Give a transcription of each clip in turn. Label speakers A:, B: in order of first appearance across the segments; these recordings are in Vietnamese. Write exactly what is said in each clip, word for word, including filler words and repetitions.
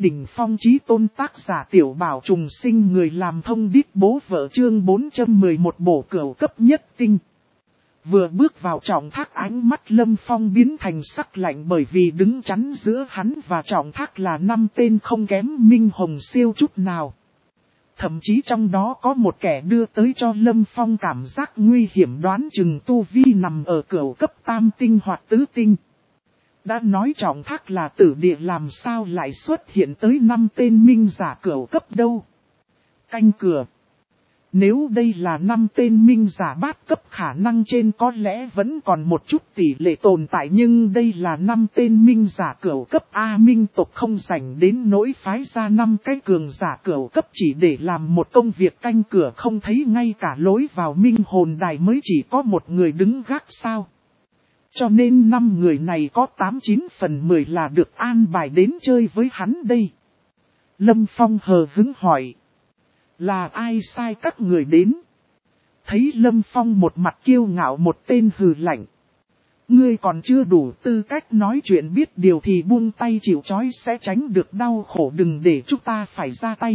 A: đỉnh phong chí tôn tác giả Tiểu Bảo trùng sinh, người làm thông điệp bố vợ, chương bốn trăm mười một bổ cửu cấp nhất tinh. Vừa bước vào Trọng Thác, ánh mắt Lâm Phong biến thành sắc lạnh, bởi vì đứng chắn giữa hắn và Trọng Thác là năm tên không kém Minh Hồng Siêu chút nào. Thậm chí trong đó có một kẻ đưa tới cho Lâm Phong cảm giác nguy hiểm, đoán chừng tu vi nằm ở cửu cấp tam tinh hoặc tứ tinh. Đã nói Trọng Thác là tử địa, làm sao lại xuất hiện tới năm tên minh giả cửu cấp đâu. Canh cửa. Nếu đây là năm tên minh giả bát cấp, khả năng trên có lẽ vẫn còn một chút tỷ lệ tồn tại, nhưng đây là năm tên minh giả cửu cấp A, minh tộc không rảnh đến nỗi phái ra năm cái cường giả cửu cấp chỉ để làm một công việc canh cửa, không thấy ngay cả lối vào minh hồn đài mới chỉ có một người đứng gác sao. Cho nên năm người này có tám chín phần mười là được an bài đến chơi với hắn đây. Lâm Phong hờ hứng hỏi. Là ai sai các người đến? Thấy Lâm Phong một mặt kiêu ngạo, một tên hừ lạnh. Ngươi còn chưa đủ tư cách nói chuyện, biết điều thì buông tay chịu trói sẽ tránh được đau khổ, đừng để chúng ta phải ra tay.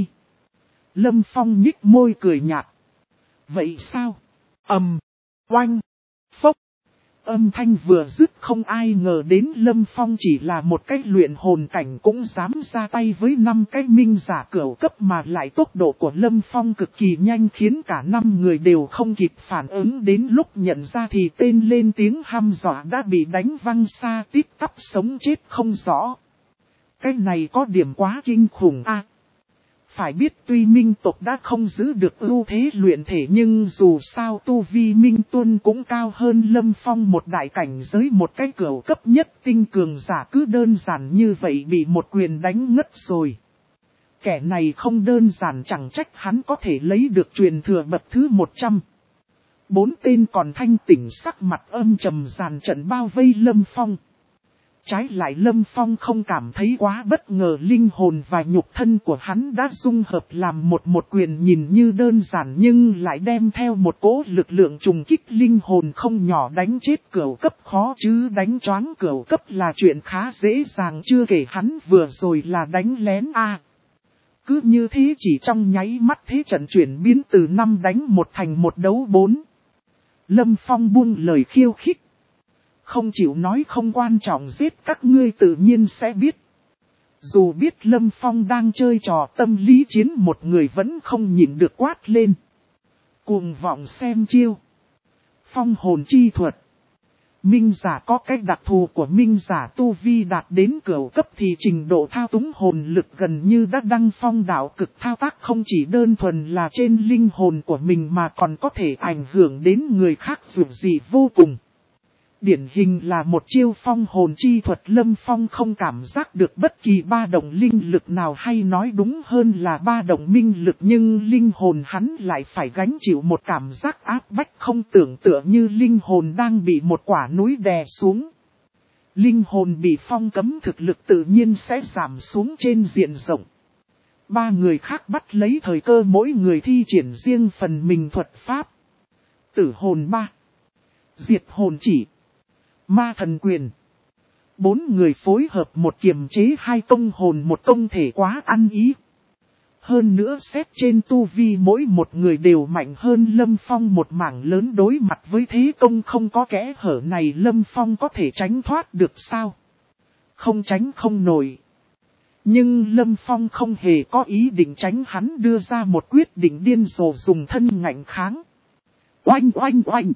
A: Lâm Phong nhích môi cười nhạt. Vậy sao? Ầm, oanh, phốc. Âm thanh vừa dứt, không ai ngờ đến Lâm Phong chỉ là một cái luyện hồn cảnh cũng dám ra tay với năm cái minh giả cửu cấp, mà lại tốc độ của Lâm Phong cực kỳ nhanh khiến cả năm người đều không kịp phản ứng, đến lúc nhận ra thì tên lên tiếng hăm dọa đã bị đánh văng xa tít tắp, sống chết không rõ. Cái này có điểm quá kinh khủng a. Phải biết tuy minh tộc đã không giữ được ưu thế luyện thể, nhưng dù sao tu vi minh tuân cũng cao hơn Lâm Phong một đại cảnh giới, một cái cửu cấp nhất tinh cường giả cứ đơn giản như vậy bị một quyền đánh ngất rồi. Kẻ này không đơn giản, chẳng trách hắn có thể lấy được truyền thừa bậc thứ một trăm. Bốn tên còn thanh tỉnh sắc mặt âm trầm dàn trận bao vây Lâm Phong. Trái lại Lâm Phong không cảm thấy quá bất ngờ, linh hồn và nhục thân của hắn đã dung hợp làm một một quyền, nhìn như đơn giản nhưng lại đem theo một cỗ lực lượng trùng kích linh hồn không nhỏ, đánh chết cửu cấp khó chứ đánh choáng cửu cấp là chuyện khá dễ dàng, chưa kể hắn vừa rồi là đánh lén a. À, cứ như thế chỉ trong nháy mắt thế trận chuyển biến từ năm đánh một thành một đấu bốn. Lâm Phong buông lời khiêu khích. Không chịu nói không quan trọng, giết các ngươi tự nhiên sẽ biết. Dù biết Lâm Phong đang chơi trò tâm lý chiến, một người vẫn không nhịn được quát lên. Cuồng vọng xem chiêu. Phong hồn chi thuật. Minh giả có cách đặc thù của minh giả, tu vi đạt đến cửu cấp thì trình độ thao túng hồn lực gần như đã đăng phong đạo cực, thao tác không chỉ đơn thuần là trên linh hồn của mình mà còn có thể ảnh hưởng đến người khác dù gì vô cùng. Điển hình là một chiêu phong hồn chi thuật, Lâm Phong không cảm giác được bất kỳ ba động linh lực nào, hay nói đúng hơn là ba động minh lực, nhưng linh hồn hắn lại phải gánh chịu một cảm giác áp bách không tưởng tượng, như linh hồn đang bị một quả núi đè xuống. Linh hồn bị phong cấm, thực lực tự nhiên sẽ giảm xuống trên diện rộng. Ba người khác bắt lấy thời cơ, mỗi người thi triển riêng phần mình thuật pháp. Tử hồn ba, diệt hồn chỉ, ma thần quyền. Bốn người phối hợp một kiềm chế hai công hồn, một công thể quá ăn ý. Hơn nữa xét trên tu vi mỗi một người đều mạnh hơn Lâm Phong một mảng lớn, đối mặt với thế công không có kẽ hở này Lâm Phong có thể tránh thoát được sao? Không tránh không nổi. Nhưng Lâm Phong không hề có ý định tránh, hắn đưa ra một quyết định điên rồ, dùng thân ngạnh kháng. Oanh oanh oanh.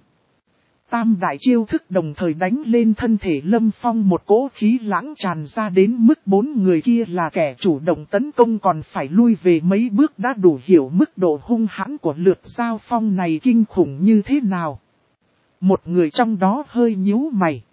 A: Tam đại chiêu thức đồng thời đánh lên thân thể Lâm Phong, một cỗ khí lãng tràn ra đến mức bốn người kia là kẻ chủ động tấn công còn phải lui về mấy bước đã đủ hiểu mức độ hung hãn của lượt giao phong này kinh khủng như thế nào. Một người trong đó hơi nhíu mày.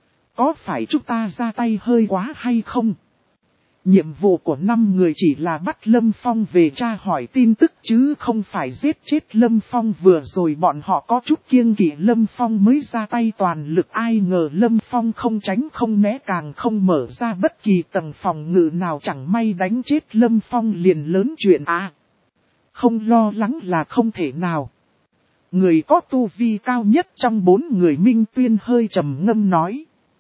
A: Có phải chúng ta ra tay hơi quá hay không? Nhiệm vụ của năm người chỉ là bắt Lâm Phong về tra hỏi tin tức chứ không phải giết chết Lâm Phong. Vừa rồi bọn họ có chút kiêng kỵ Lâm Phong mới ra tay toàn lực, ai ngờ Lâm Phong không tránh không né, càng không mở ra bất kỳ tầng phòng ngự nào, chẳng may đánh chết Lâm Phong liền lớn chuyện à. Không lo lắng là không thể nào. Người có tu vi cao nhất trong bốn người Minh Tuyên hơi trầm ngâm nói.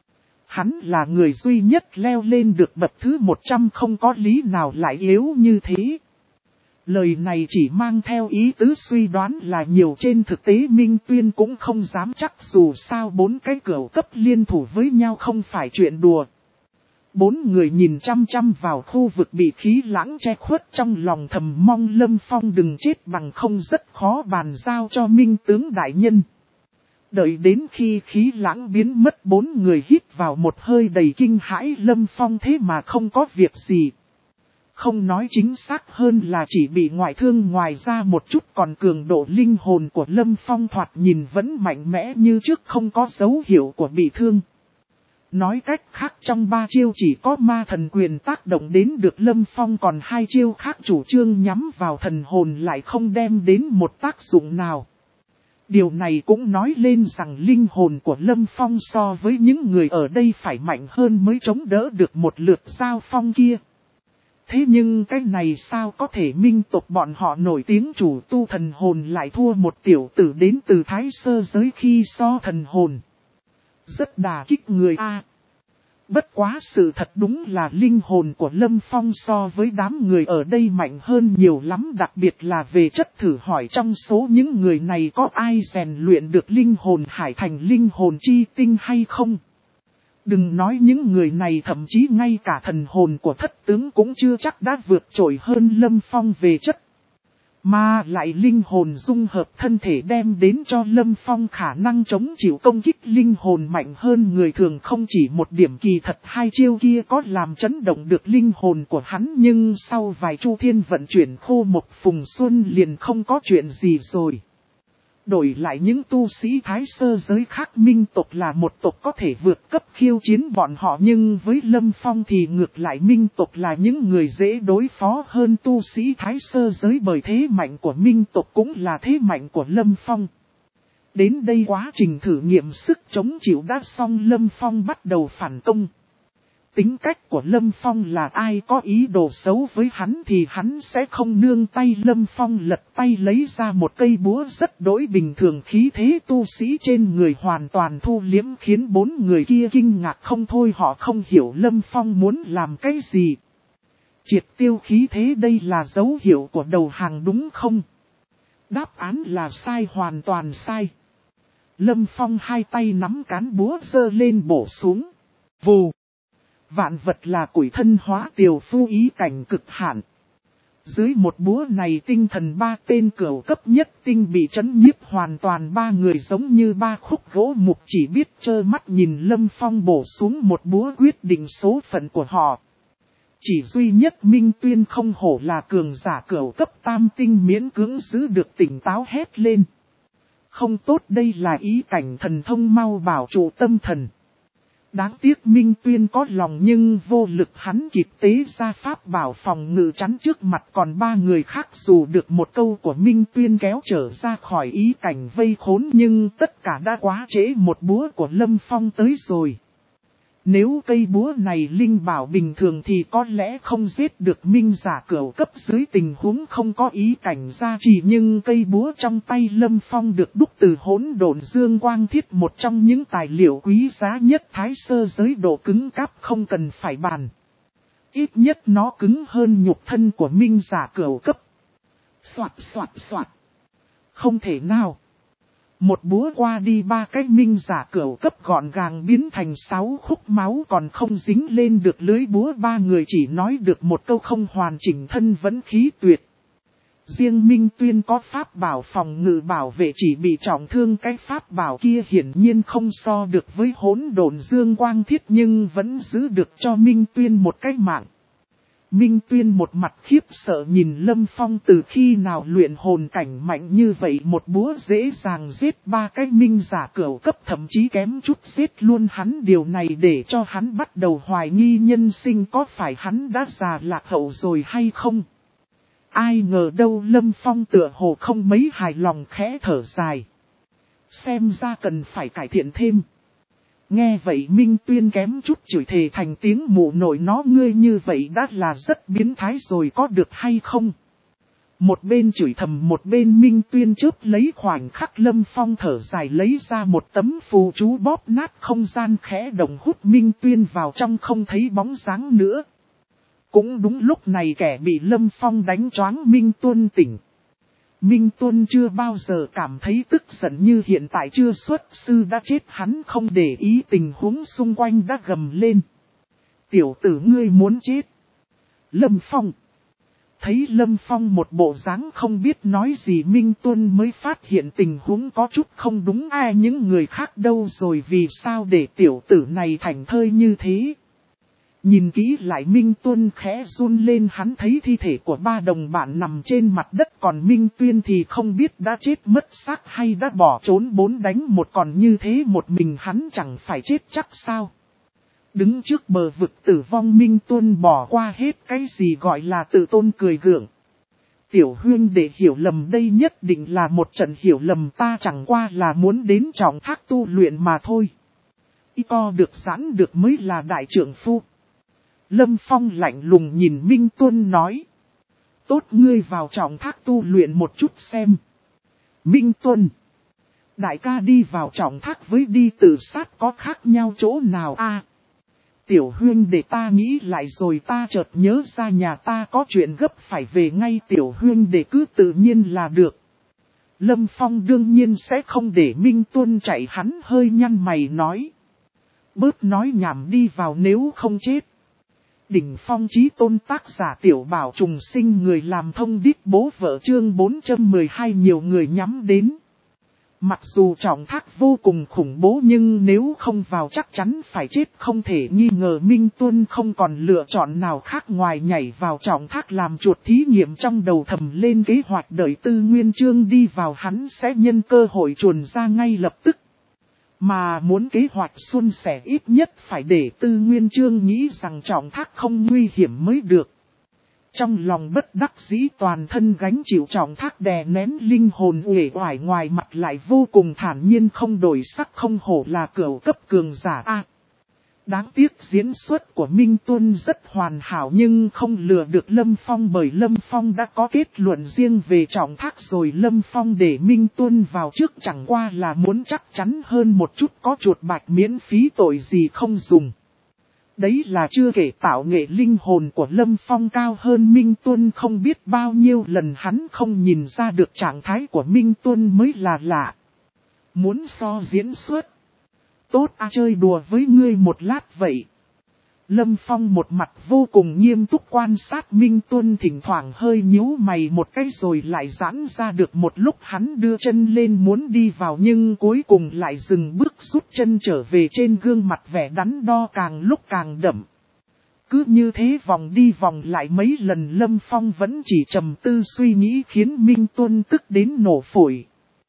A: Hắn là người duy nhất leo lên được bậc thứ một trăm, không có lý nào lại yếu như thế. Lời này chỉ mang theo ý tứ suy đoán là nhiều, trên thực tế Minh Tuyên cũng không dám chắc, dù sao bốn cái cửu cấp liên thủ với nhau không phải chuyện đùa. Bốn người nhìn chăm chăm vào khu vực bị khí lãng che khuất, trong lòng thầm mong Lâm Phong đừng chết, bằng không rất khó bàn giao cho Minh tướng đại nhân. Đợi đến khi khí lãng biến mất, bốn người hít vào một hơi đầy kinh hãi, Lâm Phong thế mà không có việc gì. Không nói chính xác hơn là chỉ bị ngoại thương ngoài ra một chút, còn cường độ linh hồn của Lâm Phong thoạt nhìn vẫn mạnh mẽ như trước, không có dấu hiệu của bị thương. Nói cách khác, trong ba chiêu chỉ có ma thần quyền tác động đến được Lâm Phong, còn hai chiêu khác chủ trương nhắm vào thần hồn lại không đem đến một tác dụng nào. Điều này cũng nói lên rằng linh hồn của Lâm Phong so với những người ở đây phải mạnh hơn mới chống đỡ được một lượt giao phong kia. Thế nhưng cái này sao có thể, Minh tộc bọn họ nổi tiếng chủ tu thần hồn lại thua một tiểu tử đến từ Thái Sơ giới khi so thần hồn. Rất đả kích người a. Bất quá sự thật đúng là linh hồn của Lâm Phong so với đám người ở đây mạnh hơn nhiều lắm, đặc biệt là về chất. Thử hỏi trong số những người này có ai rèn luyện được linh hồn hải thành linh hồn chi tinh hay không? Đừng nói những người này, thậm chí ngay cả thần hồn của thất tướng cũng chưa chắc đã vượt trội hơn Lâm Phong về chất. Mà lại linh hồn dung hợp thân thể đem đến cho Lâm Phong khả năng chống chịu công kích linh hồn mạnh hơn người thường không chỉ một điểm. Kỳ thật hai chiêu kia có làm chấn động được linh hồn của hắn, nhưng sau vài chu thiên vận chuyển khô một phùng xuân liền không có chuyện gì rồi. Đổi lại những tu sĩ Thái Sơ giới khác, Minh tộc là một tộc có thể vượt cấp khiêu chiến bọn họ, nhưng với Lâm Phong thì ngược lại, Minh tộc là những người dễ đối phó hơn tu sĩ Thái Sơ giới, bởi thế mạnh của Minh tộc cũng là thế mạnh của Lâm Phong. Đến đây quá trình thử nghiệm sức chống chịu đã xong, Lâm Phong bắt đầu phản công. Tính cách của Lâm Phong là ai có ý đồ xấu với hắn thì hắn sẽ không nương tay. Lâm Phong lật tay lấy ra một cây búa rất đối bình thường, khí thế tu sĩ trên người hoàn toàn thu liếm, khiến bốn người kia kinh ngạc không thôi. Họ không hiểu Lâm Phong muốn làm cái gì. Triệt tiêu khí thế, đây là dấu hiệu của đầu hàng đúng không? Đáp án là sai, hoàn toàn sai. Lâm Phong hai tay nắm cán búa giơ lên bổ xuống. Vù! Vạn vật là củi thân hóa tiều phu, ý cảnh cực hạn. Dưới một búa này, tinh thần ba tên cửu cấp nhất tinh bị chấn nhiếp hoàn toàn, ba người giống như ba khúc gỗ mục, chỉ biết trơ mắt nhìn Lâm Phong bổ xuống một búa quyết định số phận của họ. Chỉ duy nhất Minh Tuyên không hổ là cường giả cửu cấp tam tinh, miễn cưỡng giữ được tỉnh táo, hét lên. Không tốt, đây là ý cảnh thần thông, mau bảo trụ tâm thần. Đáng tiếc Minh Tuyên có lòng nhưng vô lực, hắn kịp tế ra pháp bảo phòng ngự chắn trước mặt, còn ba người khác dù được một câu của Minh Tuyên kéo trở ra khỏi ý cảnh vây khốn, nhưng tất cả đã quá trễ, một búa của Lâm Phong tới rồi. Nếu cây búa này linh bảo bình thường thì có lẽ không giết được minh giả cửu cấp dưới tình huống không có ý cảnh gia trì, nhưng cây búa trong tay Lâm Phong được đúc từ hỗn độn dương quang thiết, một trong những tài liệu quý giá nhất Thái Sơ giới, độ cứng cáp không cần phải bàn. Ít nhất nó cứng hơn nhục thân của minh giả cửu cấp. Soạt soạt soạt. Không thể nào. Một búa qua đi, ba cái minh giả cửu cấp gọn gàng biến thành sáu khúc, máu còn không dính lên được lưới búa, ba người chỉ nói được một câu không hoàn chỉnh, thân vẫn khí tuyệt. Riêng Minh Tuyên có pháp bảo phòng ngự bảo vệ chỉ bị trọng thương, cái pháp bảo kia hiển nhiên không so được với hỗn độn dương quang thiết, nhưng vẫn giữ được cho Minh Tuyên một cái mạng. Minh Tuyên một mặt khiếp sợ nhìn Lâm Phong, từ khi nào luyện hồn cảnh mạnh như vậy, một búa dễ dàng giết ba cái minh giả cửu cấp, thậm chí kém chút giết luôn hắn. Điều này để cho hắn bắt đầu hoài nghi nhân sinh, có phải hắn đã già lạc hậu rồi hay không? Ai ngờ đâu Lâm Phong tựa hồ không mấy hài lòng, khẽ thở dài. Xem ra cần phải cải thiện thêm. Nghe vậy Minh Tuyên kém chút chửi thề thành tiếng, mụ nội nó, ngươi như vậy đã là rất biến thái rồi có được hay không? Một bên chửi thầm một bên Minh Tuyên chớp lấy khoảnh khắc Lâm Phong thở dài lấy ra một tấm phù chú bóp nát không gian khẽ động hút Minh Tuyên vào trong không thấy bóng dáng nữa. Cũng đúng lúc này kẻ bị Lâm Phong đánh choáng Minh Tuân tỉnh. Minh Tuân chưa bao giờ cảm thấy tức giận như hiện tại chưa xuất sư đã chết, hắn không để ý tình huống xung quanh đã gầm lên. Tiểu tử ngươi muốn chết. Lâm Phong. Thấy Lâm Phong một bộ dáng không biết nói gì, Minh Tuân mới phát hiện tình huống có chút không đúng, ai những người khác đâu rồi, vì sao để tiểu tử này thành thơi như thế. Nhìn kỹ lại Minh Tuân khẽ run lên, hắn thấy thi thể của ba đồng bạn nằm trên mặt đất, còn Minh Tuyên thì không biết đã chết mất xác hay đã bỏ trốn bốn đánh một, còn như thế một mình hắn chẳng phải chết chắc sao. Đứng trước bờ vực tử vong, Minh Tuân bỏ qua hết cái gì gọi là tự tôn cười gượng. Tiểu huynh để hiểu lầm, đây nhất định là một trận hiểu lầm, ta chẳng qua là muốn đến trọng thác tu luyện mà thôi. Y co được giãn được mới là đại trưởng phu. Lâm Phong lạnh lùng nhìn Minh Tuân nói. Tốt, ngươi vào trọng thác tu luyện một chút xem. Minh Tuân. Đại ca đi vào trọng thác với đi tự sát có khác nhau chỗ nào a? À, tiểu huynh để ta nghĩ lại rồi, ta chợt nhớ ra nhà ta có chuyện gấp phải về ngay, tiểu huynh để cứ tự nhiên là được. Lâm Phong đương nhiên sẽ không để Minh Tuân chạy, hắn hơi nhăn mày nói. Bớt nói nhảm, đi vào nếu không chết. Đỉnh phong chí tôn, tác giả Tiểu Bảo Trùng Sinh, người làm thông điệp bố vợ, chương bốn trăm mười hai nhiều người nhắm đến. Mặc dù trọng thác vô cùng khủng bố nhưng nếu không vào chắc chắn phải chết không thể nghi ngờ. Minh Tuân không còn lựa chọn nào khác ngoài nhảy vào trọng thác làm chuột thí nghiệm, trong đầu thầm lên kế hoạch đợi Tư Nguyên Chương đi vào hắn sẽ nhân cơ hội chuồn ra ngay lập tức. Mà muốn kế hoạch suôn sẻ ít nhất phải để Tư Nguyên Chương nghĩ rằng trọng thác không nguy hiểm mới được. Trong lòng bất đắc dĩ toàn thân gánh chịu, trọng thác đè nén linh hồn uể oải, ngoài mặt lại vô cùng thản nhiên không đổi sắc, không hổ là cửu cấp cường giả a. À, đáng tiếc diễn xuất của Minh Tuân rất hoàn hảo nhưng không lừa được Lâm Phong, bởi Lâm Phong đã có kết luận riêng về trọng thác rồi. Lâm Phong để Minh Tuân vào trước chẳng qua là muốn chắc chắn hơn một chút, có chuột bạch miễn phí tội gì không dùng. Đấy là chưa kể tạo nghệ linh hồn của Lâm Phong cao hơn Minh Tuân không biết bao nhiêu lần, hắn không nhìn ra được trạng thái của Minh Tuân mới là lạ. Muốn so diễn xuất. Tốt à, chơi đùa với ngươi một lát vậy. Lâm Phong một mặt vô cùng nghiêm túc quan sát Minh Tuân, thỉnh thoảng hơi nhíu mày một cái rồi lại giãn ra được. Một lúc hắn đưa chân lên muốn đi vào nhưng cuối cùng lại dừng bước, rút chân trở về, trên gương mặt vẻ đắn đo càng lúc càng đậm. Cứ như thế vòng đi vòng lại mấy lần, Lâm Phong vẫn chỉ trầm tư suy nghĩ khiến Minh Tuân tức đến nổ phổi.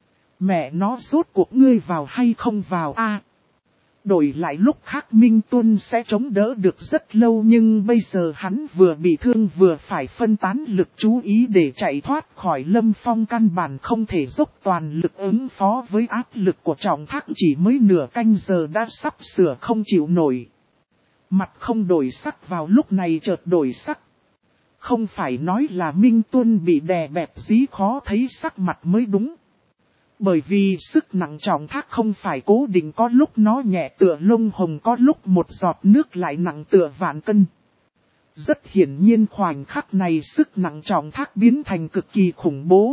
A: Mẹ nó, rốt cuộc ngươi vào hay không vào a? À, đổi lại lúc khác Minh Tuân sẽ chống đỡ được rất lâu nhưng bây giờ hắn vừa bị thương vừa phải phân tán lực chú ý để chạy thoát khỏi Lâm Phong, căn bản không thể dốc toàn lực ứng phó với áp lực của trọng thác. Chỉ mới nửa canh giờ đã sắp sửa không chịu nổi. Mặt không đổi sắc vào lúc này chợt đổi sắc. Không phải nói là Minh Tuân bị đè bẹp dí khó thấy sắc mặt mới đúng. Bởi vì sức nặng trọng thác không phải cố định, có lúc nó nhẹ tựa lông hồng, có lúc một giọt nước lại nặng tựa vạn cân. Rất hiển nhiên khoảnh khắc này sức nặng trọng thác biến thành cực kỳ khủng bố.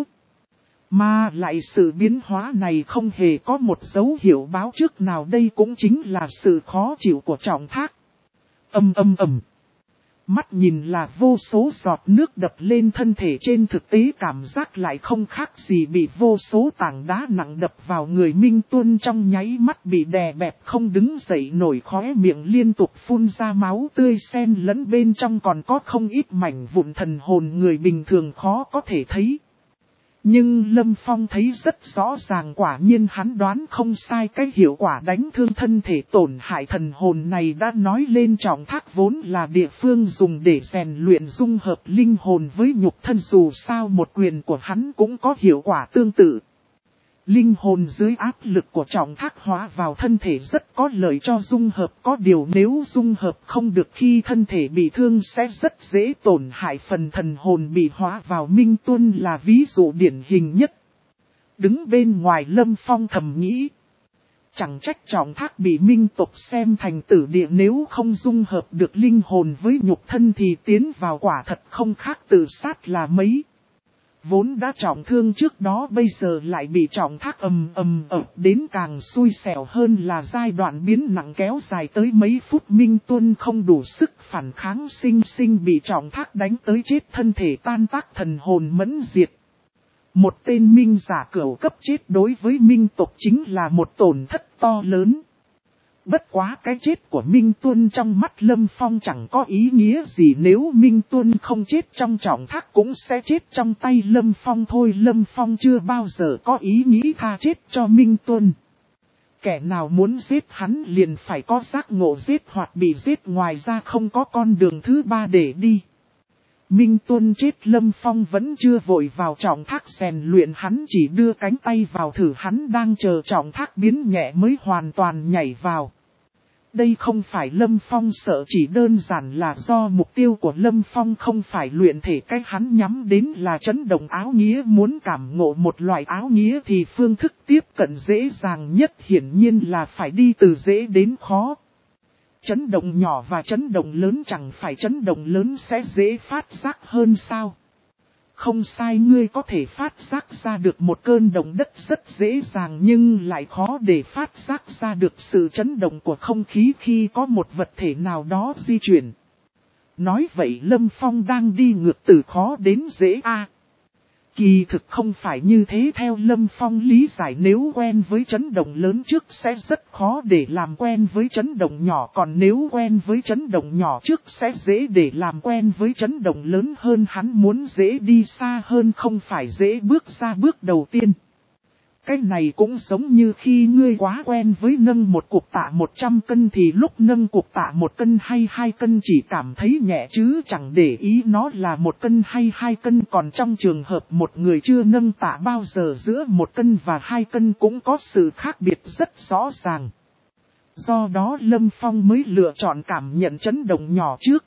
A: Mà lại sự biến hóa này không hề có một dấu hiệu báo trước nào, đây cũng chính là sự khó chịu của trọng thác. Âm âm ầm. Mắt nhìn là vô số giọt nước đập lên thân thể, trên thực tế cảm giác lại không khác gì bị vô số tảng đá nặng đập vào người. Minh Tuân trong nháy mắt bị đè bẹp không đứng dậy nổi, khóe miệng liên tục phun ra máu tươi, xen lẫn bên trong còn có không ít mảnh vụn thần hồn người bình thường khó có thể thấy. Nhưng Lâm Phong thấy rất rõ ràng, quả nhiên hắn đoán không sai, cái hiệu quả đánh thương thân thể tổn hại thần hồn này đã nói lên trọng thác vốn là địa phương dùng để rèn luyện dung hợp linh hồn với nhục thân, dù sao một quyền của hắn cũng có hiệu quả tương tự. Linh hồn dưới áp lực của trọng thác hóa vào thân thể rất có lợi cho dung hợp, có điều nếu dung hợp không được khi thân thể bị thương sẽ rất dễ tổn hại. Phần thần hồn bị hóa vào Minh Tuân là ví dụ điển hình nhất. Đứng bên ngoài Lâm Phong thầm nghĩ. Chẳng trách trọng thác bị minh tộc xem thành tử địa, nếu không dung hợp được linh hồn với nhục thân thì tiến vào quả thật không khác tự sát là mấy. Vốn đã trọng thương trước đó bây giờ lại bị trọng thác ầm ầm ập đến càng xui xẻo hơn là giai đoạn biến nặng kéo dài tới mấy phút. Minh Tuân không đủ sức phản kháng, sinh sinh bị trọng thác đánh tới chết, thân thể tan tác, thần hồn mẫn diệt. Một tên minh giả cửu cấp chết đối với minh tộc chính là một tổn thất to lớn. Bất quá cái chết của Minh Tuân trong mắt Lâm Phong chẳng có ý nghĩa gì, nếu Minh Tuân không chết trong trọng thác cũng sẽ chết trong tay Lâm Phong thôi. Lâm Phong chưa bao giờ có ý nghĩ tha chết cho Minh Tuân. Kẻ nào muốn giết hắn liền phải có giác ngộ giết hoặc bị giết, ngoài ra không có con đường thứ ba để đi. Minh Tuân chết, Lâm Phong vẫn chưa vội vào trọng thác rèn luyện, hắn chỉ đưa cánh tay vào thử, hắn đang chờ trọng thác biến nhẹ mới hoàn toàn nhảy vào. Đây không phải Lâm Phong sợ, chỉ đơn giản là do mục tiêu của Lâm Phong không phải luyện thể, cái hắn nhắm đến là chấn động áo nghĩa. Muốn cảm ngộ một loại áo nghĩa thì phương thức tiếp cận dễ dàng nhất hiển nhiên là phải đi từ dễ đến khó. Chấn động nhỏ và chấn động lớn, chẳng phải chấn động lớn sẽ dễ phát giác hơn sao? Không sai, ngươi có thể phát giác ra được một cơn động đất rất dễ dàng, nhưng lại khó để phát giác ra được sự chấn động của không khí khi có một vật thể nào đó di chuyển. Nói vậy Lâm Phong đang đi ngược từ khó đến dễ a. À, kỳ thực không phải như thế, theo Lâm Phong lý giải, nếu quen với chấn động lớn trước sẽ rất khó để làm quen với chấn động nhỏ, còn nếu quen với chấn động nhỏ trước sẽ dễ để làm quen với chấn động lớn hơn. Hắn muốn dễ đi xa hơn, không phải dễ bước ra bước đầu tiên. Cái này cũng giống như khi ngươi quá quen với nâng một cục tạ một trăm cân thì lúc nâng cục tạ một cân hay hai cân chỉ cảm thấy nhẹ chứ chẳng để ý nó là một cân hay hai cân. Còn trong trường hợp một người chưa nâng tạ bao giờ, giữa một cân và hai cân cũng có sự khác biệt rất rõ ràng. Do đó Lâm Phong mới lựa chọn cảm nhận chấn động nhỏ trước.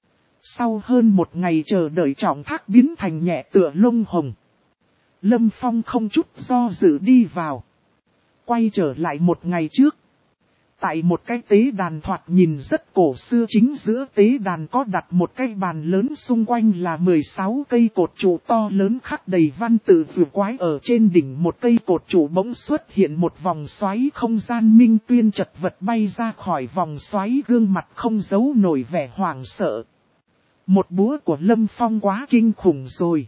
A: Sau hơn một ngày chờ đợi, trọng thác biến thành nhẹ tựa lông hồng. Lâm Phong không chút do dự đi vào. Quay trở lại một ngày trước. Tại một cái tế đàn thoạt nhìn rất cổ xưa, chính giữa tế đàn có đặt một cái bàn lớn, xung quanh là mười sáu cây cột trụ to lớn khắc đầy văn tự vừa quái. Ở trên đỉnh một cây cột trụ bỗng xuất hiện một vòng xoáy không gian. Minh Tuyên chật vật bay ra khỏi vòng xoáy, gương mặt không giấu nổi vẻ hoảng sợ. Một búa của Lâm Phong quá kinh khủng rồi.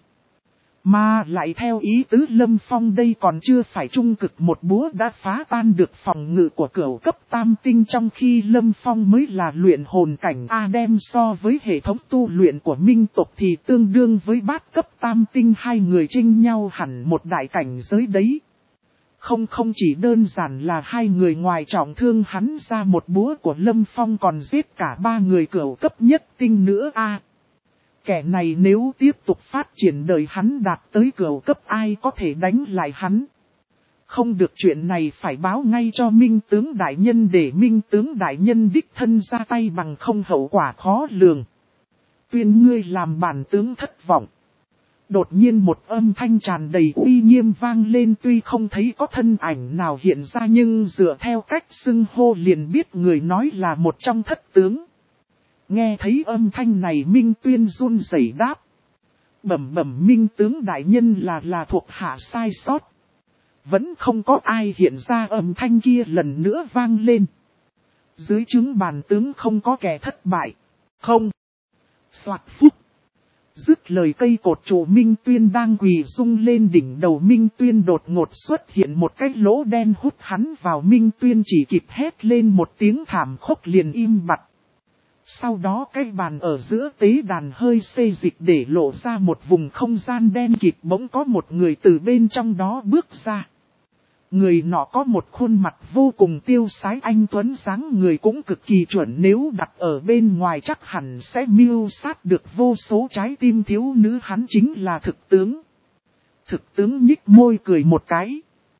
A: Mà lại theo ý tứ Lâm Phong đây còn chưa phải trung cực, một búa đã phá tan được phòng ngự của cửu cấp tam tinh, trong khi Lâm Phong mới là luyện hồn cảnh A, đem so với hệ thống tu luyện của minh tộc thì tương đương với bát cấp tam tinh, hai người chênh nhau hẳn một đại cảnh giới đấy. Không không chỉ đơn giản là hai người ngoài trọng thương hắn ra một búa của Lâm Phong còn giết cả ba người cửu cấp nhất tinh nữa a. Kẻ này nếu tiếp tục phát triển đời hắn đạt tới cửu cấp, ai có thể đánh lại hắn. Không được, chuyện này phải báo ngay cho Minh tướng đại nhân để Minh tướng đại nhân đích thân ra tay, bằng không hậu quả khó lường. Tuyên ngươi làm bản tướng thất vọng. Đột nhiên một âm thanh tràn đầy uy nghiêm vang lên, tuy không thấy có thân ảnh nào hiện ra nhưng dựa theo cách xưng hô liền biết người nói là một trong thất tướng. Nghe thấy âm thanh này Minh Tuyên run rẩy đáp. Bẩm bẩm Minh tướng đại nhân, là là thuộc hạ sai sót. Vẫn không có ai hiện ra. Âm thanh kia lần nữa vang lên. Dưới trướng bàn tướng không có kẻ thất bại. Không. Soạt phúc. Dứt lời, cây cột trụ Minh Tuyên đang quỳ rung lên đỉnh đầu Minh Tuyên đột ngột xuất hiện một cái lỗ đen hút hắn vào. Minh Tuyên chỉ kịp hét lên một tiếng thảm khốc liền im bặt. Sau đó cái bàn ở giữa tế đàn hơi xê dịch để lộ ra một vùng không gian đen kịt, bỗng có một người từ bên trong đó bước ra. Người nọ có một khuôn mặt vô cùng tiêu sái anh tuấn, dáng người cũng cực kỳ chuẩn, nếu đặt ở bên ngoài chắc hẳn sẽ mưu sát được vô số trái tim thiếu nữ. Hắn chính là thực tướng. Thực tướng nhích môi cười một cái.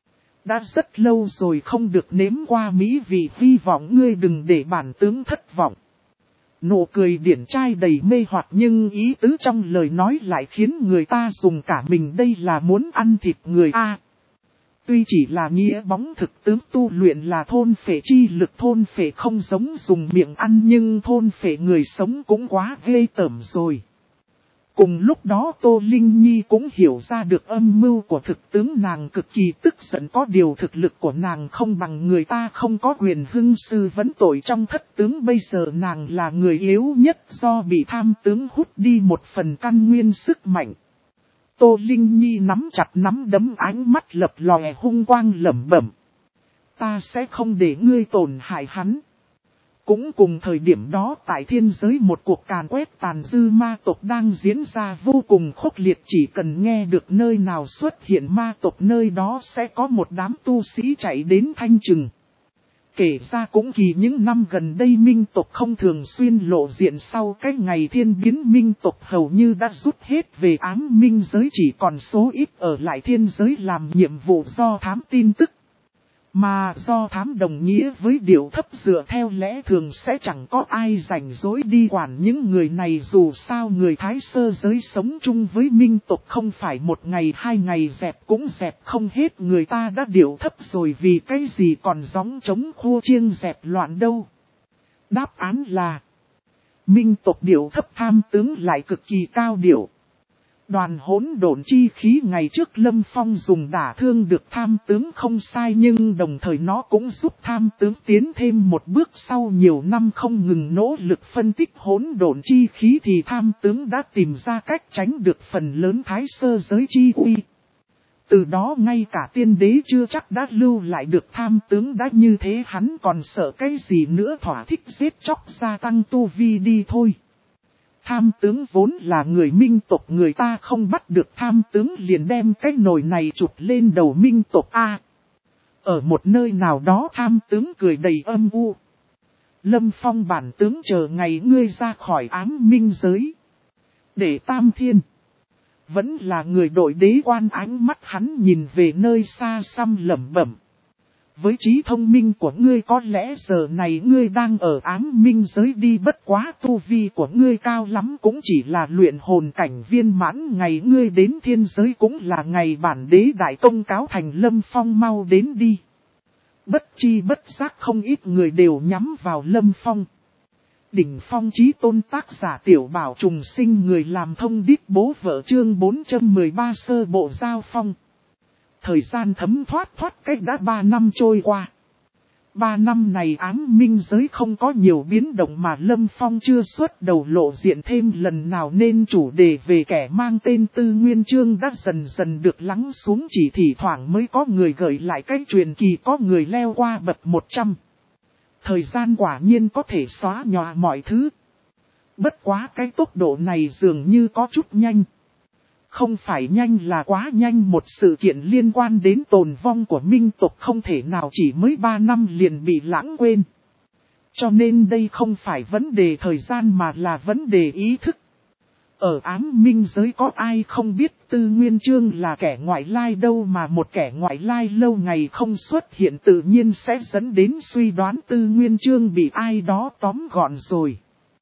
A: Đã rất lâu rồi không được nếm qua mỹ vị, hy vọng ngươi đừng để bản tướng thất vọng. Nụ cười điển trai đầy mê hoặc nhưng ý tứ trong lời nói lại khiến người ta dùng cả mình, đây là muốn ăn thịt người a. Tuy chỉ là nghĩa bóng thực tướng tu luyện là thôn phệ chi lực, thôn phệ không giống dùng miệng ăn, nhưng thôn phệ người sống cũng quá ghê tởm rồi. Cùng lúc đó Tô Linh Nhi cũng hiểu ra được âm mưu của thực tướng, nàng cực kỳ tức giận, có điều thực lực của nàng không bằng người ta, không có quyền hưng sư vấn tội trong thất tướng, bây giờ nàng là người yếu nhất do bị tham tướng hút đi một phần căn nguyên sức mạnh. Tô Linh Nhi nắm chặt nắm đấm, ánh mắt lập lòe hung quang lẩm bẩm. Ta sẽ không để ngươi tổn hại hắn. Cũng cùng thời điểm đó tại thiên giới một cuộc càn quét tàn dư ma tộc đang diễn ra vô cùng khốc liệt, chỉ cần nghe được nơi nào xuất hiện ma tộc nơi đó sẽ có một đám tu sĩ chạy đến thanh trừng. Kể ra cũng kỳ những năm gần đây minh tộc không thường xuyên lộ diện, sau cái ngày thiên biến minh tộc hầu như đã rút hết về ám minh giới, chỉ còn số ít ở lại thiên giới làm nhiệm vụ do thám tin tức. Mà do thám đồng nghĩa với điều thấp, dựa theo lẽ thường sẽ chẳng có ai rảnh rỗi đi quản những người này, dù sao người Thái Sơ giới sống chung với minh tộc không phải một ngày hai ngày dẹp cũng dẹp không hết, người ta đã điều thấp rồi, vì cái gì còn gióng trống khua chiêng dẹp loạn đâu. Đáp án là minh tộc điều thấp, tham tướng lại cực kỳ cao điệu. Đoàn hỗn độn chi khí ngày trước Lâm Phong dùng đả thương được tham tướng không sai, nhưng đồng thời nó cũng giúp tham tướng tiến thêm một bước, sau nhiều năm không ngừng nỗ lực phân tích hỗn độn chi khí thì tham tướng đã tìm ra cách tránh được phần lớn Thái Sơ giới chi uy. Từ đó ngay cả tiên đế chưa chắc đã lưu lại được tham tướng, đã như thế hắn còn sợ cái gì nữa, thỏa thích giết chóc gia tăng tu vi đi thôi. Tham tướng vốn là người minh tộc, người ta không bắt được tham tướng liền đem cái nồi này chụp lên đầu minh tộc a. Ở một nơi nào đó tham tướng cười đầy âm u. Lâm Phong, bản tướng chờ ngày ngươi ra khỏi ám minh giới. Để tam thiên. Vẫn là người đội đế quan, ánh mắt hắn nhìn về nơi xa xăm lẩm bẩm. Với trí thông minh của ngươi có lẽ giờ này ngươi đang ở ám minh giới đi, bất quá tu vi của ngươi cao lắm cũng chỉ là luyện hồn cảnh viên mãn, ngày ngươi đến thiên giới cũng là ngày bản đế đại công cáo thành. Lâm Phong mau đến đi. Bất chi bất giác không ít người đều nhắm vào Lâm Phong. Đỉnh phong chí tôn tác giả Tiểu Bảo trùng sinh, người làm thông điệp bố vợ, chương bốn trăm mười ba sơ bộ giao phong. Thời gian thấm thoát thoát cách đã ba năm trôi qua. Ba năm này ám minh giới không có nhiều biến động mà Lâm Phong chưa xuất đầu lộ diện thêm lần nào, nên chủ đề về kẻ mang tên Tư Nguyên Chương đã dần dần được lắng xuống, chỉ thỉnh thoảng mới có người gửi lại cái truyền kỳ có người leo qua bậc một trăm. Thời gian quả nhiên có thể xóa nhòa mọi thứ. Bất quá cái tốc độ này dường như có chút nhanh. Không phải nhanh là quá nhanh, một sự kiện liên quan đến tồn vong của minh tộc không thể nào chỉ mới ba năm liền bị lãng quên. Cho nên đây không phải vấn đề thời gian mà là vấn đề ý thức. Ở ám minh giới có ai không biết Tư Nguyên Chương là kẻ ngoại lai đâu, mà một kẻ ngoại lai lâu ngày không xuất hiện tự nhiên sẽ dẫn đến suy đoán Tư Nguyên Chương bị ai đó tóm gọn rồi.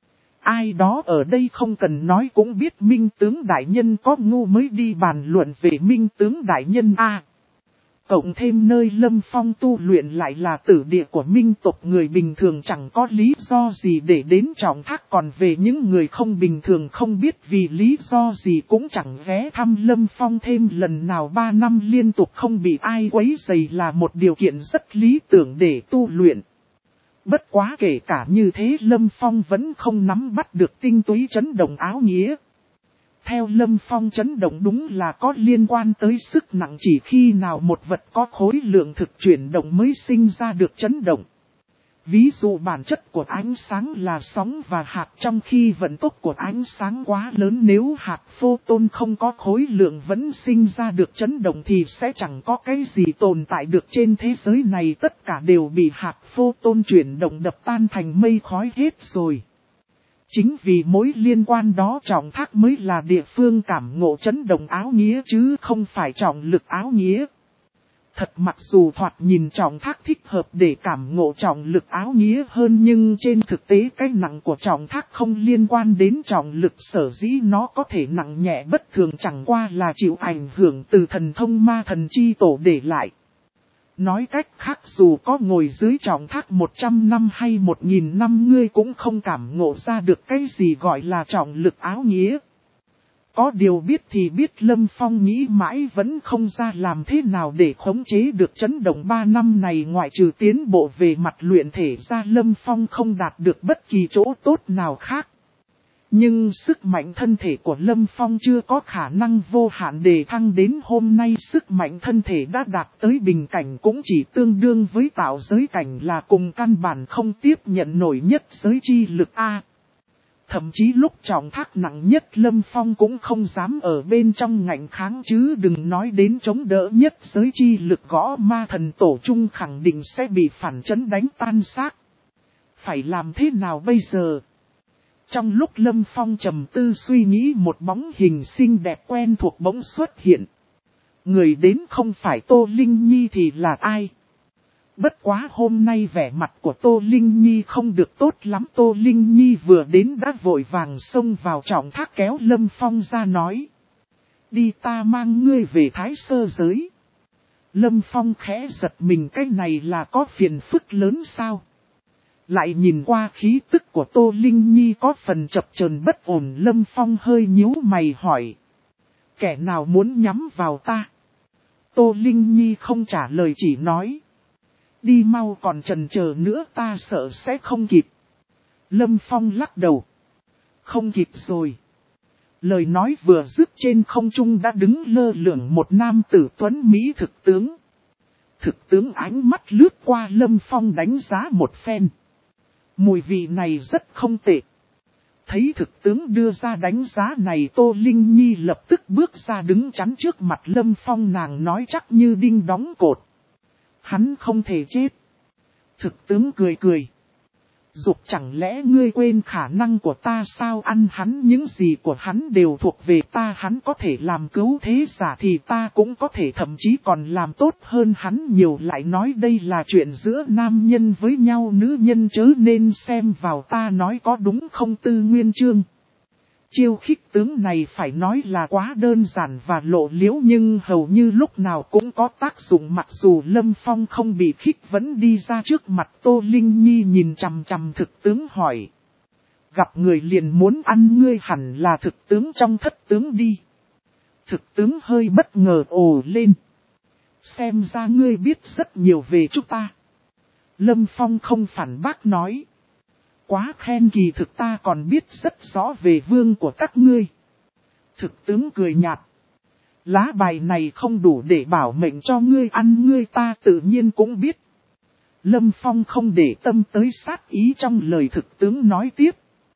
A: Ai đó ở đây không cần nói cũng biết minh tướng đại nhân có ngu mới đi bàn luận về minh tướng đại nhân a. Cộng thêm nơi Lâm Phong tu luyện lại là tử địa của minh tộc, người bình thường chẳng có lý do gì để đến trọng thác, còn về những người không bình thường không biết vì lý do gì cũng chẳng ghé thăm Lâm Phong thêm lần nào. Ba năm liên tục không bị ai quấy rầy là một điều kiện rất lý tưởng để tu luyện. Bất quá kể cả như thế Lâm Phong vẫn không nắm bắt được tinh túy chấn động áo nghĩa. Theo Lâm Phong, chấn động đúng là có liên quan tới sức nặng, chỉ khi nào một vật có khối lượng thực chuyển động mới sinh ra được chấn động. Ví dụ bản chất của ánh sáng là sóng và hạt, trong khi vận tốc của ánh sáng quá lớn, nếu hạt photon không có khối lượng vẫn sinh ra được chấn động thì sẽ chẳng có cái gì tồn tại được trên thế giới này, tất cả đều bị hạt photon chuyển động đập tan thành mây khói hết rồi. Chính vì mối liên quan đó trọng thác mới là địa phương cảm ngộ chấn động áo nghĩa chứ không phải trọng lực áo nghĩa. Thật mặc dù thoạt nhìn trọng thác thích hợp để cảm ngộ trọng lực áo nghĩa hơn, nhưng trên thực tế cái nặng của trọng thác không liên quan đến trọng lực, sở dĩ nó có thể nặng nhẹ bất thường chẳng qua là chịu ảnh hưởng từ thần thông ma thần chi tổ để lại. Nói cách khác, dù có ngồi dưới trọng thác một trăm năm hay một nghìn năm, ngươi cũng không cảm ngộ ra được cái gì gọi là trọng lực áo nghĩa. Có điều biết thì biết, Lâm Phong nghĩ mãi vẫn không ra làm thế nào để khống chế được chấn động ba năm này. Ngoại trừ tiến bộ về mặt luyện thể ra, Lâm Phong không đạt được bất kỳ chỗ tốt nào khác. Nhưng sức mạnh thân thể của Lâm Phong chưa có khả năng vô hạn đề thăng, đến hôm nay sức mạnh thân thể đã đạt tới bình cảnh cũng chỉ tương đương với tạo giới cảnh, là cùng căn bản không tiếp nhận nổi nhất giới chi lực A. Thậm chí lúc trọng thác nặng nhất, Lâm Phong cũng không dám ở bên trong ngạnh kháng, chứ đừng nói đến chống đỡ nhất giới chi lực. Gõ ma thần tổ chung khẳng định sẽ bị phản chấn đánh tan xác. Phải làm thế nào bây giờ? Trong lúc Lâm Phong trầm tư suy nghĩ, một bóng hình xinh đẹp quen thuộc bỗng xuất hiện. Người đến không phải Tô Linh Nhi thì là ai? Bất quá hôm nay vẻ mặt của Tô Linh Nhi không được tốt lắm. Tô Linh Nhi vừa đến đã vội vàng xông vào trọng thác, kéo Lâm Phong ra nói: đi, ta mang ngươi về Thái Sơ giới. Lâm Phong khẽ giật mình, cái này là có phiền phức lớn sao? Lại nhìn qua khí tức của Tô Linh Nhi có phần chập chờn bất ổn, Lâm Phong hơi nhíu mày hỏi: kẻ nào muốn nhắm vào ta? Tô Linh Nhi không trả lời, chỉ nói: đi mau, còn chần chờ nữa ta sợ sẽ không kịp. Lâm Phong lắc đầu: không kịp rồi. Lời nói vừa dứt, trên không trung đã đứng lơ lửng một nam tử tuấn Mỹ thực tướng. Thực tướng ánh mắt lướt qua Lâm Phong đánh giá một phen. Mùi vị này rất không tệ. Thấy thực tướng đưa ra đánh giá này, Tô Linh Nhi lập tức bước ra đứng chắn trước mặt Lâm Phong, nàng nói chắc như đinh đóng cột: hắn không thể chết. Thực tướng cười cười: dục chẳng lẽ ngươi quên khả năng của ta sao? Ăn hắn, những gì của hắn đều thuộc về ta. Hắn có thể làm cứu thế giả thì ta cũng có thể, thậm chí còn làm tốt hơn hắn nhiều. Lại nói đây là chuyện giữa nam nhân với nhau, nữ nhân chớ nên xem vào. Ta nói có đúng không Tư Nguyên Chương? Chiêu khích tướng này phải nói là quá đơn giản và lộ liễu, nhưng hầu như lúc nào cũng có tác dụng. Mặc dù Lâm Phong không bị khích vẫn đi ra trước mặt Tô Linh Nhi, nhìn chằm chằm thực tướng hỏi: gặp người liền muốn ăn ngươi, hẳn là thực tướng trong thất tướng đi. Thực tướng hơi bất ngờ ồ lên: xem ra ngươi biết rất nhiều về chúng ta. Lâm Phong không phản bác, nói: quá khen, kỳ thực ta còn biết rất rõ về vương của các ngươi. Thực tướng cười nhạt: lá bài này không đủ để bảo mệnh cho ngươi ăn, ngươi ta tự nhiên cũng biết. Lâm Phong không để tâm tới sát ý trong lời thực tướng, nói tiếp: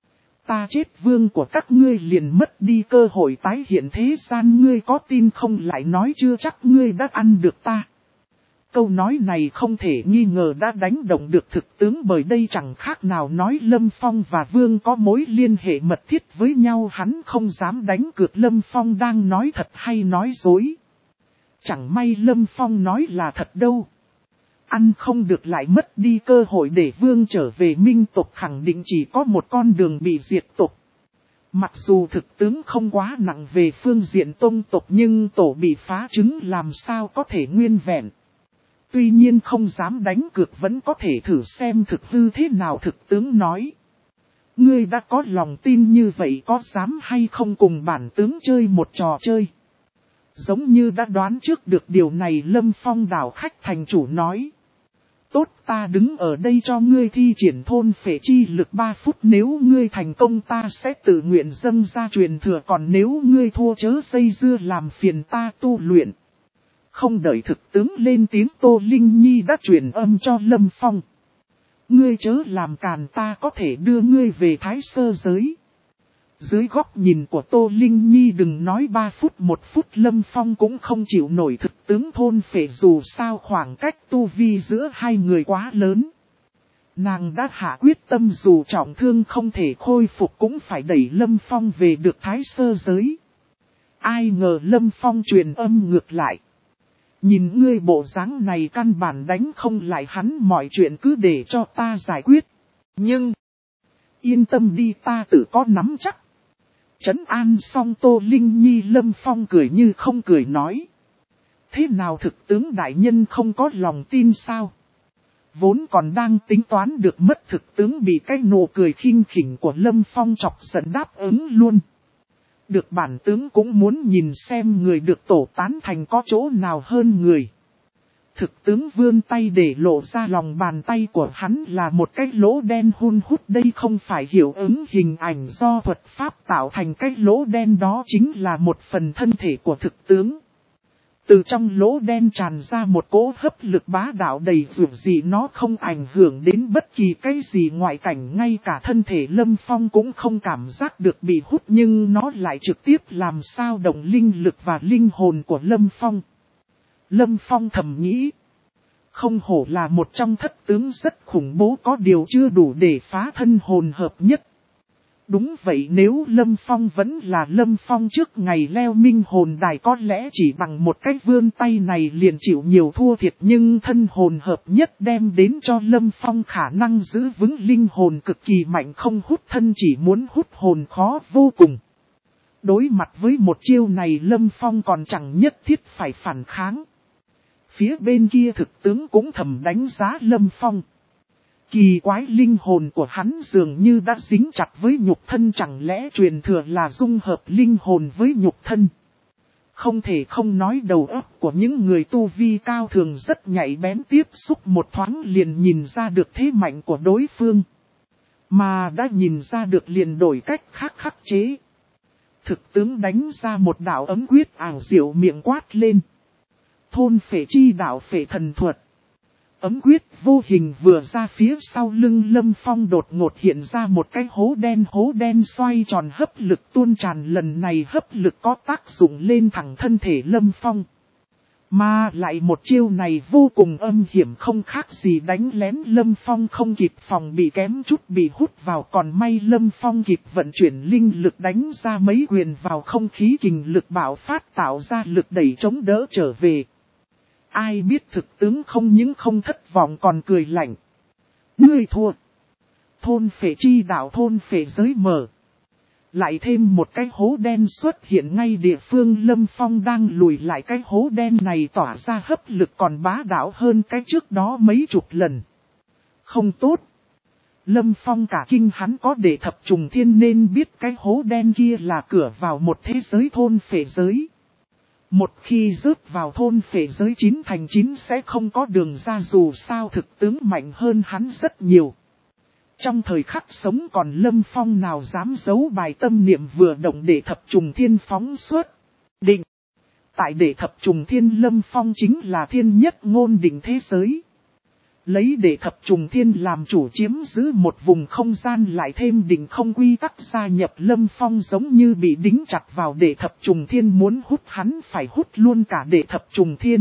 A: ta chết, vương của các ngươi liền mất đi cơ hội tái hiện thế gian, ngươi có tin không? Lại nói chưa chắc ngươi đã ăn được ta. Câu nói này không thể nghi ngờ đã đánh động được thực tướng, bởi đây chẳng khác nào nói Lâm Phong và Vương có mối liên hệ mật thiết với nhau. Hắn không dám đánh cược Lâm Phong đang nói thật hay nói dối. Chẳng may Lâm Phong nói là thật đâu. Ăn không được lại mất đi cơ hội để Vương trở về minh tộc, khẳng định chỉ có một con đường bị diệt tộc. Mặc dù thực tướng không quá nặng về phương diện tông tộc, nhưng tổ bị phá trứng làm sao có thể nguyên vẹn. Tuy nhiên không dám đánh cược, vẫn có thể thử xem thực hư thế nào. Thực tướng nói: ngươi đã có lòng tin như vậy, có dám hay không cùng bản tướng chơi một trò chơi? Giống như đã đoán trước được điều này, Lâm Phong đảo khách thành chủ nói: tốt, ta đứng ở đây cho ngươi thi triển thôn phệ chi lực ba phút, nếu ngươi thành công ta sẽ tự nguyện dâng ra truyền thừa, còn nếu ngươi thua chớ dây dưa làm phiền ta tu luyện. Không đợi thực tướng lên tiếng, Tô Linh Nhi đã truyền âm cho Lâm Phong: ngươi chớ làm càn, ta có thể đưa ngươi về Thái Sơ giới. Dưới góc nhìn của Tô Linh Nhi, đừng nói ba phút, một phút Lâm Phong cũng không chịu nổi thực tướng thôn phệ, dù sao khoảng cách tu vi giữa hai người quá lớn. Nàng đã hạ quyết tâm dù trọng thương không thể khôi phục cũng phải đẩy Lâm Phong về được Thái Sơ giới. Ai ngờ Lâm Phong truyền âm ngược lại: Nhìn ngươi bộ dáng này căn bản đánh không lại hắn, mọi chuyện cứ để cho ta giải quyết. Nhưng, yên tâm đi, ta tự có nắm chắc. Trấn an xong Tô Linh Nhi, Lâm Phong cười như không cười nói. Thế nào thực tướng đại nhân không có lòng tin sao? Vốn còn đang tính toán được mất, thực tướng bị cái nụ cười khinh khỉnh của Lâm Phong chọc giận đáp ứng luôn. Được, bản tướng cũng muốn nhìn xem người được tổ tán thành có chỗ nào hơn người. Thực tướng vươn tay để lộ ra lòng bàn tay của hắn là một cái lỗ đen hun hút. Đây không phải hiệu ứng hình ảnh do thuật pháp tạo thành, cái lỗ đen đó chính là một phần thân thể của thực tướng. Từ trong lỗ đen tràn ra một cỗ hấp lực bá đạo đầy dường gì, nó không ảnh hưởng đến bất kỳ cái gì ngoại cảnh, ngay cả thân thể Lâm Phong cũng không cảm giác được bị hút, nhưng nó lại trực tiếp làm sao động linh lực và linh hồn của Lâm Phong. Lâm Phong thầm nghĩ, không hổ là một trong thất tướng rất khủng bố, có điều chưa đủ để phá thân hồn hợp nhất. Đúng vậy, nếu Lâm Phong vẫn là Lâm Phong trước ngày leo minh hồn đài, có lẽ chỉ bằng một cái vươn tay này liền chịu nhiều thua thiệt, nhưng thân hồn hợp nhất đem đến cho Lâm Phong khả năng giữ vững linh hồn cực kỳ mạnh, không hút thân chỉ muốn hút hồn khó vô cùng. Đối mặt với một chiêu này, Lâm Phong còn chẳng nhất thiết phải phản kháng. Phía bên kia thực tướng cũng thầm đánh giá Lâm Phong. Kỳ quái, linh hồn của hắn dường như đã dính chặt với nhục thân, chẳng lẽ truyền thừa là dung hợp linh hồn với nhục thân. Không thể không nói đầu óc của những người tu vi cao thường rất nhạy bén, tiếp xúc một thoáng liền nhìn ra được thế mạnh của đối phương. Mà đã nhìn ra được liền đổi cách khác khắc chế. Thực tướng đánh ra một đạo ấm quyết ảo diệu, miệng quát lên. Thôn phệ chi đạo phệ thần thuật. Ấm quyết vô hình vừa ra, phía sau lưng Lâm Phong đột ngột hiện ra một cái hố đen, hố đen xoay tròn, hấp lực tuôn tràn, lần này hấp lực có tác dụng lên thẳng thân thể Lâm Phong. Mà lại một chiêu này vô cùng âm hiểm, không khác gì đánh lén. Lâm Phong không kịp phòng bị, kém chút bị hút vào, còn may Lâm Phong kịp vận chuyển linh lực đánh ra mấy quyền vào không khí, kình lực bạo phát tạo ra lực đẩy chống đỡ trở về. Ai biết thực tướng không những không thất vọng còn cười lạnh. Ngươi thua. Thôn phệ chi đạo, thôn phệ giới mở. Lại thêm một cái hố đen xuất hiện ngay địa phương Lâm Phong đang lùi lại, cái hố đen này tỏa ra hấp lực còn bá đạo hơn cái trước đó mấy chục lần. Không tốt. Lâm Phong cả kinh, hắn có để thập trùng thiên nên biết cái hố đen kia là cửa vào một thế giới thôn phệ giới. Một khi rớt vào thôn phệ giới chín thành chín sẽ không có đường ra, dù sao thực tướng mạnh hơn hắn rất nhiều. Trong thời khắc sống còn, Lâm Phong nào dám giấu bài, tâm niệm vừa động để thập trùng thiên phóng xuất. Định. Tại để thập trùng thiên, Lâm Phong chính là thiên nhất ngôn định thế giới. Lấy để thập trùng thiên làm chủ, chiếm giữ một vùng không gian, lại thêm định không quy tắc gia nhập, Lâm Phong giống như bị đính chặt vào để thập trùng thiên, muốn hút hắn phải hút luôn cả để thập trùng thiên.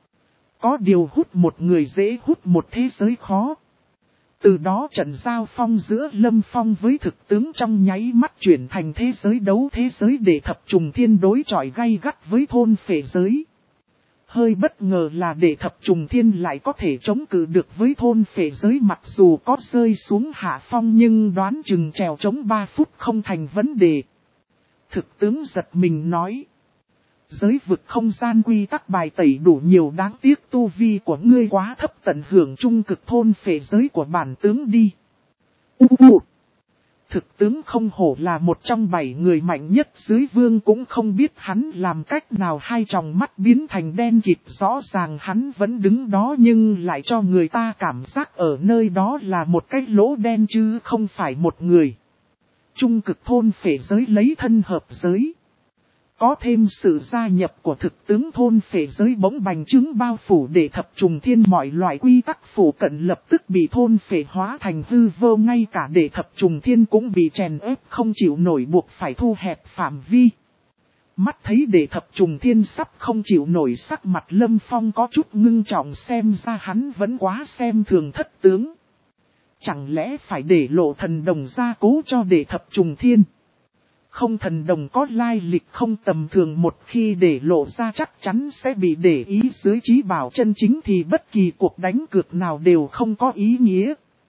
A: Có điều hút một người dễ, hút một thế giới khó. Từ đó trận giao phong giữa Lâm Phong với thực tướng trong nháy mắt chuyển thành thế giới đấu, thế giới để thập trùng thiên đối chọi gay gắt với thôn phệ giới. Hơi bất ngờ là để thập trùng thiên lại có thể chống cự được với thôn phệ giới, mặc dù có rơi xuống hạ phong nhưng đoán chừng trèo chống ba phút không thành vấn đề. Thực tướng giật mình nói. Giới vực không gian quy tắc bài tẩy đủ nhiều, đáng tiếc tu vi của ngươi quá thấp, tận hưởng trung cực thôn phệ giới của bản tướng đi. U u. Thực tướng không hổ là một trong bảy người mạnh nhất dưới vương, cũng không biết hắn làm cách nào hai tròng mắt biến thành đen kịt, rõ ràng hắn vẫn đứng đó nhưng lại cho người ta cảm giác ở nơi đó là một cái lỗ đen chứ không phải một người. Trung cực thôn phệ giới lấy thân hợp giới. Có thêm sự gia nhập của thực tướng, thôn phệ giới bỗng bành trướng bao phủ để thập trùng thiên, mọi loại quy tắc phủ cận lập tức bị thôn phệ hóa thành hư vô, ngay cả để thập trùng thiên cũng bị chèn ép không chịu nổi, buộc phải thu hẹp phạm vi. Mắt thấy để thập trùng thiên sắp không chịu nổi, sắc mặt Lâm Phong có chút ngưng trọng, xem ra hắn vẫn quá xem thường thất tướng. Chẳng lẽ phải để lộ thần đồng gia cố cho để thập trùng thiên? không thần đồng có lai lịch không tầm thường một khi để lộ ra chắc chắn sẽ bị để ý dưới trí bảo chân chính thì bất kỳ cuộc đánh cược nào đều không có ý nghĩa.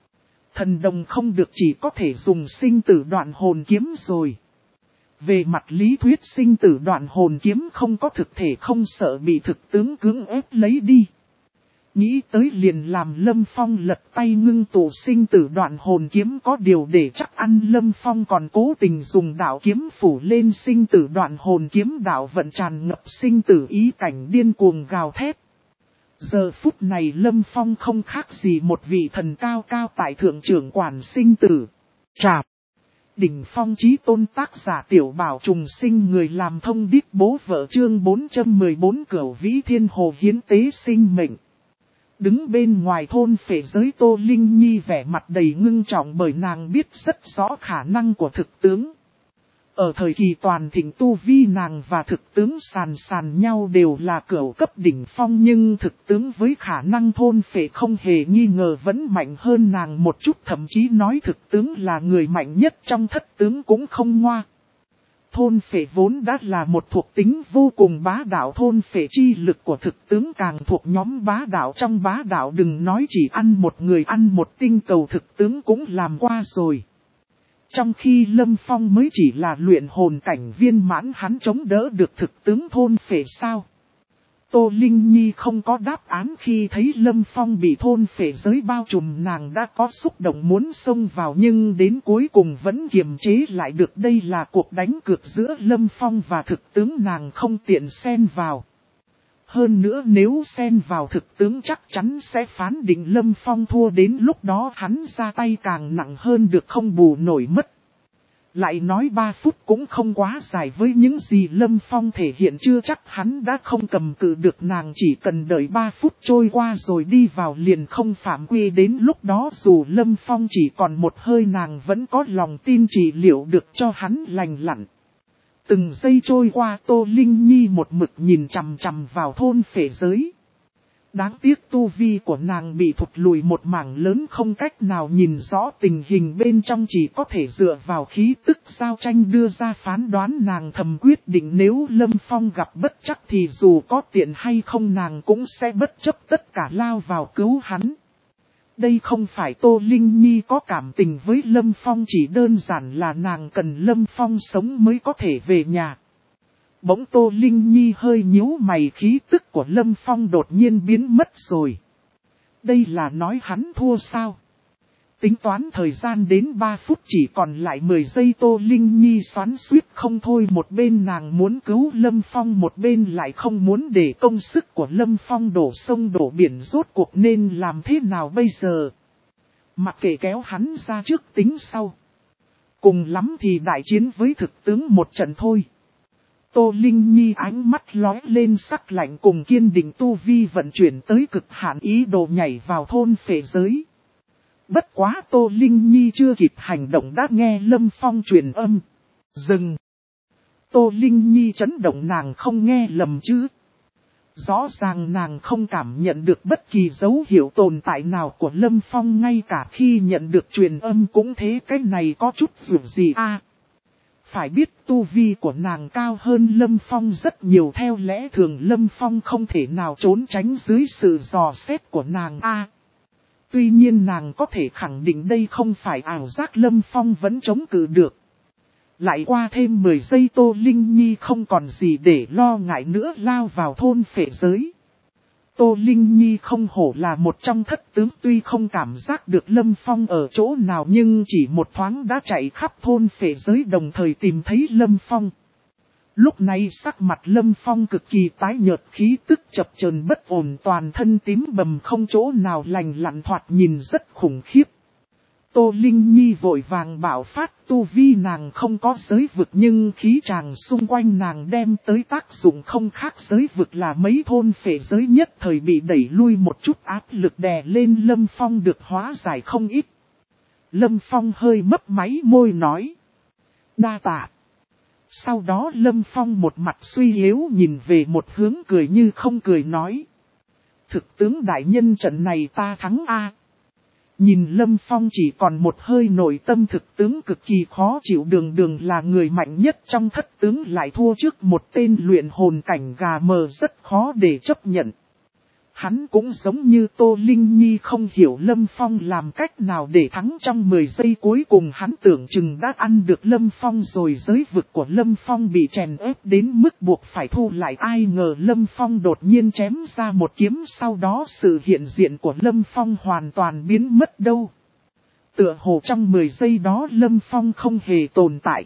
A: Thần đồng không được chỉ có thể dùng sinh tử đoạn hồn kiếm rồi. Về mặt lý thuyết sinh tử đoạn hồn kiếm không có thực thể không sợ bị thực tướng cưỡng ép lấy đi. Nghĩ tới liền làm Lâm Phong lật tay ngưng tụ sinh tử đoạn hồn kiếm có điều để chắc ăn Lâm Phong còn cố tình dùng đạo kiếm phủ lên sinh tử đoạn hồn kiếm đạo vận tràn ngập sinh tử ý cảnh điên cuồng gào thét. Giờ phút này Lâm Phong không khác gì một vị thần cao cao tại thượng trưởng quản sinh tử. Trạp. Đỉnh phong chí tôn tác giả tiểu bảo trùng sinh người làm thông điệp bố vợ chương bốn trăm mười bốn cửu vĩ thiên hồ hiến tế sinh mệnh. Đứng bên ngoài thôn phệ giới Tô Linh Nhi vẻ mặt đầy ngưng trọng bởi nàng biết rất rõ khả năng của thực tướng. Ở thời kỳ toàn thịnh tu vi nàng và thực tướng sàn sàn nhau đều là cửu cấp đỉnh phong nhưng thực tướng với khả năng thôn phệ không hề nghi ngờ vẫn mạnh hơn nàng một chút thậm chí nói thực tướng là người mạnh nhất trong thất tướng cũng không ngoa. Thôn phệ vốn đã là một thuộc tính vô cùng bá đạo thôn phệ chi lực của thực tướng càng thuộc nhóm bá đạo trong bá đạo đừng nói chỉ ăn một người ăn một tinh cầu thực tướng cũng làm qua rồi. Trong khi Lâm Phong mới chỉ là luyện hồn cảnh viên mãn hắn chống đỡ được thực tướng thôn phệ sao? Tô Linh Nhi không có đáp án khi thấy Lâm Phong bị thôn phệ giới bao trùm nàng đã có xúc động muốn xông vào nhưng đến cuối cùng vẫn kiềm chế lại được đây là cuộc đánh cược giữa Lâm Phong và thực tướng nàng không tiện xen vào. Hơn nữa nếu xen vào thực tướng chắc chắn sẽ phán định Lâm Phong thua đến lúc đó hắn ra tay càng nặng hơn được không bù nổi mất. Lại nói ba phút cũng không quá dài với những gì Lâm Phong thể hiện chưa chắc hắn đã không cầm cự được nàng chỉ cần đợi ba phút trôi qua rồi đi vào liền không phạm quy đến lúc đó dù Lâm Phong chỉ còn một hơi nàng vẫn có lòng tin trị liệu được cho hắn lành lặn. Từng giây trôi qua Tô Linh Nhi một mực nhìn chằm chằm vào thôn phệ giới. Đáng tiếc tu vi của nàng bị thụt lùi một mảng lớn không cách nào nhìn rõ tình hình bên trong chỉ có thể dựa vào khí tức giao tranh đưa ra phán đoán nàng thầm quyết định nếu Lâm Phong gặp bất chắc thì dù có tiện hay không nàng cũng sẽ bất chấp tất cả lao vào cứu hắn. Đây không phải Tô Linh Nhi có cảm tình với Lâm Phong chỉ đơn giản là nàng cần Lâm Phong sống mới có thể về nhà. Bỗng Tô Linh Nhi hơi nhíu mày khí tức của Lâm Phong đột nhiên biến mất rồi. Đây là nói hắn thua sao? Tính toán thời gian đến ba phút chỉ còn lại mười giây Tô Linh Nhi xoắn xuýt không thôi một bên nàng muốn cứu Lâm Phong một bên lại không muốn để công sức của Lâm Phong đổ sông đổ biển rốt cuộc nên làm thế nào bây giờ? Mặc kệ kéo hắn ra trước tính sau. Cùng lắm thì đại chiến với thực tướng một trận thôi. Tô Linh Nhi ánh mắt lóe lên sắc lạnh cùng kiên định tu vi vận chuyển tới cực hạn ý đồ nhảy vào thôn phệ giới. Bất quá Tô Linh Nhi chưa kịp hành động đã nghe Lâm Phong truyền âm. Dừng. Tô Linh Nhi chấn động nàng không nghe lầm chứ. Rõ ràng nàng không cảm nhận được bất kỳ dấu hiệu tồn tại nào của Lâm Phong ngay cả khi nhận được truyền âm cũng thế cái này có chút dù gì a à, phải biết tu vi của nàng cao hơn Lâm Phong rất nhiều theo lẽ thường Lâm Phong không thể nào trốn tránh dưới sự dò xét của nàng a à, tuy nhiên nàng có thể khẳng định đây không phải ảo giác Lâm Phong vẫn chống cự được. Lại qua thêm mười giây Tô Linh Nhi không còn gì để lo ngại nữa lao vào thôn phệ giới. Tô Linh Nhi không hổ là một trong thất tướng tuy không cảm giác được Lâm Phong ở chỗ nào nhưng chỉ một thoáng đã chạy khắp thôn phệ giới đồng thời tìm thấy Lâm Phong. Lúc này sắc mặt Lâm Phong cực kỳ tái nhợt khí tức chập chờn bất ổn toàn thân tím bầm không chỗ nào lành lặn thoạt nhìn rất khủng khiếp. Tô Linh Nhi vội vàng bảo phát tu vi nàng không có giới vực nhưng khí tràng xung quanh nàng đem tới tác dụng không khác giới vực là mấy thôn phệ giới nhất thời bị đẩy lui một chút áp lực đè lên Lâm Phong được hóa giải không ít. Lâm Phong hơi mấp máy môi nói. Đa tạ. Sau đó Lâm Phong một mặt suy yếu nhìn về một hướng cười như không cười nói. Thực tướng đại nhân trận này ta thắng a. Nhìn Lâm Phong chỉ còn một hơi nội tâm thực tướng cực kỳ khó chịu, đường đường là người mạnh nhất trong thất tướng lại thua trước một tên luyện hồn cảnh gà mờ, rất khó để chấp nhận. Hắn cũng giống như Tô Linh Nhi không hiểu Lâm Phong làm cách nào để thắng trong mười giây cuối cùng, hắn tưởng chừng đã ăn được Lâm Phong rồi, giới vực của Lâm Phong bị chèn ép đến mức buộc phải thu lại, ai ngờ Lâm Phong đột nhiên chém ra một kiếm, sau đó sự hiện diện của Lâm Phong hoàn toàn biến mất đâu. Tựa hồ trong mười giây đó Lâm Phong không hề tồn tại.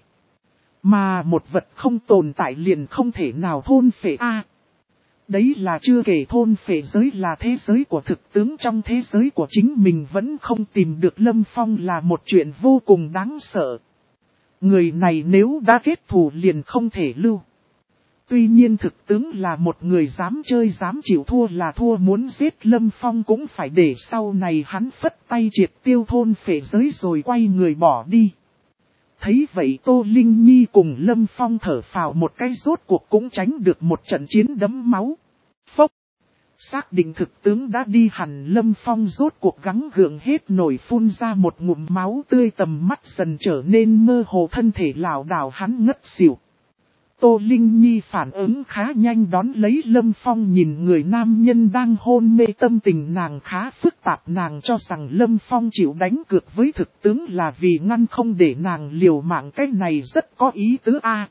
A: Mà một vật không tồn tại liền không thể nào thôn phệ a. Đấy là chưa kể thôn phệ giới là thế giới của thực tướng, trong thế giới của chính mình vẫn không tìm được Lâm Phong là một chuyện vô cùng đáng sợ. Người này nếu đã kết thù liền không thể lưu. Tuy nhiên thực tướng là một người dám chơi dám chịu thua là thua, muốn giết Lâm Phong cũng phải để sau này hắn phất tay triệt tiêu thôn phệ giới rồi quay người bỏ đi. Thấy vậy Tô Linh Nhi cùng Lâm Phong thở phào một cái, rốt cuộc cũng tránh được một trận chiến đẫm máu. Phốc! Xác định thực tướng đã đi hẳn, Lâm Phong rốt cuộc gắng gượng hết nổi phun ra một ngụm máu tươi, tầm mắt dần trở nên mơ hồ, thân thể lảo đảo hắn ngất xỉu. Tô Linh Nhi phản ứng khá nhanh, đón lấy Lâm Phong, nhìn người nam nhân đang hôn mê, tâm tình nàng khá phức tạp, nàng cho rằng Lâm Phong chịu đánh cược với thực tướng là vì ngăn không để nàng liều mạng, cái này rất có ý tứ a.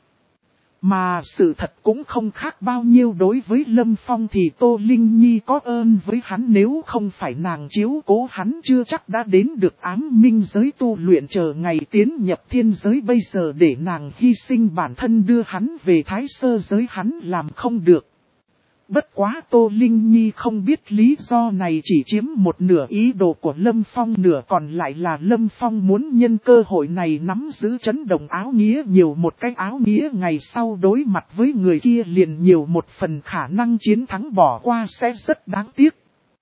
A: Mà sự thật cũng không khác bao nhiêu, đối với Lâm Phong thì Tô Linh Nhi có ơn với hắn, nếu không phải nàng chiếu cố hắn chưa chắc đã đến được ám minh giới tu luyện, chờ ngày tiến nhập thiên giới, bây giờ để nàng hy sinh bản thân đưa hắn về thái sơ giới hắn làm không được. Bất quá Tô Linh Nhi không biết lý do này chỉ chiếm một nửa ý đồ của Lâm Phong, nửa còn lại là Lâm Phong muốn nhân cơ hội này nắm giữ chấn động áo nghĩa, nhiều một cái áo nghĩa ngày sau đối mặt với người kia liền nhiều một phần khả năng chiến thắng, bỏ qua sẽ rất đáng tiếc.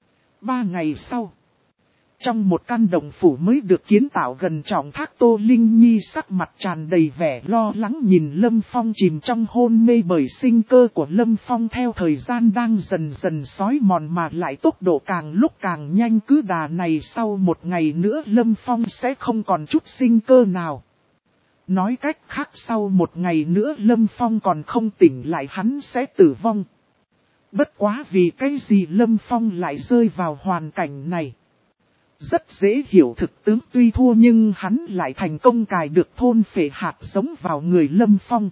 A: Ba ngày sau, trong một căn động phủ mới được kiến tạo gần trọng thác, Tô Linh Nhi sắc mặt tràn đầy vẻ lo lắng nhìn Lâm Phong chìm trong hôn mê, bởi sinh cơ của Lâm Phong theo thời gian đang dần dần xói mòn mà lại tốc độ càng lúc càng nhanh, cứ đà này sau một ngày nữa Lâm Phong sẽ không còn chút sinh cơ nào. Nói cách khác sau một ngày nữa Lâm Phong còn không tỉnh lại hắn sẽ tử vong. Bất quá vì cái gì Lâm Phong lại rơi vào hoàn cảnh này? Rất dễ hiểu, thực tướng tuy thua nhưng hắn lại thành công cài được thôn phệ hạt giống vào người Lâm Phong.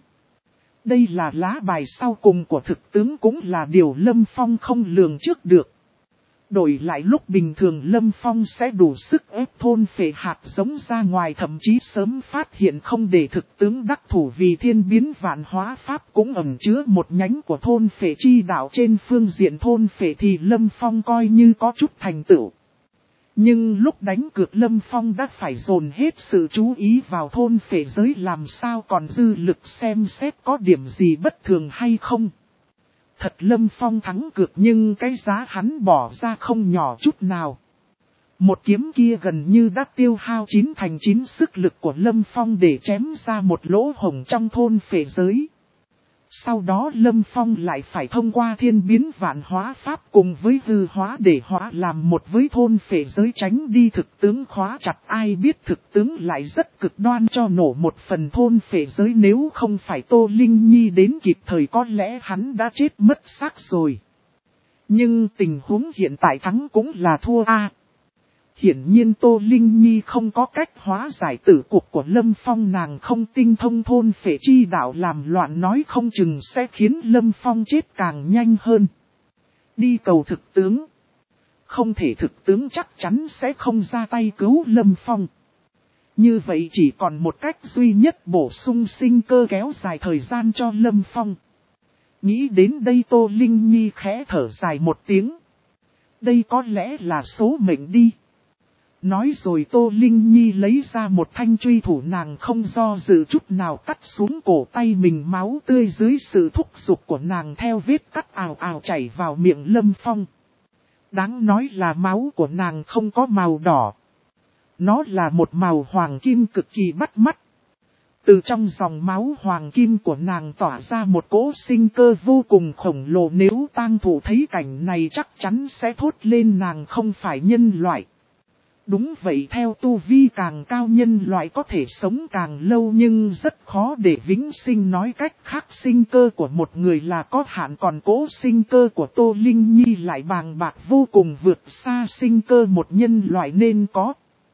A: Đây là lá bài sau cùng của thực tướng, cũng là điều Lâm Phong không lường trước được. Đổi lại lúc bình thường Lâm Phong sẽ đủ sức ép thôn phệ hạt giống ra ngoài, thậm chí sớm phát hiện không để thực tướng đắc thủ, vì thiên biến vạn hóa pháp cũng ẩn chứa một nhánh của thôn phệ chi đạo, trên phương diện thôn phệ thì Lâm Phong coi như có chút thành tựu. Nhưng lúc đánh cược Lâm Phong đã phải dồn hết sự chú ý vào thôn phệ giới, làm sao còn dư lực xem xét có điểm gì bất thường hay không. Thật Lâm Phong thắng cược nhưng cái giá hắn bỏ ra không nhỏ chút nào. Một kiếm kia gần như đã tiêu hao chín thành chín sức lực của Lâm Phong để chém ra một lỗ hổng trong thôn phệ giới. Sau đó Lâm Phong lại phải thông qua thiên biến vạn hóa pháp cùng với hư hóa để hóa làm một với thôn phệ giới, tránh đi thực tướng khóa chặt, ai biết thực tướng lại rất cực đoan cho nổ một phần thôn phệ giới, nếu không phải Tô Linh Nhi đến kịp thời có lẽ hắn đã chết mất xác rồi. Nhưng tình huống hiện tại thắng cũng là thua a. Hiển nhiên Tô Linh Nhi không có cách hóa giải tử cuộc của Lâm Phong, nàng không tinh thông thôn phệ chi đạo, làm loạn nói không chừng sẽ khiến Lâm Phong chết càng nhanh hơn. Đi cầu thực tướng. Không thể, thực tướng chắc chắn sẽ không ra tay cứu Lâm Phong. Như vậy chỉ còn một cách duy nhất, bổ sung sinh cơ kéo dài thời gian cho Lâm Phong. Nghĩ đến đây Tô Linh Nhi khẽ thở dài một tiếng. Đây có lẽ là số mệnh đi. Nói rồi Tô Linh Nhi lấy ra một thanh truy thủ, nàng không do dự chút nào cắt xuống cổ tay mình, máu tươi dưới sự thúc giục của nàng theo vết cắt ào ào chảy vào miệng Lâm Phong. Đáng nói là máu của nàng không có màu đỏ. Nó là một màu hoàng kim cực kỳ bắt mắt. Từ trong dòng máu hoàng kim của nàng tỏa ra một cỗ sinh cơ vô cùng khổng lồ, nếu tang thủ thấy cảnh này chắc chắn sẽ thốt lên nàng không phải nhân loại. Đúng vậy, theo tu vi càng cao nhân loại có thể sống càng lâu nhưng rất khó để vĩnh sinh, nói cách khác sinh cơ của một người là có hạn, còn cố sinh cơ của Tô Linh Nhi lại bàng bạc vô cùng, vượt xa sinh cơ một nhân loại nên có.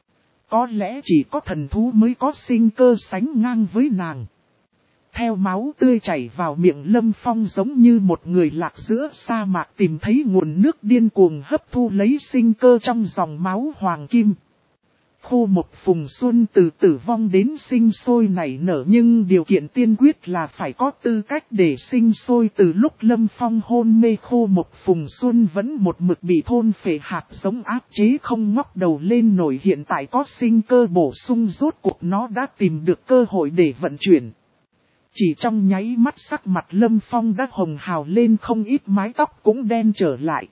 A: Có lẽ chỉ có thần thú mới có sinh cơ sánh ngang với nàng. Theo máu tươi chảy vào miệng Lâm Phong giống như một người lạc giữa sa mạc tìm thấy nguồn nước điên cuồng hấp thu lấy sinh cơ trong dòng máu hoàng kim. Khô một phùng xuân từ tử vong đến sinh sôi nảy nở, nhưng điều kiện tiên quyết là phải có tư cách để sinh sôi. Từ lúc Lâm Phong hôn mê, khô một phùng xuân vẫn một mực bị thôn phệ hạt giống áp chế không ngóc đầu lên nổi, hiện tại có sinh cơ bổ sung rốt cuộc nó đã tìm được cơ hội để vận chuyển. Chỉ trong nháy mắt sắc mặt Lâm Phong đã hồng hào lên, không ít mái tóc cũng đen trở lại.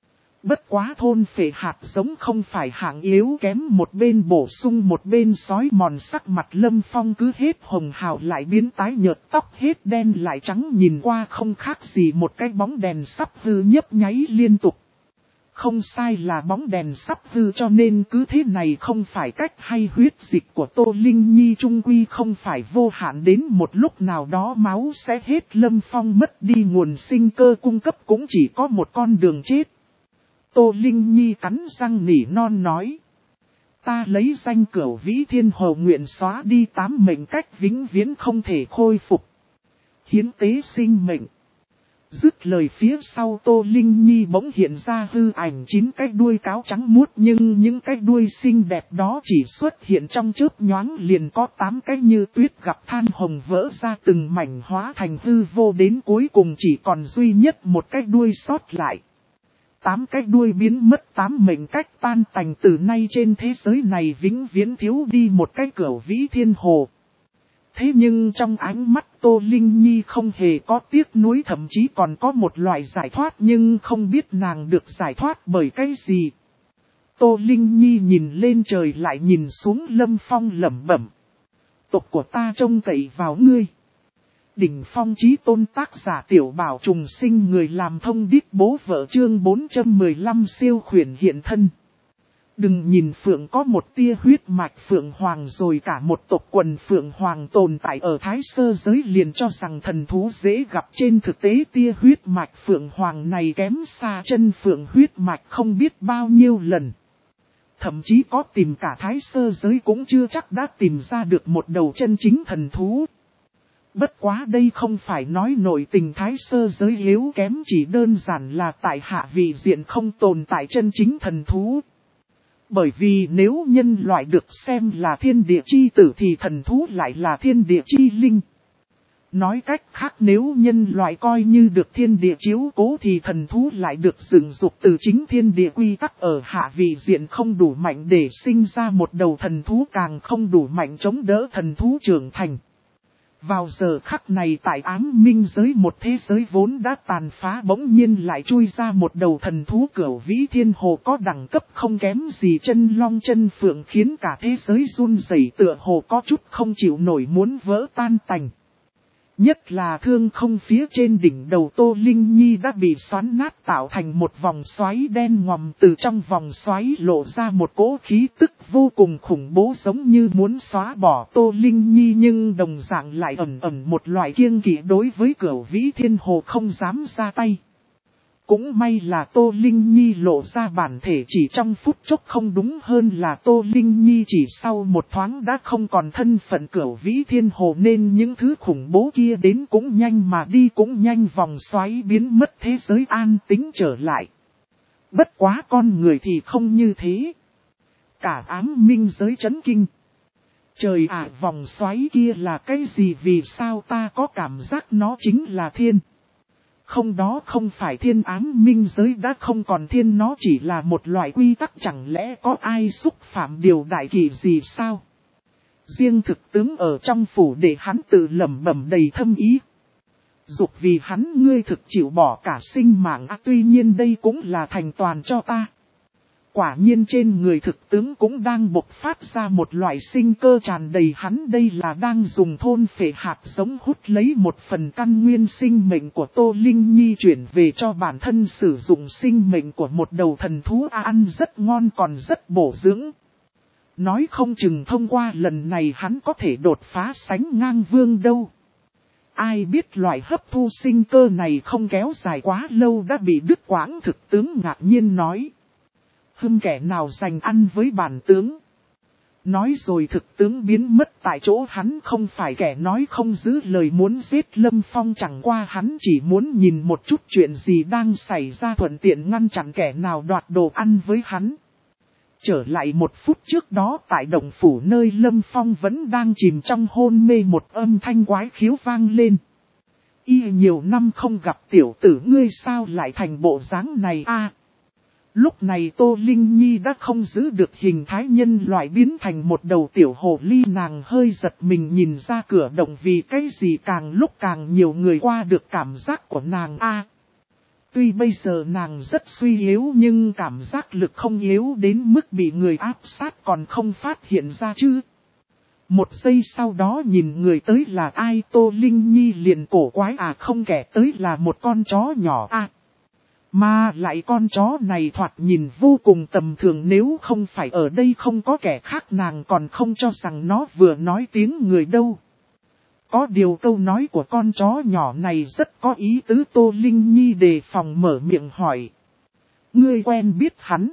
A: Bất quá thôn phệ hạt giống không phải hạng yếu kém, một bên bổ sung một bên sói mòn, sắc mặt Lâm Phong cứ hết hồng hào lại biến tái nhợt, tóc hết đen lại trắng, nhìn qua không khác gì một cái bóng đèn sắp hư nhấp nháy liên tục. Không sai, là bóng đèn sắp hư, cho nên cứ thế này không phải cách hay. Huyết dịch của Tô Linh Nhi trung quy không phải vô hạn, đến một lúc nào đó máu sẽ hết, Lâm Phong mất đi nguồn sinh cơ cung cấp cũng chỉ có một con đường chết. Tô Linh Nhi cắn răng nỉ non nói. Ta lấy danh Cửu Vĩ Thiên Hồ nguyện xóa đi tám mệnh cách vĩnh viễn không thể khôi phục. Hiến tế sinh mệnh. Dứt lời phía sau Tô Linh Nhi bỗng hiện ra hư ảnh chín cái đuôi cáo trắng muốt, nhưng những cái đuôi xinh đẹp đó chỉ xuất hiện trong chớp nhoáng, liền có tám cái như tuyết gặp than hồng vỡ ra từng mảnh hóa thành hư vô, đến cuối cùng chỉ còn duy nhất một cái đuôi sót lại. Tám cái đuôi biến mất, tám mệnh cách tan tành, từ nay trên thế giới này vĩnh viễn thiếu đi một cái Cửu Vĩ Thiên Hồ. Thế nhưng trong ánh mắt Tô Linh Nhi không hề có tiếc nuối, thậm chí còn có một loại giải thoát, nhưng không biết nàng được giải thoát bởi cái gì. Tô Linh Nhi nhìn lên trời lại nhìn xuống Lâm Phong lẩm bẩm. Tộc của ta trông cậy vào ngươi. Đỉnh phong chí tôn, tác giả Tiểu Bảo Trùng Sinh, người làm thông điệp bố vợ, chương bốn trăm mười lăm siêu khuyển hiện thân. Đừng nhìn Phượng có một tia huyết mạch Phượng Hoàng rồi cả một tộc quần Phượng Hoàng tồn tại ở Thái Sơ giới liền cho rằng thần thú dễ gặp, trên thực tế tia huyết mạch Phượng Hoàng này kém xa chân Phượng huyết mạch không biết bao nhiêu lần. Thậm chí có tìm cả Thái Sơ giới cũng chưa chắc đã tìm ra được một đầu chân chính thần thú. Bất quá đây không phải nói nội tình Thái Sơ giới yếu kém, chỉ đơn giản là tại hạ vị diện không tồn tại chân chính thần thú. Bởi vì nếu nhân loại được xem là thiên địa chi tử thì thần thú lại là thiên địa chi linh. Nói cách khác, nếu nhân loại coi như được thiên địa chiếu cố thì thần thú lại được dựng dục từ chính thiên địa quy tắc, ở hạ vị diện không đủ mạnh để sinh ra một đầu thần thú, càng không đủ mạnh chống đỡ thần thú trưởng thành. Vào giờ khắc này tại ám minh giới, một thế giới vốn đã tàn phá, bỗng nhiên lại chui ra một đầu thần thú Cửu Vĩ Thiên Hồ có đẳng cấp không kém gì chân long chân phượng, khiến cả thế giới run rẩy, tựa hồ có chút không chịu nổi muốn vỡ tan tành. Nhất là thương không phía trên đỉnh đầu Tô Linh Nhi đã bị xoắn nát, tạo thành một vòng xoáy đen ngòm, từ trong vòng xoáy lộ ra một cỗ khí tức vô cùng khủng bố, giống như muốn xóa bỏ Tô Linh Nhi, nhưng đồng dạng lại ẩn ẩn một loại kiêng kỵ đối với Cửu Vĩ Thiên Hồ không dám ra tay. Cũng may là Tô Linh Nhi lộ ra bản thể chỉ trong phút chốc, không đúng hơn là Tô Linh Nhi chỉ sau một thoáng đã không còn thân phận Cửu Vĩ Thiên Hồ, nên những thứ khủng bố kia đến cũng nhanh mà đi cũng nhanh, vòng xoáy biến mất, thế giới an tĩnh trở lại. Bất quá con người thì không như thế. Cả ám minh giới chấn kinh. Trời ạ, vòng xoáy kia là cái gì, vì sao ta có cảm giác nó chính là thiên? Không, đó không phải thiên, ám minh giới đã không còn thiên, nó chỉ là một loại quy tắc, chẳng lẽ có ai xúc phạm điều đại kỳ gì sao? Riêng thực tướng ở trong phủ để hắn tự lẩm bẩm đầy thâm ý. Dục vì hắn ngươi thực chịu bỏ cả sinh mạng, à, tuy nhiên đây cũng là thành toàn cho ta. Quả nhiên trên người thực tướng cũng đang bộc phát ra một loại sinh cơ tràn đầy, hắn đây là đang dùng thôn phệ hạt giống hút lấy một phần căn nguyên sinh mệnh của Tô Linh Nhi chuyển về cho bản thân sử dụng. Sinh mệnh của một đầu thần thú à, ăn rất ngon còn rất bổ dưỡng. Nói không chừng thông qua lần này hắn có thể đột phá sánh ngang vương đâu. Ai biết loại hấp thu sinh cơ này không kéo dài quá lâu đã bị đứt quãng. Thực tướng ngạc nhiên nói. Hưng kẻ nào giành ăn với bản tướng. Nói rồi thực tướng biến mất tại chỗ. Hắn không phải kẻ nói không giữ lời muốn giết Lâm Phong, chẳng qua hắn chỉ muốn nhìn một chút chuyện gì đang xảy ra, thuận tiện ngăn chặn kẻ nào đoạt đồ ăn với hắn. Trở lại một phút trước đó tại động phủ nơi Lâm Phong vẫn đang chìm trong hôn mê, một âm thanh quái khiếu vang lên. Y nhiều năm không gặp, tiểu tử ngươi sao lại thành bộ dáng này a? Lúc này Tô Linh Nhi đã không giữ được hình thái nhân loại, biến thành một đầu tiểu hồ ly. Nàng hơi giật mình nhìn ra cửa động, vì cái gì càng lúc càng nhiều người qua được cảm giác của nàng a. Tuy bây giờ nàng rất suy yếu nhưng cảm giác lực không yếu đến mức bị người áp sát còn không phát hiện ra chứ. Một giây sau đó nhìn người tới là ai, Tô Linh Nhi liền cổ quái, à không, kẻ tới là một con chó nhỏ a. Mà lại con chó này thoạt nhìn vô cùng tầm thường, nếu không phải ở đây không có kẻ khác nàng còn không cho rằng nó vừa nói tiếng người đâu. Có điều câu nói của con chó nhỏ này rất có ý tứ. Tô Linh Nhi đề phòng mở miệng hỏi. Ngươi quen biết hắn?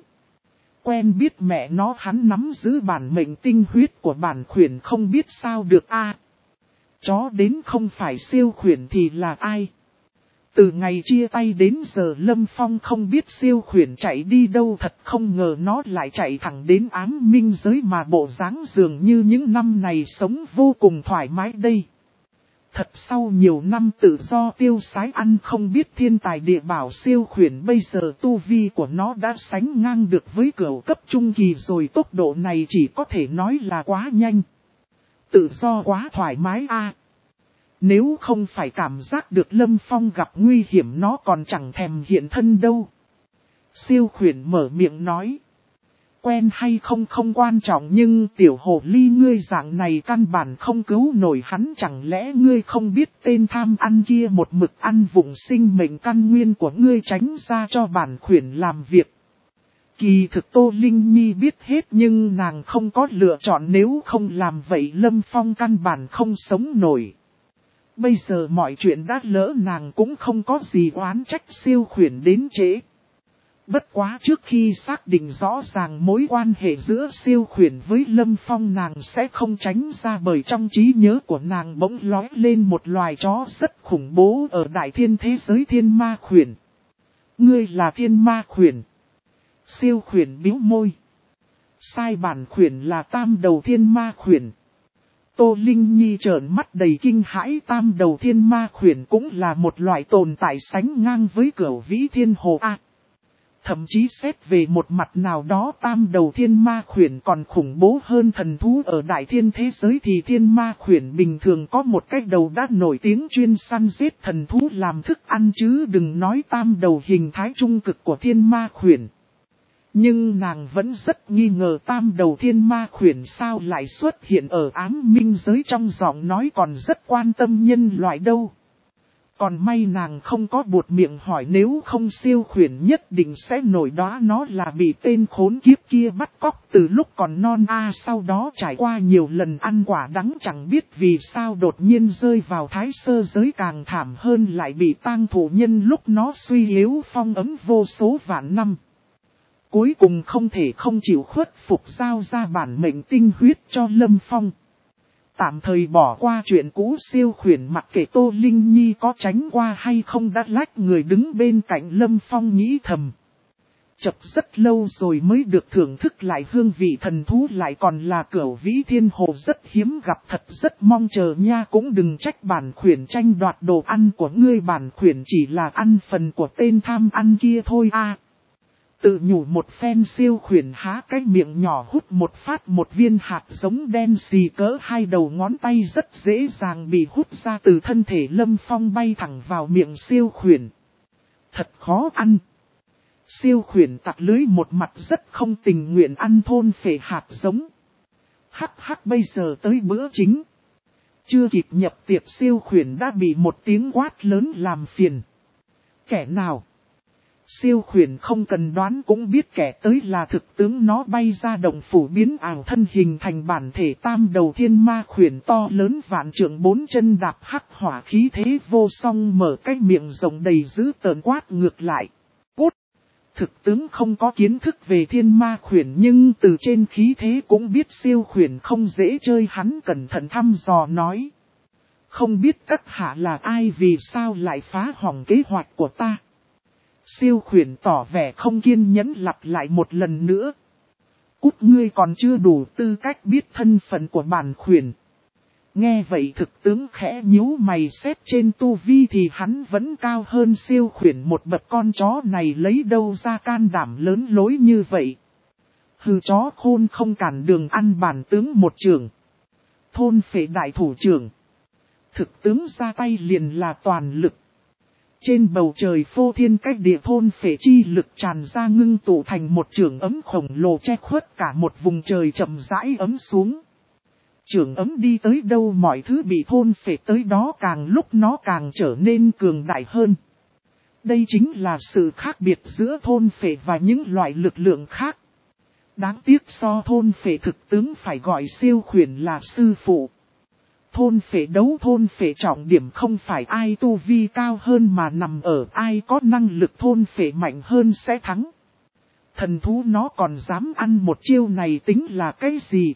A: Quen biết mẹ nó, hắn nắm giữ bản mệnh tinh huyết của bản khuyển không biết sao được a. Chó đến không phải siêu khuyển thì là ai? Từ ngày chia tay đến giờ Lâm Phong không biết siêu khuyển chạy đi đâu, thật không ngờ nó lại chạy thẳng đến ám minh giới, mà bộ dáng dường như những năm này sống vô cùng thoải mái đây. Thật sau nhiều năm tự do tiêu sái ăn không biết thiên tài địa bảo, siêu khuyển bây giờ tu vi của nó đã sánh ngang được với cửu cấp trung kỳ rồi, tốc độ này chỉ có thể nói là quá nhanh. Tự do quá thoải mái a. Nếu không phải cảm giác được Lâm Phong gặp nguy hiểm nó còn chẳng thèm hiện thân đâu. Siêu khuyển mở miệng nói. Quen hay không không quan trọng, nhưng tiểu hồ ly ngươi dạng này căn bản không cứu nổi hắn. Chẳng lẽ ngươi không biết tên tham ăn kia một mực ăn vụng sinh mệnh căn nguyên của ngươi, tránh ra cho bản khuyển làm việc. Kỳ thực Tô Linh Nhi biết hết nhưng nàng không có lựa chọn, nếu không làm vậy Lâm Phong căn bản không sống nổi. Bây giờ mọi chuyện đã lỡ, nàng cũng không có gì oán trách siêu khuyển đến trễ. Bất quá trước khi xác định rõ ràng mối quan hệ giữa siêu khuyển với Lâm Phong, nàng sẽ không tránh ra, bởi trong trí nhớ của nàng bỗng lói lên một loài chó rất khủng bố ở đại thiên thế giới, thiên ma khuyển. Ngươi là thiên ma khuyển? Siêu khuyển bĩu môi. Sai, bản khuyển là tam đầu thiên ma khuyển. Tô Linh Nhi trợn mắt đầy kinh hãi, tam đầu thiên ma khuyển cũng là một loại tồn tại sánh ngang với cửu vĩ thiên hồ A. Thậm chí xét về một mặt nào đó, tam đầu thiên ma khuyển còn khủng bố hơn thần thú ở đại thiên thế giới. Thì thiên ma khuyển bình thường có một cái đầu đã nổi tiếng chuyên săn giết thần thú làm thức ăn, chứ đừng nói tam đầu hình thái trung cực của thiên ma khuyển. Nhưng nàng vẫn rất nghi ngờ tam đầu thiên ma khuyển sao lại xuất hiện ở ám minh giới, trong giọng nói còn rất quan tâm nhân loại đâu. Còn may nàng không có buột miệng hỏi, nếu không siêu khuyển nhất định sẽ nổi đoá nó là bị tên khốn kiếp kia bắt cóc từ lúc còn non a. À, sau đó trải qua nhiều lần ăn quả đắng, chẳng biết vì sao đột nhiên rơi vào thái sơ giới, càng thảm hơn lại bị tang thủ nhân lúc nó suy yếu phong ấm vô số vạn năm. Cuối cùng không thể không chịu khuất phục giao ra bản mệnh tinh huyết cho Lâm Phong. Tạm thời bỏ qua chuyện cũ, siêu khuyển mặc kệ Tô Linh Nhi có tránh qua hay không đã lách người đứng bên cạnh Lâm Phong nghĩ thầm. Chập rất lâu rồi mới được thưởng thức lại hương vị thần thú, lại còn là cửu vĩ thiên hồ, rất hiếm gặp, thật rất mong chờ nha. Cũng đừng trách bản khuyển tranh đoạt đồ ăn của ngươi, bản khuyển chỉ là ăn phần của tên tham ăn kia thôi a. À, tự nhủ một phen, siêu khuyển há cái miệng nhỏ hút một phát một viên hạt giống đen xì cỡ hai đầu ngón tay, rất dễ dàng bị hút ra từ thân thể Lâm Phong, bay thẳng vào miệng siêu khuyển. Thật khó ăn. Siêu khuyển tặc lưới một mặt rất không tình nguyện ăn thôn phệ hạt giống. Hắc hắc, bây giờ tới bữa chính. Chưa kịp nhập tiệc siêu khuyển đã bị một tiếng quát lớn làm phiền. Kẻ nào? Siêu khuyển không cần đoán cũng biết kẻ tới là thực tướng, nó bay ra động phủ biến ảo thân hình thành bản thể tam đầu thiên ma khuyển to lớn vạn trượng, bốn chân đạp hắc hỏa khí thế vô song, mở cái miệng rộng đầy dữ tợn quát ngược lại. Cút! Thực tướng không có kiến thức về thiên ma khuyển nhưng từ trên khí thế cũng biết siêu khuyển không dễ chơi, hắn cẩn thận thăm dò nói. Không biết các hạ là ai, vì sao lại phá hỏng kế hoạch của ta? Siêu khuyển tỏ vẻ không kiên nhẫn lặp lại một lần nữa. Cút, ngươi còn chưa đủ tư cách biết thân phận của bản khuyển. Nghe vậy thực tướng khẽ nhíu mày, xét trên tu vi thì hắn vẫn cao hơn siêu khuyển một bậc, con chó này lấy đâu ra can đảm lớn lối như vậy. Hừ, chó khôn không cản đường ăn bản tướng một trường. Thôn phệ đại thủ trưởng. Thực tướng ra tay liền là toàn lực. Trên bầu trời phô thiên cách địa thôn phệ chi lực tràn ra, ngưng tụ thành một trường ấm khổng lồ che khuất cả một vùng trời, chậm rãi ấm xuống. Trường ấm đi tới đâu mọi thứ bị thôn phệ tới đó, càng lúc nó càng trở nên cường đại hơn. Đây chính là sự khác biệt giữa thôn phệ và những loại lực lượng khác. Đáng tiếc so thôn phệ, thực tướng phải gọi siêu khuyển là sư phụ. Thôn phệ đấu thôn phệ trọng điểm không phải ai tu vi cao hơn mà nằm ở ai có năng lực thôn phệ mạnh hơn sẽ thắng. Thần thú nó còn dám ăn một chiêu này tính là cái gì?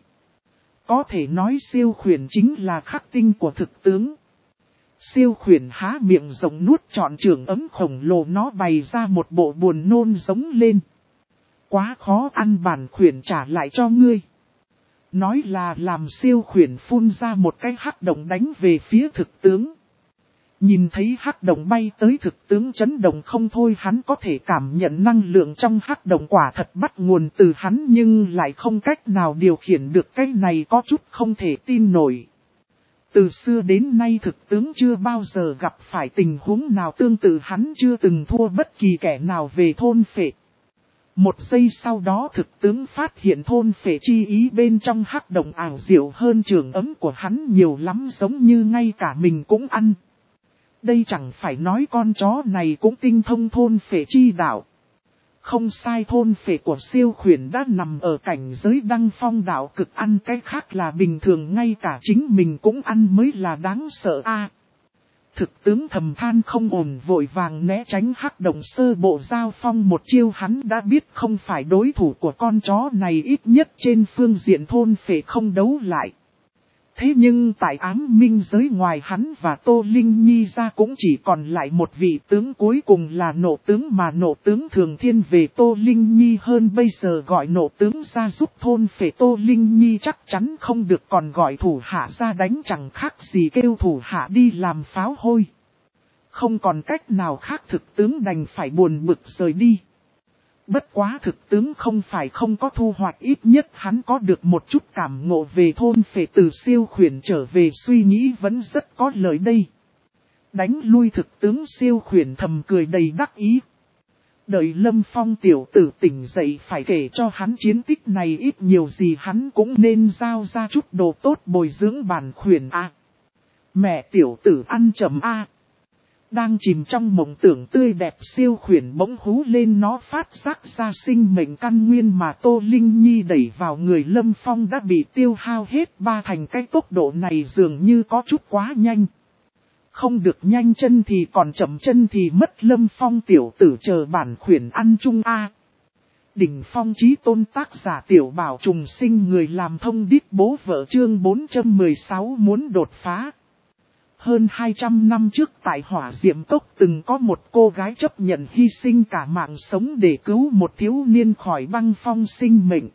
A: Có thể nói siêu khuyển chính là khắc tinh của thực tướng. Siêu khuyển há miệng rộng nuốt trọn trường ấm khổng lồ, nó bày ra một bộ buồn nôn giống lên. Quá khó ăn, bản khuyển trả lại cho ngươi. Nói là làm siêu khuyển phun ra một cái hắc động đánh về phía thực tướng. Nhìn thấy hắc động bay tới, thực tướng chấn động không thôi, hắn có thể cảm nhận năng lượng trong hắc động quả thật bắt nguồn từ hắn nhưng lại không cách nào điều khiển được, cái này có chút không thể tin nổi. Từ xưa đến nay thực tướng chưa bao giờ gặp phải tình huống nào tương tự, hắn chưa từng thua bất kỳ kẻ nào về thôn phệ. Một giây sau đó thực tướng phát hiện thôn phệ chi ý bên trong hắc động ảo diệu hơn trường ấm của hắn nhiều lắm, giống như ngay cả mình cũng ăn. Đây chẳng phải nói con chó này cũng tinh thông thôn phệ chi đạo. Không sai, thôn phệ của siêu khuyển đã nằm ở cảnh giới đăng phong đạo cực, ăn cái khác là bình thường, ngay cả chính mình cũng ăn mới là đáng sợ a. Thực tướng thầm than không ổn, vội vàng né tránh hắc động, sơ bộ giao phong một chiêu, hắn đã biết không phải đối thủ của con chó này, ít nhất trên phương diện thôn phệ không đấu lại. Thế nhưng tại ám minh giới ngoài hắn và Tô Linh Nhi ra cũng chỉ còn lại một vị tướng cuối cùng là nộ tướng, mà nộ tướng thường thiên về Tô Linh Nhi hơn, bây giờ gọi nộ tướng ra giúp thôn phệ Tô Linh Nhi chắc chắn không được, còn gọi thủ hạ ra đánh chẳng khác gì kêu thủ hạ đi làm pháo hôi. Không còn cách nào khác, thực tướng đành phải buồn bực rời đi. Bất quá thực tướng không phải không có thu hoạch, ít nhất hắn có được một chút cảm ngộ về thôn phệ từ siêu khuyển trở về, suy nghĩ vẫn rất có lợi đây. Đánh lui thực tướng, siêu khuyển thầm cười đầy đắc ý. Đợi Lâm Phong tiểu tử tỉnh dậy phải kể cho hắn chiến tích này, ít nhiều gì hắn cũng nên giao ra chút đồ tốt bồi dưỡng bản khuyển a. À, mẹ tiểu tử ăn chậm a. À. Đang chìm trong mộng tưởng tươi đẹp, siêu khuyển bỗng hú lên, nó phát giác ra sinh mệnh căn nguyên mà Tô Linh Nhi đẩy vào người Lâm Phong đã bị tiêu hao hết ba thành, cái tốc độ này dường như có chút quá nhanh. Không được nhanh chân thì còn chậm chân thì mất, Lâm Phong tiểu tử chờ bản khuyển ăn chung a. Đỉnh phong chí tôn, tác giả Tiểu Bảo Trùng Sinh, người làm thông điệp bố vợ, chương bốn trăm mười sáu muốn đột phá. Hơn hai trăm năm trước tại Hỏa Diệm Cốc từng có một cô gái chấp nhận hy sinh cả mạng sống để cứu một thiếu niên khỏi băng phong sinh mệnh.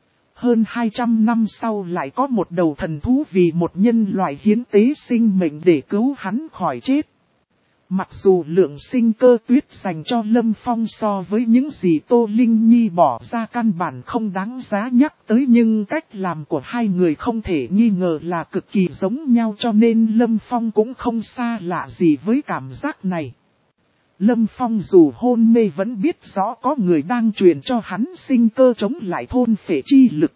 A: Hơn hai trăm năm sau lại có một đầu thần thú vì một nhân loại hiến tế sinh mệnh để cứu hắn khỏi chết. Mặc dù lượng sinh cơ tuyết dành cho Lâm Phong so với những gì Tô Linh Nhi bỏ ra căn bản không đáng giá nhắc tới, nhưng cách làm của hai người không thể nghi ngờ là cực kỳ giống nhau, cho nên Lâm Phong cũng không xa lạ gì với cảm giác này. Lâm Phong dù hôn mê vẫn biết rõ có người đang truyền cho hắn sinh cơ chống lại thôn phệ chi lực.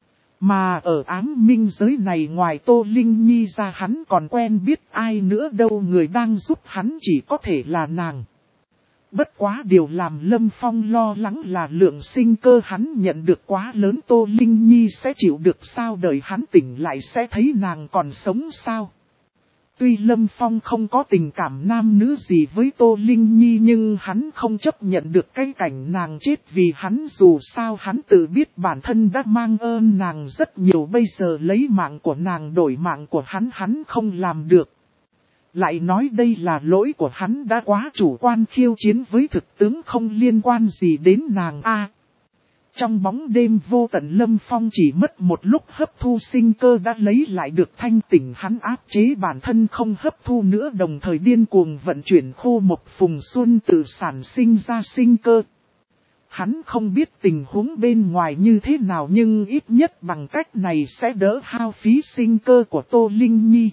A: Mà ở ám minh giới này ngoài Tô Linh Nhi ra hắn còn quen biết ai nữa đâu, người đang giúp hắn chỉ có thể là nàng. Bất quá điều làm Lâm Phong lo lắng là lượng sinh cơ hắn nhận được quá lớn, Tô Linh Nhi sẽ chịu được sao, đợi hắn tỉnh lại sẽ thấy nàng còn sống sao. Tuy Lâm Phong không có tình cảm nam nữ gì với Tô Linh Nhi nhưng hắn không chấp nhận được cái cảnh nàng chết, vì hắn dù sao hắn tự biết bản thân đã mang ơn nàng rất nhiều, bây giờ lấy mạng của nàng đổi mạng của hắn hắn không làm được. Lại nói đây là lỗi của hắn đã quá chủ quan khiêu chiến với thực tướng không liên quan gì đến nàng a. Trong bóng đêm vô tận Lâm Phong chỉ mất một lúc hấp thu sinh cơ đã lấy lại được thanh tỉnh, hắn áp chế bản thân không hấp thu nữa, đồng thời điên cuồng vận chuyển khô mộc phùng xuân tự sản sinh ra sinh cơ. Hắn không biết tình huống bên ngoài như thế nào nhưng ít nhất bằng cách này sẽ đỡ hao phí sinh cơ của Tô Linh Nhi.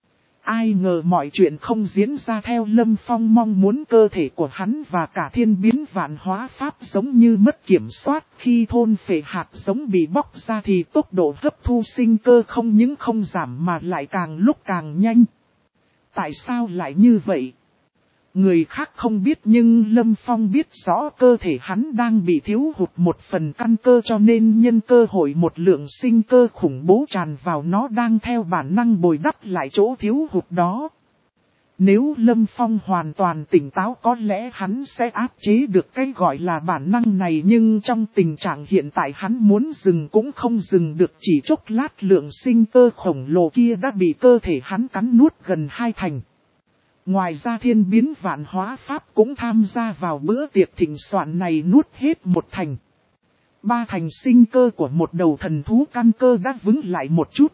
A: Ai ngờ mọi chuyện không diễn ra theo Lâm Phong mong muốn, cơ thể của hắn và cả thiên biến vạn hóa pháp giống như mất kiểm soát, khi thôn phệ hạt giống bị bóc ra thì tốc độ hấp thu sinh cơ không những không giảm mà lại càng lúc càng nhanh. Tại sao lại như vậy? Người khác không biết nhưng Lâm Phong biết rõ cơ thể hắn đang bị thiếu hụt một phần căn cơ, cho nên nhân cơ hội một lượng sinh cơ khủng bố tràn vào, nó đang theo bản năng bồi đắp lại chỗ thiếu hụt đó. Nếu Lâm Phong hoàn toàn tỉnh táo có lẽ hắn sẽ áp chế được cái gọi là bản năng này, nhưng trong tình trạng hiện tại hắn muốn dừng cũng không dừng được, chỉ chốc lát lượng sinh cơ khổng lồ kia đã bị cơ thể hắn cắn nuốt gần hai thành. Ngoài ra thiên biến vạn hóa pháp cũng tham gia vào bữa tiệc thịnh soạn này, nuốt hết một thành. Ba thành sinh cơ của một đầu thần thú căn cơ đã vững lại một chút.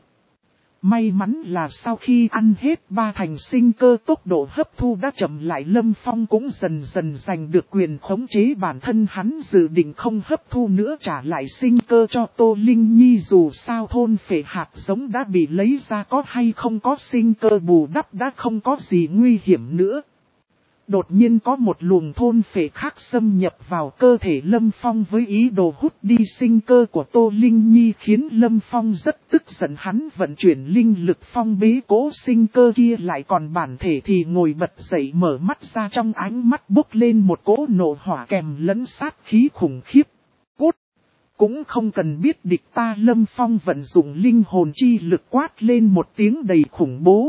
A: May mắn là sau khi ăn hết ba thành sinh cơ, tốc độ hấp thu đã chậm lại, Lâm Phong cũng dần dần giành được quyền khống chế bản thân, hắn dự định không hấp thu nữa, trả lại sinh cơ cho Tô Linh Nhi, dù sao thôn phệ hạt giống đã bị lấy ra, có hay không có sinh cơ bù đắp đã không có gì nguy hiểm nữa. Đột nhiên có một luồng thôn phệ khác xâm nhập vào cơ thể Lâm Phong với ý đồ hút đi sinh cơ của Tô Linh Nhi, khiến Lâm Phong rất tức giận, hắn vận chuyển linh lực phong bế cố sinh cơ kia lại, còn bản thể thì ngồi bật dậy, mở mắt ra, trong ánh mắt bốc lên một cỗ nộ hỏa kèm lẫn sát khí khủng khiếp. Cút! Cũng không cần biết địch ta, Lâm Phong vận dụng linh hồn chi lực quát lên một tiếng đầy khủng bố.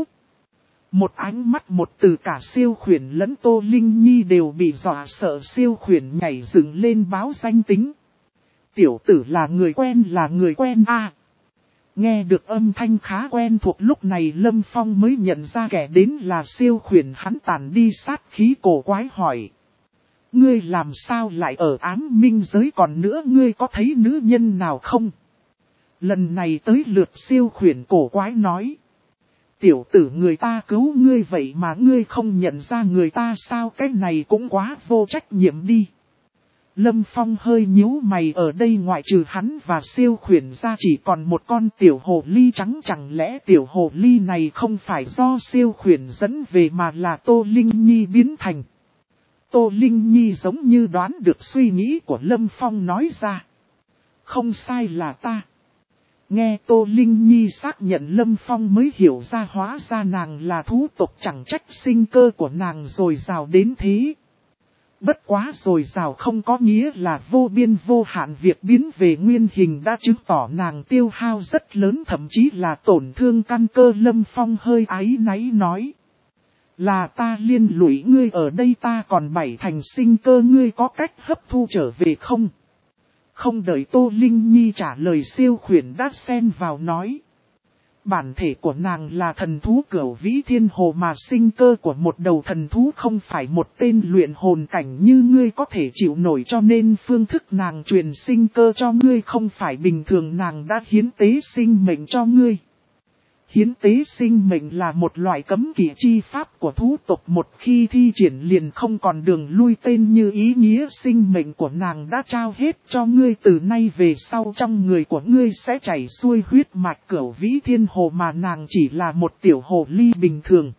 A: Một ánh mắt một từ cả siêu khuyển lẫn Tô Linh Nhi đều bị dọa sợ, siêu khuyển nhảy dựng lên báo danh tính. Tiểu tử là người quen, là người quen à. Nghe được âm thanh khá quen thuộc, lúc này Lâm Phong mới nhận ra kẻ đến là siêu khuyển, hắn tàn đi sát khí cổ quái hỏi. Ngươi làm sao lại ở Ám Minh giới, còn nữa ngươi có thấy nữ nhân nào không? Lần này tới lượt siêu khuyển cổ quái nói. Tiểu tử, người ta cứu ngươi vậy mà ngươi không nhận ra người ta sao, cái này cũng quá vô trách nhiệm đi. Lâm Phong hơi nhíu mày, ở đây ngoại trừ hắn và siêu khuyển ra chỉ còn một con tiểu hồ ly trắng, chẳng lẽ tiểu hồ ly này không phải do siêu khuyển dẫn về mà là Tô Linh Nhi biến thành. Tô Linh Nhi giống như đoán được suy nghĩ của Lâm Phong nói ra. Không sai, là ta. Nghe Tô Linh Nhi xác nhận, Lâm Phong mới hiểu ra hóa ra nàng là thú tộc, chẳng trách sinh cơ của nàng dồi dào đến thế. Bất quá dồi dào không có nghĩa là vô biên vô hạn, việc biến về nguyên hình đã chứng tỏ nàng tiêu hao rất lớn, thậm chí là tổn thương căn cơ. Lâm Phong hơi áy náy nói. Là ta liên lụy ngươi, ở đây ta còn bảy thành sinh cơ, ngươi có cách hấp thu trở về không? Không đợi Tô Linh Nhi trả lời, siêu khuyển đã xen vào nói. Bản thể của nàng là thần thú Cửu Vĩ Thiên Hồ, mà sinh cơ của một đầu thần thú không phải một tên luyện hồn cảnh như ngươi có thể chịu nổi, cho nên phương thức nàng truyền sinh cơ cho ngươi không phải bình thường, nàng đã hiến tế sinh mệnh cho ngươi. Hiến tế sinh mệnh là một loại cấm kỵ chi pháp của thú tộc, một khi thi triển liền không còn đường lui, tên như ý nghĩa, sinh mệnh của nàng đã trao hết cho ngươi, từ nay về sau trong người của ngươi sẽ chảy xuôi huyết mạch Cửu Vĩ Thiên Hồ, mà nàng chỉ là một tiểu hồ ly bình thường.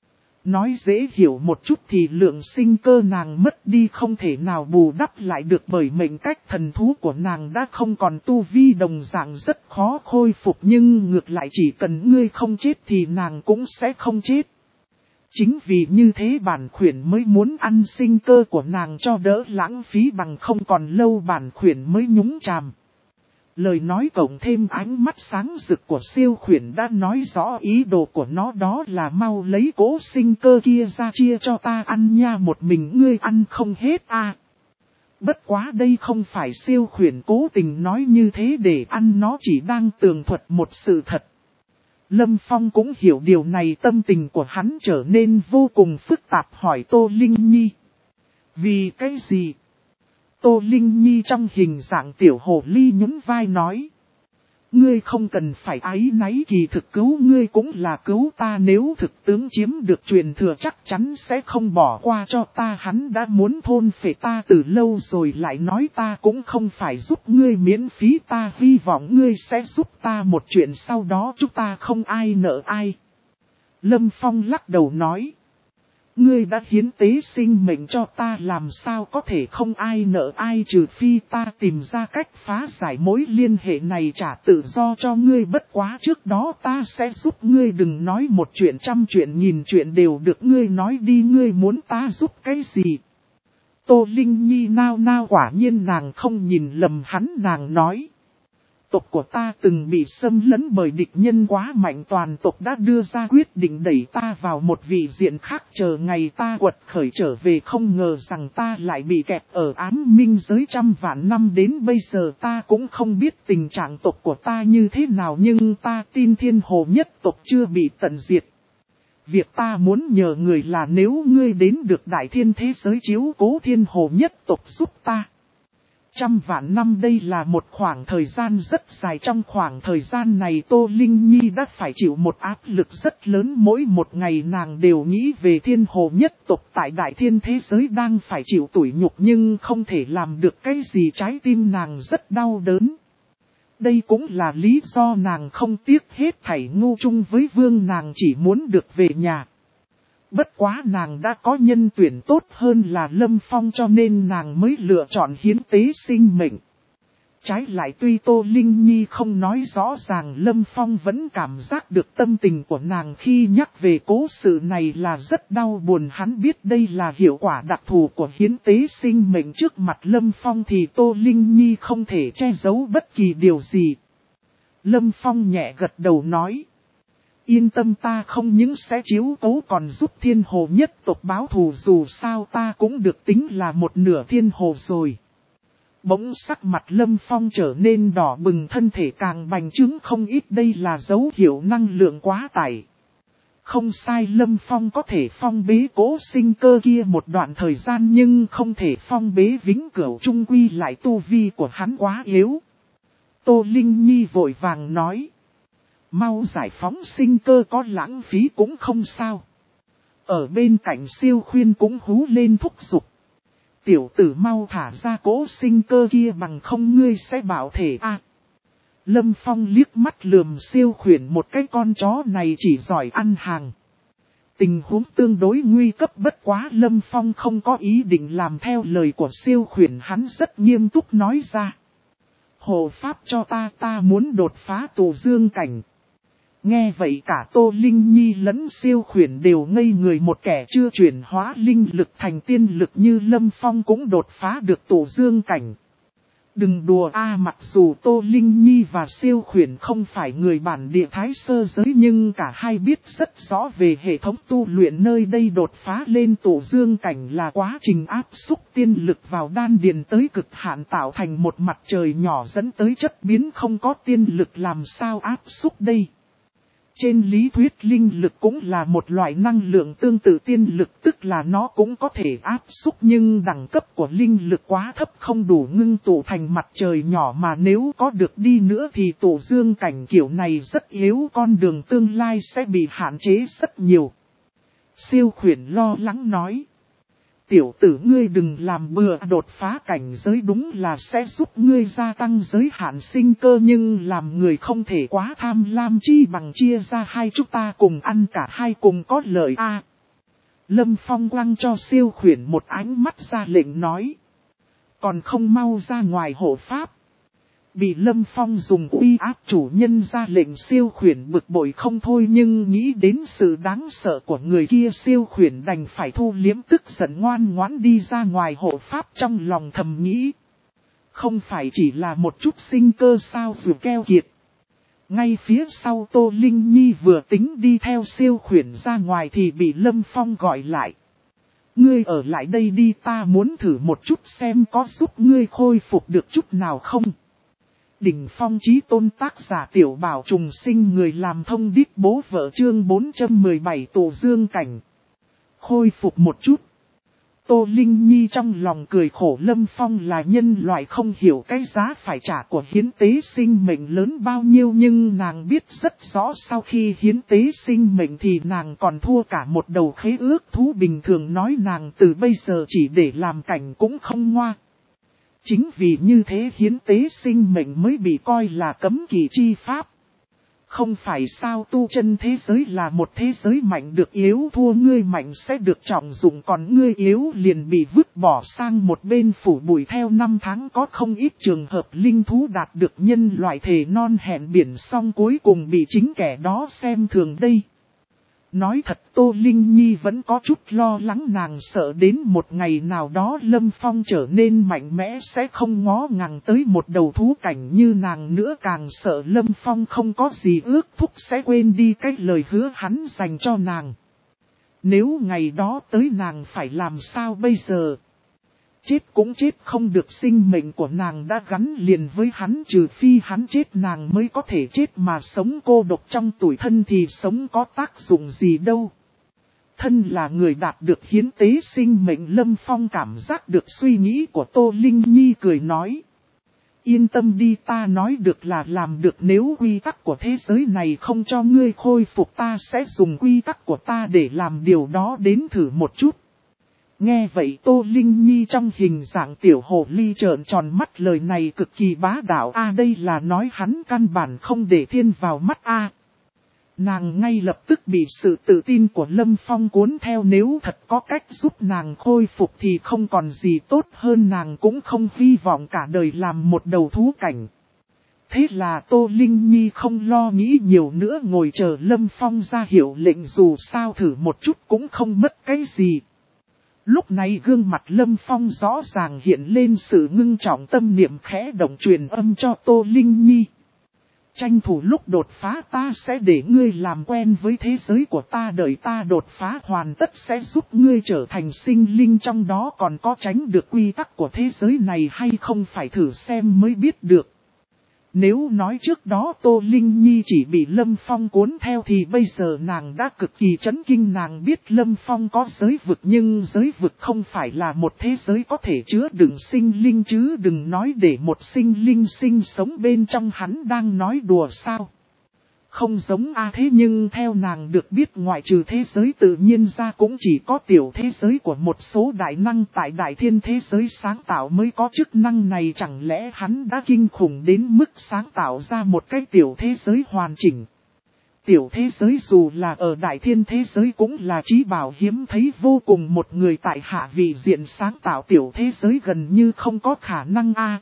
A: Nói dễ hiểu một chút thì lượng sinh cơ nàng mất đi không thể nào bù đắp lại được, bởi mệnh cách thần thú của nàng đã không còn, tu vi đồng dạng rất khó khôi phục, nhưng ngược lại chỉ cần ngươi không chết thì nàng cũng sẽ không chết. Chính vì như thế bản khuyển mới muốn ăn sinh cơ của nàng cho đỡ lãng phí, bằng không còn lâu bản khuyển mới nhúng chàm. Lời nói cộng thêm ánh mắt sáng rực của siêu khuyển đã nói rõ ý đồ của nó, đó là mau lấy cỗ sinh cơ kia ra chia cho ta ăn nha, một mình ngươi ăn không hết à. Bất quá đây không phải siêu khuyển cố tình nói như thế để ăn, nó chỉ đang tường thuật một sự thật. Lâm Phong cũng hiểu điều này, tâm tình của hắn trở nên vô cùng phức tạp, hỏi Tô Linh Nhi. Vì cái gì? Tô Linh Nhi trong hình dạng tiểu hồ ly nhún vai nói. Ngươi không cần phải áy náy, kỳ thực cứu ngươi cũng là cứu ta, nếu thực tướng chiếm được truyền thừa chắc chắn sẽ không bỏ qua cho ta, hắn đã muốn thôn phệ ta từ lâu rồi, lại nói ta cũng không phải giúp ngươi miễn phí, ta hy vọng ngươi sẽ giúp ta một chuyện, sau đó chúng ta không ai nợ ai. Lâm Phong lắc đầu nói. Ngươi đã hiến tế sinh mệnh cho ta, làm sao có thể không ai nợ ai, trừ phi ta tìm ra cách phá giải mối liên hệ này trả tự do cho ngươi, bất quá trước đó ta sẽ giúp ngươi, đừng nói một chuyện trăm chuyện nghìn chuyện đều được, ngươi nói đi, ngươi muốn ta giúp cái gì? Tô Linh Nhi nao nao, quả nhiên nàng không nhìn lầm hắn, nàng nói. Tộc của ta từng bị xâm lấn bởi địch nhân quá mạnh, toàn tộc đã đưa ra quyết định đẩy ta vào một vị diện khác, chờ ngày ta quật khởi trở về, không ngờ rằng ta lại bị kẹt ở ám minh giới trăm vạn năm, đến bây giờ ta cũng không biết tình trạng tộc của ta như thế nào, nhưng ta tin thiên hồ nhất tộc chưa bị tận diệt. Việc ta muốn nhờ người là nếu ngươi đến được đại thiên thế giới chiếu cố thiên hồ nhất tộc giúp ta. Trăm vạn năm đây là một khoảng thời gian rất dài, trong khoảng thời gian này Tô Linh Nhi đã phải chịu một áp lực rất lớn, mỗi một ngày nàng đều nghĩ về thiên hồ nhất tộc tại đại thiên thế giới đang phải chịu tủi nhục nhưng không thể làm được cái gì, trái tim nàng rất đau đớn. Đây cũng là lý do nàng không tiếc hết thảy ngu chung với vương, nàng chỉ muốn được về nhà. Bất quá nàng đã có nhân tuyển tốt hơn là Lâm Phong, cho nên nàng mới lựa chọn hiến tế sinh mệnh. Trái lại tuy Tô Linh Nhi không nói rõ ràng, Lâm Phong vẫn cảm giác được tâm tình của nàng khi nhắc về cố sự này là rất đau buồn, hắn biết đây là hiệu quả đặc thù của hiến tế sinh mệnh, trước mặt Lâm Phong thì Tô Linh Nhi không thể che giấu bất kỳ điều gì. Lâm Phong nhẹ gật đầu nói. Yên tâm, ta không những sẽ chiếu cố còn giúp thiên hồ nhất tộc báo thù, dù sao ta cũng được tính là một nửa thiên hồ rồi. Bỗng sắc mặt Lâm Phong trở nên đỏ bừng, thân thể càng bành trướng không ít, đây là dấu hiệu năng lượng quá tải. Không sai, Lâm Phong có thể phong bế cố sinh cơ kia một đoạn thời gian nhưng không thể phong bế vĩnh cửu, chung quy lại tu vi của hắn quá yếu. Tô Linh Nhi vội vàng nói. Mau giải phóng sinh cơ, có lãng phí cũng không sao. Ở bên cạnh Siêu Khuyên cũng hú lên thúc giục. Tiểu tử mau thả ra cỗ sinh cơ kia, bằng không ngươi sẽ bảo thể a. À, Lâm Phong liếc mắt lườm Siêu Khuyển một cái, con chó này chỉ giỏi ăn hàng. Tình huống tương đối nguy cấp, bất quá Lâm Phong không có ý định làm theo lời của Siêu Khuyển, hắn rất nghiêm túc nói ra. Hộ pháp cho ta, ta muốn đột phá tù dương cảnh. Nghe vậy cả Tô Linh Nhi lẫn Siêu Khuyển đều ngây người, một kẻ chưa chuyển hóa linh lực thành tiên lực như Lâm Phong cũng đột phá được tù dương cảnh. Đừng đùa a, mặc dù Tô Linh Nhi và Siêu Khuyển không phải người bản địa Thái Sơ giới nhưng cả hai biết rất rõ về hệ thống tu luyện nơi đây, đột phá lên tù dương cảnh là quá trình áp xúc tiên lực vào đan điền tới cực hạn, tạo thành một mặt trời nhỏ dẫn tới chất biến, không có tiên lực làm sao áp xúc đây. Trên lý thuyết linh lực cũng là một loại năng lượng tương tự tiên lực, tức là nó cũng có thể áp xúc, nhưng đẳng cấp của linh lực quá thấp, không đủ ngưng tụ thành mặt trời nhỏ, mà nếu có được đi nữa thì tụ dương cảnh kiểu này rất yếu, con đường tương lai sẽ bị hạn chế rất nhiều. Siêu Khuyển lo lắng nói. Tiểu tử ngươi đừng làm bừa, đột phá cảnh giới đúng là sẽ giúp ngươi gia tăng giới hạn sinh cơ, nhưng làm người không thể quá tham lam, chi bằng chia ra hai chúng ta cùng ăn cả hai cùng có lợi a. À, Lâm Phong quăng cho Siêu Khuyển một ánh mắt ra lệnh nói. Còn không mau ra ngoài hộ pháp. Bị Lâm Phong dùng uy áp chủ nhân ra lệnh siêu khuyển bực bội không thôi, nhưng nghĩ đến sự đáng sợ của người kia, siêu khuyển đành phải thu liếm tức giận ngoan ngoãn đi ra ngoài hộ pháp, trong lòng thầm nghĩ. Không phải chỉ là một chút sinh cơ sao vừa keo kiệt. Ngay phía sau Tô Linh Nhi vừa tính đi theo siêu khuyển ra ngoài thì bị Lâm Phong gọi lại. Ngươi ở lại đây đi, ta muốn thử một chút xem có giúp ngươi khôi phục được chút nào không. Đỉnh phong chí tôn, tác giả Tiểu Bảo trùng sinh, người làm thông điệp bố vợ, chương bốn trăm mười bảy Tù Dương Cảnh. Khôi phục một chút. Tô Linh Nhi trong lòng cười khổ, Lâm Phong là nhân loại không hiểu cái giá phải trả của hiến tế sinh mệnh lớn bao nhiêu, nhưng nàng biết rất rõ sau khi hiến tế sinh mệnh thì nàng còn thua cả một đầu khế ước thú bình thường, nói nàng từ bây giờ chỉ để làm cảnh cũng không ngoa. Chính vì như thế hiến tế sinh mệnh mới bị coi là cấm kỵ chi pháp. Không phải sao, tu chân thế giới là một thế giới mạnh được yếu thua, ngươi mạnh sẽ được trọng dụng, còn ngươi yếu liền bị vứt bỏ sang một bên phủ bụi. Theo năm tháng có không ít trường hợp linh thú đạt được nhân loại thề non hẹn biển xong cuối cùng bị chính kẻ đó xem thường đây. Nói thật, Tô Linh Nhi vẫn có chút lo lắng, nàng sợ đến một ngày nào đó Lâm Phong trở nên mạnh mẽ sẽ không ngó ngàng tới một đầu thú cảnh như nàng nữa, càng sợ Lâm Phong không có gì ước thúc sẽ quên đi cái lời hứa hắn dành cho nàng. Nếu ngày đó tới nàng phải làm sao bây giờ? Chết cũng chết không được, sinh mệnh của nàng đã gắn liền với hắn, trừ phi hắn chết nàng mới có thể chết, mà sống cô độc trong tủi thân thì sống có tác dụng gì đâu. Thân là người đạt được hiến tế sinh mệnh, Lâm Phong cảm giác được suy nghĩ của Tô Linh Nhi, cười nói. Yên tâm đi, ta nói được là làm được, nếu quy tắc của thế giới này không cho ngươi khôi phục, ta sẽ dùng quy tắc của ta để làm điều đó, đến thử một chút. Nghe vậy Tô Linh Nhi trong hình dạng tiểu hồ ly trợn tròn mắt, lời này cực kỳ bá đạo a, đây là nói hắn căn bản không để thiên vào mắt a. Nàng ngay lập tức bị sự tự tin của Lâm Phong cuốn theo, nếu thật có cách giúp nàng khôi phục thì không còn gì tốt hơn, nàng cũng không hy vọng cả đời làm một đầu thú cảnh. Thế là Tô Linh Nhi không lo nghĩ nhiều nữa, ngồi chờ Lâm Phong ra hiệu lệnh, dù sao thử một chút cũng không mất cái gì. Lúc này gương mặt Lâm Phong rõ ràng hiện lên sự ngưng trọng, tâm niệm khẽ động truyền âm cho Tô Linh Nhi. Tranh thủ lúc đột phá ta sẽ để ngươi làm quen với thế giới của ta, đợi ta đột phá hoàn tất sẽ giúp ngươi trở thành sinh linh trong đó, còn có tránh được quy tắc của thế giới này hay không phải thử xem mới biết được. Nếu nói trước đó Tô Linh Nhi chỉ bị Lâm Phong cuốn theo thì bây giờ nàng đã cực kỳ chấn kinh, nàng biết Lâm Phong có giới vực, nhưng giới vực không phải là một thế giới có thể chứa đựng sinh linh chứ đừng nói để một sinh linh sinh sống bên trong, hắn đang nói đùa sao. Không giống a, thế nhưng theo nàng được biết ngoại trừ thế giới tự nhiên ra cũng chỉ có tiểu thế giới của một số đại năng tại đại thiên thế giới sáng tạo mới có chức năng này, chẳng lẽ hắn đã kinh khủng đến mức sáng tạo ra một cái tiểu thế giới hoàn chỉnh. Tiểu thế giới dù là ở đại thiên thế giới cũng là chí bảo hiếm thấy vô cùng, một người tại hạ vị diện sáng tạo tiểu thế giới gần như không có khả năng a.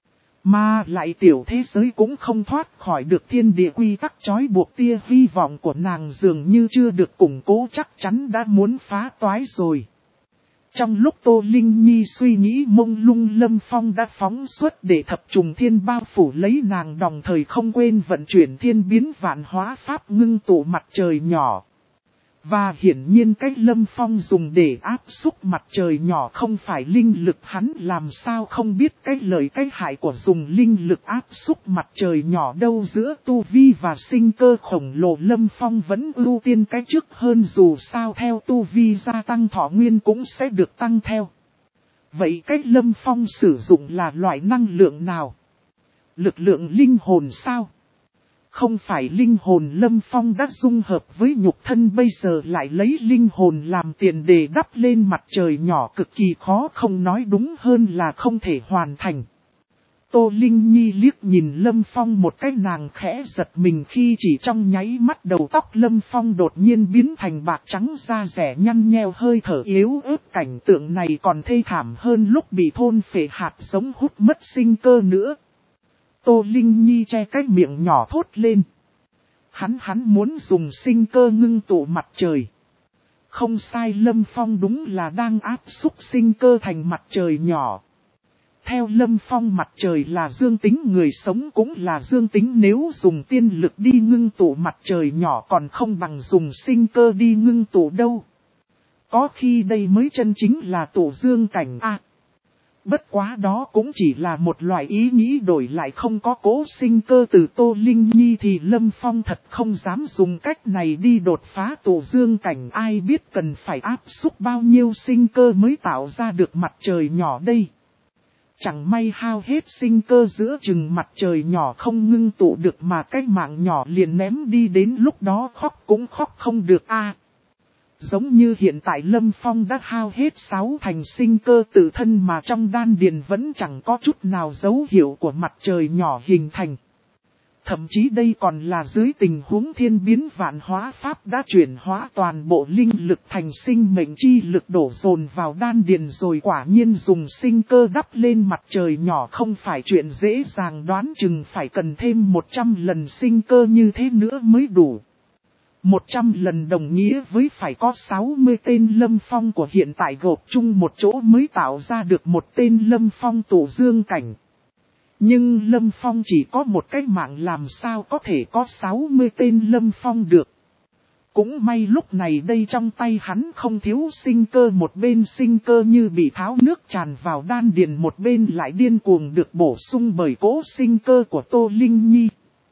A: Mà lại tiểu thế giới cũng không thoát khỏi được thiên địa quy tắc trói buộc, tia hy vọng của nàng dường như chưa được củng cố, chắc chắn đã muốn phá toái rồi. Trong lúc Tô Linh Nhi suy nghĩ mông lung, Lâm Phong đã phóng xuất để thập trùng thiên bao phủ lấy nàng, đồng thời không quên vận chuyển thiên biến vạn hóa pháp ngưng tụ mặt trời nhỏ. Và hiển nhiên cách Lâm Phong dùng để áp xúc mặt trời nhỏ không phải linh lực, hắn làm sao không biết cái lợi cái hại của dùng linh lực áp xúc mặt trời nhỏ đâu. Giữa tu vi và sinh cơ khổng lồ, Lâm Phong vẫn ưu tiên cái trước hơn, dù sao theo tu vi gia tăng thọ nguyên cũng sẽ được tăng theo. Vậy cách Lâm Phong sử dụng là loại năng lượng nào? Lực lượng linh hồn sao? Không phải linh hồn, Lâm Phong đã dung hợp với nhục thân, bây giờ lại lấy linh hồn làm tiền để đắp lên mặt trời nhỏ, cực kỳ khó, không nói đúng hơn là không thể hoàn thành. Tô Linh Nhi liếc nhìn Lâm Phong một cái, nàng khẽ giật mình khi chỉ trong nháy mắt đầu tóc Lâm Phong đột nhiên biến thành bạc trắng, da rẻ nhăn nheo, hơi thở yếu ớt, cảnh tượng này còn thê thảm hơn lúc bị thôn phệ hạt giống hút mất sinh cơ nữa. Tô Linh Nhi che cái miệng nhỏ thốt lên. Hắn hắn muốn dùng sinh cơ ngưng tụ mặt trời. Không sai, Lâm Phong đúng là đang áp xúc sinh cơ thành mặt trời nhỏ. Theo Lâm Phong, mặt trời là dương tính, người sống cũng là dương tính, nếu dùng tiên lực đi ngưng tụ mặt trời nhỏ còn không bằng dùng sinh cơ đi ngưng tụ đâu. Có khi đây mới chân chính là tụ dương cảnh a. Bất quá đó cũng chỉ là một loại ý nghĩ đổi lại, không có cố sinh cơ từ Tô Linh Nhi thì Lâm Phong thật không dám dùng cách này đi đột phá tụ dương cảnh. Ai biết cần phải áp xúc bao nhiêu sinh cơ mới tạo ra được mặt trời nhỏ đây. Chẳng may hao hết sinh cơ giữa chừng mặt trời nhỏ không ngưng tụ được mà cái mạng nhỏ liền ném đi, đến lúc đó khóc cũng khóc không được a. Giống như hiện tại Lâm Phong đã hao hết sáu thành sinh cơ tự thân mà trong đan điền vẫn chẳng có chút nào dấu hiệu của mặt trời nhỏ hình thành. Thậm chí đây còn là dưới tình huống thiên biến vạn hóa pháp đã chuyển hóa toàn bộ linh lực thành sinh mệnh chi lực đổ dồn vào đan điền rồi, quả nhiên dùng sinh cơ đắp lên mặt trời nhỏ không phải chuyện dễ dàng, đoán chừng phải cần thêm một trăm lần sinh cơ như thế nữa mới đủ. một trăm lần đồng nghĩa với phải có sáu mươi tên Lâm Phong của hiện tại gộp chung một chỗ mới tạo ra được một tên Lâm Phong tụ dương cảnh. Nhưng Lâm Phong chỉ có một cái mạng, làm sao có thể có sáu mươi tên Lâm Phong được. Cũng may lúc này đây trong tay hắn không thiếu sinh cơ, một bên sinh cơ như bị tháo nước tràn vào đan điền, một bên lại điên cuồng được bổ sung bởi cỗ sinh cơ của Tô Linh Nhi.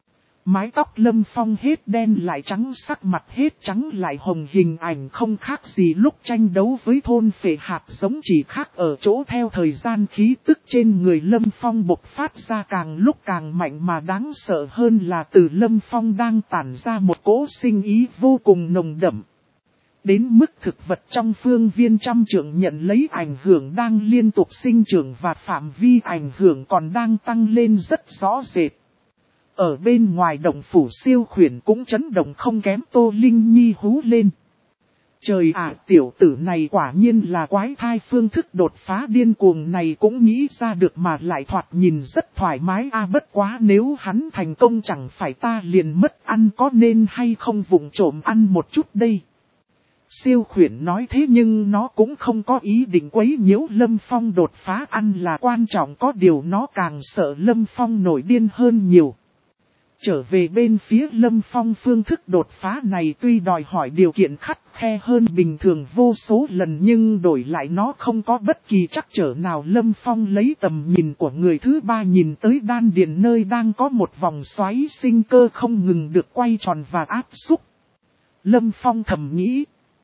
A: Mái tóc Lâm Phong hết đen lại trắng, sắc mặt hết trắng lại hồng, hình ảnh không khác gì lúc tranh đấu với thôn phệ hạt giống, chỉ khác ở chỗ theo thời gian khí tức trên người Lâm Phong bộc phát ra càng lúc càng mạnh, mà đáng sợ hơn là từ Lâm Phong đang tản ra một cỗ sinh ý vô cùng nồng đậm. Đến mức thực vật trong phương viên trăm trượng nhận lấy ảnh hưởng đang liên tục sinh trưởng và phạm vi ảnh hưởng còn đang tăng lên rất rõ rệt. Ở bên ngoài động phủ siêu khuyển cũng chấn động không kém, Tô Linh Nhi hú lên. Trời ạ, tiểu tử này quả nhiên là quái thai, phương thức đột phá điên cuồng này cũng nghĩ ra được mà lại thoạt nhìn rất thoải mái a. Bất quá nếu hắn thành công chẳng phải ta liền mất ăn, có nên hay không vụng trộm ăn một chút đây. Siêu khuyển nói thế nhưng nó cũng không có ý định quấy nhiễu Lâm Phong đột phá, ăn là quan trọng, có điều nó càng sợ Lâm Phong nổi điên hơn nhiều. Trở về bên phía Lâm Phong, phương thức đột phá này tuy đòi hỏi điều kiện khắt khe hơn bình thường vô số lần nhưng đổi lại nó không có bất kỳ trắc trở nào. Lâm Phong lấy tầm nhìn của người thứ ba nhìn tới đan điền nơi đang có một vòng xoáy sinh cơ không ngừng được quay tròn và áp xúc. Lâm Phong thầm nghĩ.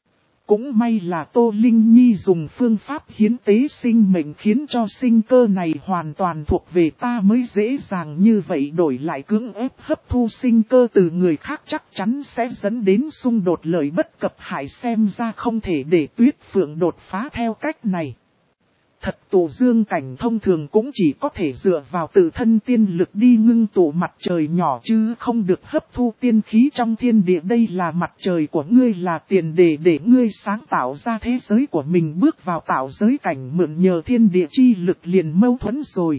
A: Cũng may là Tô Linh Nhi dùng phương pháp hiến tế sinh mệnh khiến cho sinh cơ này hoàn toàn thuộc về ta mới dễ dàng như vậy, đổi lại cưỡng ép hấp thu sinh cơ từ người khác chắc chắn sẽ dẫn đến xung đột lợi bất cập hại, xem ra không thể để Tuyết Phượng đột phá theo cách này. Thật tụ dương cảnh thông thường cũng chỉ có thể dựa vào tự thân tiên lực đi ngưng tụ mặt trời nhỏ chứ không được hấp thu tiên khí trong thiên địa. Đây là mặt trời của ngươi, là tiền đề để ngươi sáng tạo ra thế giới của mình, bước vào tạo giới cảnh mượn nhờ thiên địa chi lực liền mâu thuẫn rồi.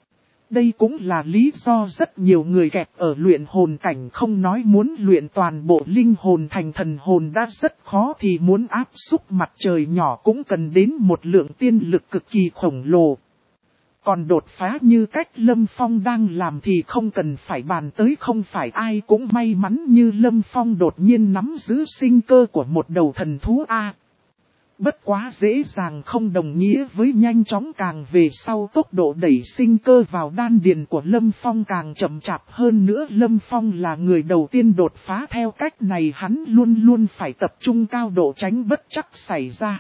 A: Đây cũng là lý do rất nhiều người kẹt ở luyện hồn cảnh, không nói muốn luyện toàn bộ linh hồn thành thần hồn đã rất khó thì muốn áp xúc mặt trời nhỏ cũng cần đến một lượng tiên lực cực kỳ khổng lồ. Còn đột phá như cách Lâm Phong đang làm thì không cần phải bàn tới, không phải ai cũng may mắn như Lâm Phong đột nhiên nắm giữ sinh cơ của một đầu thần thú A. Bất quá dễ dàng không đồng nghĩa với nhanh chóng, càng về sau tốc độ đẩy sinh cơ vào đan điền của Lâm Phong càng chậm chạp hơn nữa. Lâm Phong là người đầu tiên đột phá theo cách này, hắn luôn luôn phải tập trung cao độ tránh bất trắc xảy ra.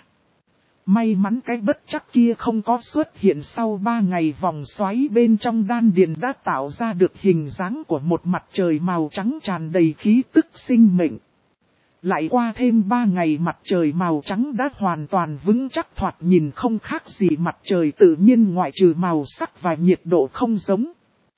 A: May mắn cái bất trắc kia không có xuất hiện, sau ba ngày vòng xoáy bên trong đan điền đã tạo ra được hình dáng của một mặt trời màu trắng tràn đầy khí tức sinh mệnh. Lại qua thêm ba ngày mặt trời màu trắng đã hoàn toàn vững chắc, thoạt nhìn không khác gì mặt trời tự nhiên ngoại trừ màu sắc và nhiệt độ không giống.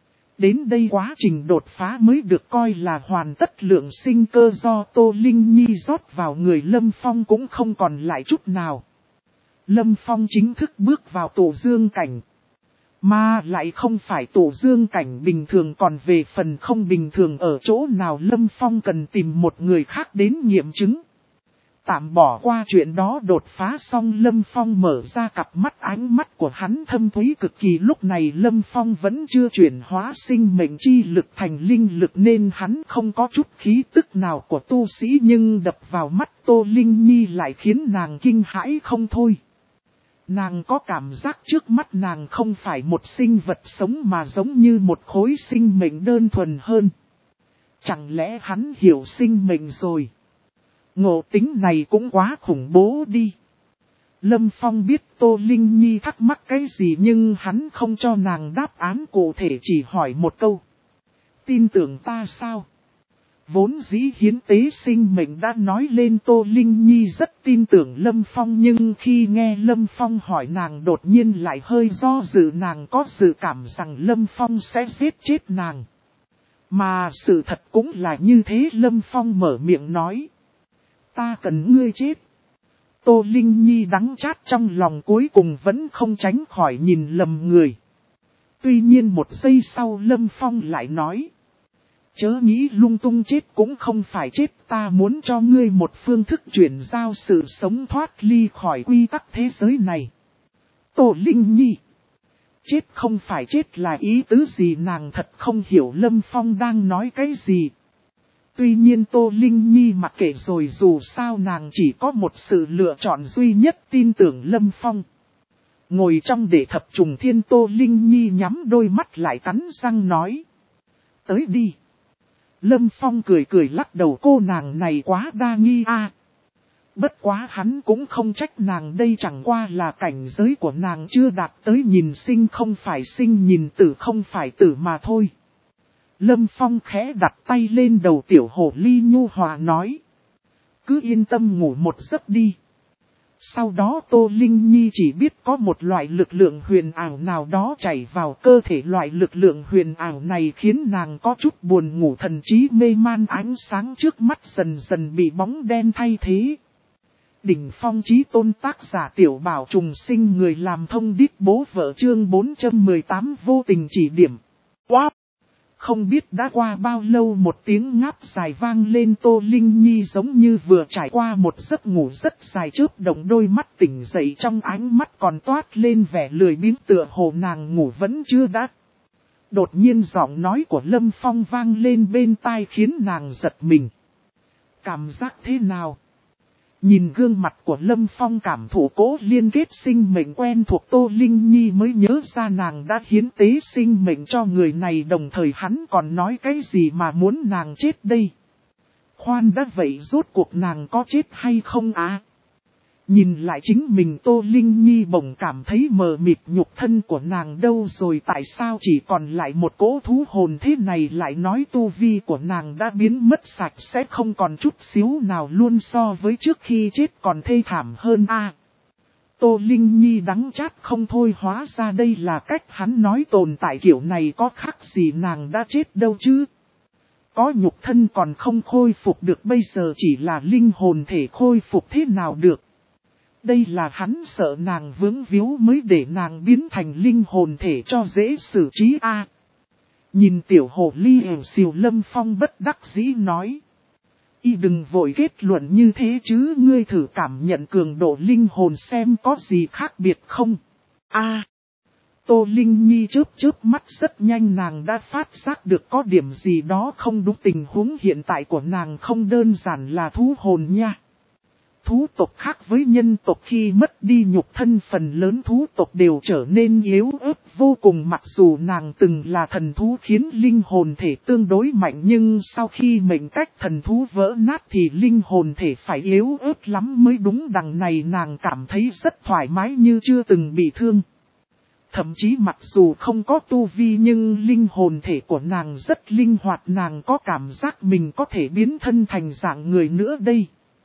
A: Đến đây quá trình đột phá mới được coi là hoàn tất, lượng sinh cơ do Tô Linh Nhi rót vào người Lâm Phong cũng không còn lại chút nào. Lâm Phong chính thức bước vào tụ dương cảnh. Mà lại không phải tổ dương cảnh bình thường, còn về phần không bình thường ở chỗ nào Lâm Phong cần tìm một người khác đến nghiệm chứng. Tạm bỏ qua chuyện đó, đột phá xong Lâm Phong mở ra cặp mắt, ánh mắt của hắn thâm thúy cực kỳ. Lúc này Lâm Phong vẫn chưa chuyển hóa sinh mệnh chi lực thành linh lực nên hắn không có chút khí tức nào của tu sĩ, nhưng đập vào mắt Tô Linh Nhi lại khiến nàng kinh hãi không thôi. Nàng có cảm giác trước mắt nàng không phải một sinh vật sống mà giống như một khối sinh mệnh đơn thuần hơn. Chẳng lẽ hắn hiểu sinh mệnh rồi? Ngộ tính này cũng quá khủng bố đi. Lâm Phong biết Tô Linh Nhi thắc mắc cái gì nhưng hắn không cho nàng đáp án cụ thể, chỉ hỏi một câu. Tin tưởng ta sao? Vốn dĩ hiến tế sinh mệnh đã nói lên Tô Linh Nhi rất tin tưởng Lâm Phong, nhưng khi nghe Lâm Phong hỏi nàng đột nhiên lại hơi do dự, nàng có dự cảm rằng Lâm Phong sẽ giết chết nàng. Mà sự thật cũng là như thế, Lâm Phong mở miệng nói. Ta cần ngươi chết. Tô Linh Nhi đắng chát trong lòng cuối cùng vẫn không tránh khỏi nhìn lầm người. Tuy nhiên một giây sau Lâm Phong lại nói. Chớ nghĩ lung tung, chết cũng không phải chết, ta muốn cho ngươi một phương thức chuyển giao sự sống thoát ly khỏi quy tắc thế giới này. Tô Linh Nhi. Chết không phải chết là ý tứ gì, nàng thật không hiểu Lâm Phong đang nói cái gì. Tuy nhiên Tô Linh Nhi mặc kệ rồi, dù sao nàng chỉ có một sự lựa chọn duy nhất, tin tưởng Lâm Phong. Ngồi trong để thập trùng thiên, Tô Linh Nhi nhắm đôi mắt lại cắn răng nói. Tới đi. Lâm Phong cười cười lắc đầu, cô nàng này quá đa nghi a. À. Bất quá hắn cũng không trách nàng, đây chẳng qua là cảnh giới của nàng chưa đạt tới nhìn sinh không phải sinh, nhìn tử không phải tử mà thôi. Lâm Phong khẽ đặt tay lên đầu tiểu hồ ly nhu hòa nói. Cứ yên tâm ngủ một giấc đi. Sau đó Tô Linh Nhi chỉ biết có một loại lực lượng huyền ảo nào đó chảy vào cơ thể, loại lực lượng huyền ảo này khiến nàng có chút buồn ngủ, thần trí mê man, ánh sáng trước mắt dần dần bị bóng đen thay thế. Đỉnh phong chí tôn, tác giả Tiểu Bảo Trùng Sinh, người làm thông điệp bố vợ, chương bốn trăm mười tám vô tình chỉ điểm. Wow! Không biết đã qua bao lâu một tiếng ngáp dài vang lên, Tô Linh Nhi giống như vừa trải qua một giấc ngủ rất dài, chớp động đôi mắt tỉnh dậy, trong ánh mắt còn toát lên vẻ lười biếng, tựa hồ nàng ngủ vẫn chưa đã. Đột nhiên giọng nói của Lâm Phong vang lên bên tai khiến nàng giật mình. Cảm giác thế nào? Nhìn gương mặt của Lâm Phong cảm thụ cố liên kết sinh mệnh quen thuộc, Tô Linh Nhi mới nhớ ra nàng đã hiến tế sinh mệnh cho người này, đồng thời hắn còn nói cái gì mà muốn nàng chết đây. Khoan đã, vậy rốt cuộc nàng có chết hay không á? Nhìn lại chính mình, Tô Linh Nhi bỗng cảm thấy mờ mịt, nhục thân của nàng đâu rồi, tại sao chỉ còn lại một cỗ thú hồn thế này, lại nói tu vi của nàng đã biến mất sạch sẽ không còn chút xíu nào luôn, so với trước khi chết còn thê thảm hơn a. À, Tô Linh Nhi đắng chát không thôi, hóa ra đây là cách hắn nói tồn tại kiểu này có khác gì nàng đã chết đâu chứ. Có nhục thân còn không khôi phục được, bây giờ chỉ là linh hồn thể khôi phục thế nào được. Đây là hắn sợ nàng vướng víu mới để nàng biến thành linh hồn thể cho dễ xử trí a. À, nhìn tiểu hồ ly ẻo xìu, Lâm Phong bất đắc dĩ nói. Y đừng vội kết luận như thế chứ, ngươi thử cảm nhận cường độ linh hồn xem có gì khác biệt không. A. À, Tô Linh Nhi chớp chớp mắt, rất nhanh nàng đã phát giác được có điểm gì đó không đúng, tình huống hiện tại của nàng không đơn giản là thú hồn nha. Thú tộc khác với nhân tộc, khi mất đi nhục thân phần lớn thú tộc đều trở nên yếu ớt vô cùng, mặc dù nàng từng là thần thú khiến linh hồn thể tương đối mạnh, nhưng sau khi mệnh cách thần thú vỡ nát thì linh hồn thể phải yếu ớt lắm mới đúng, đằng này nàng cảm thấy rất thoải mái như chưa từng bị thương. Thậm chí mặc dù không có tu vi nhưng linh hồn thể của nàng rất linh hoạt, nàng có cảm giác mình có thể biến thân thành dạng người nữa đây.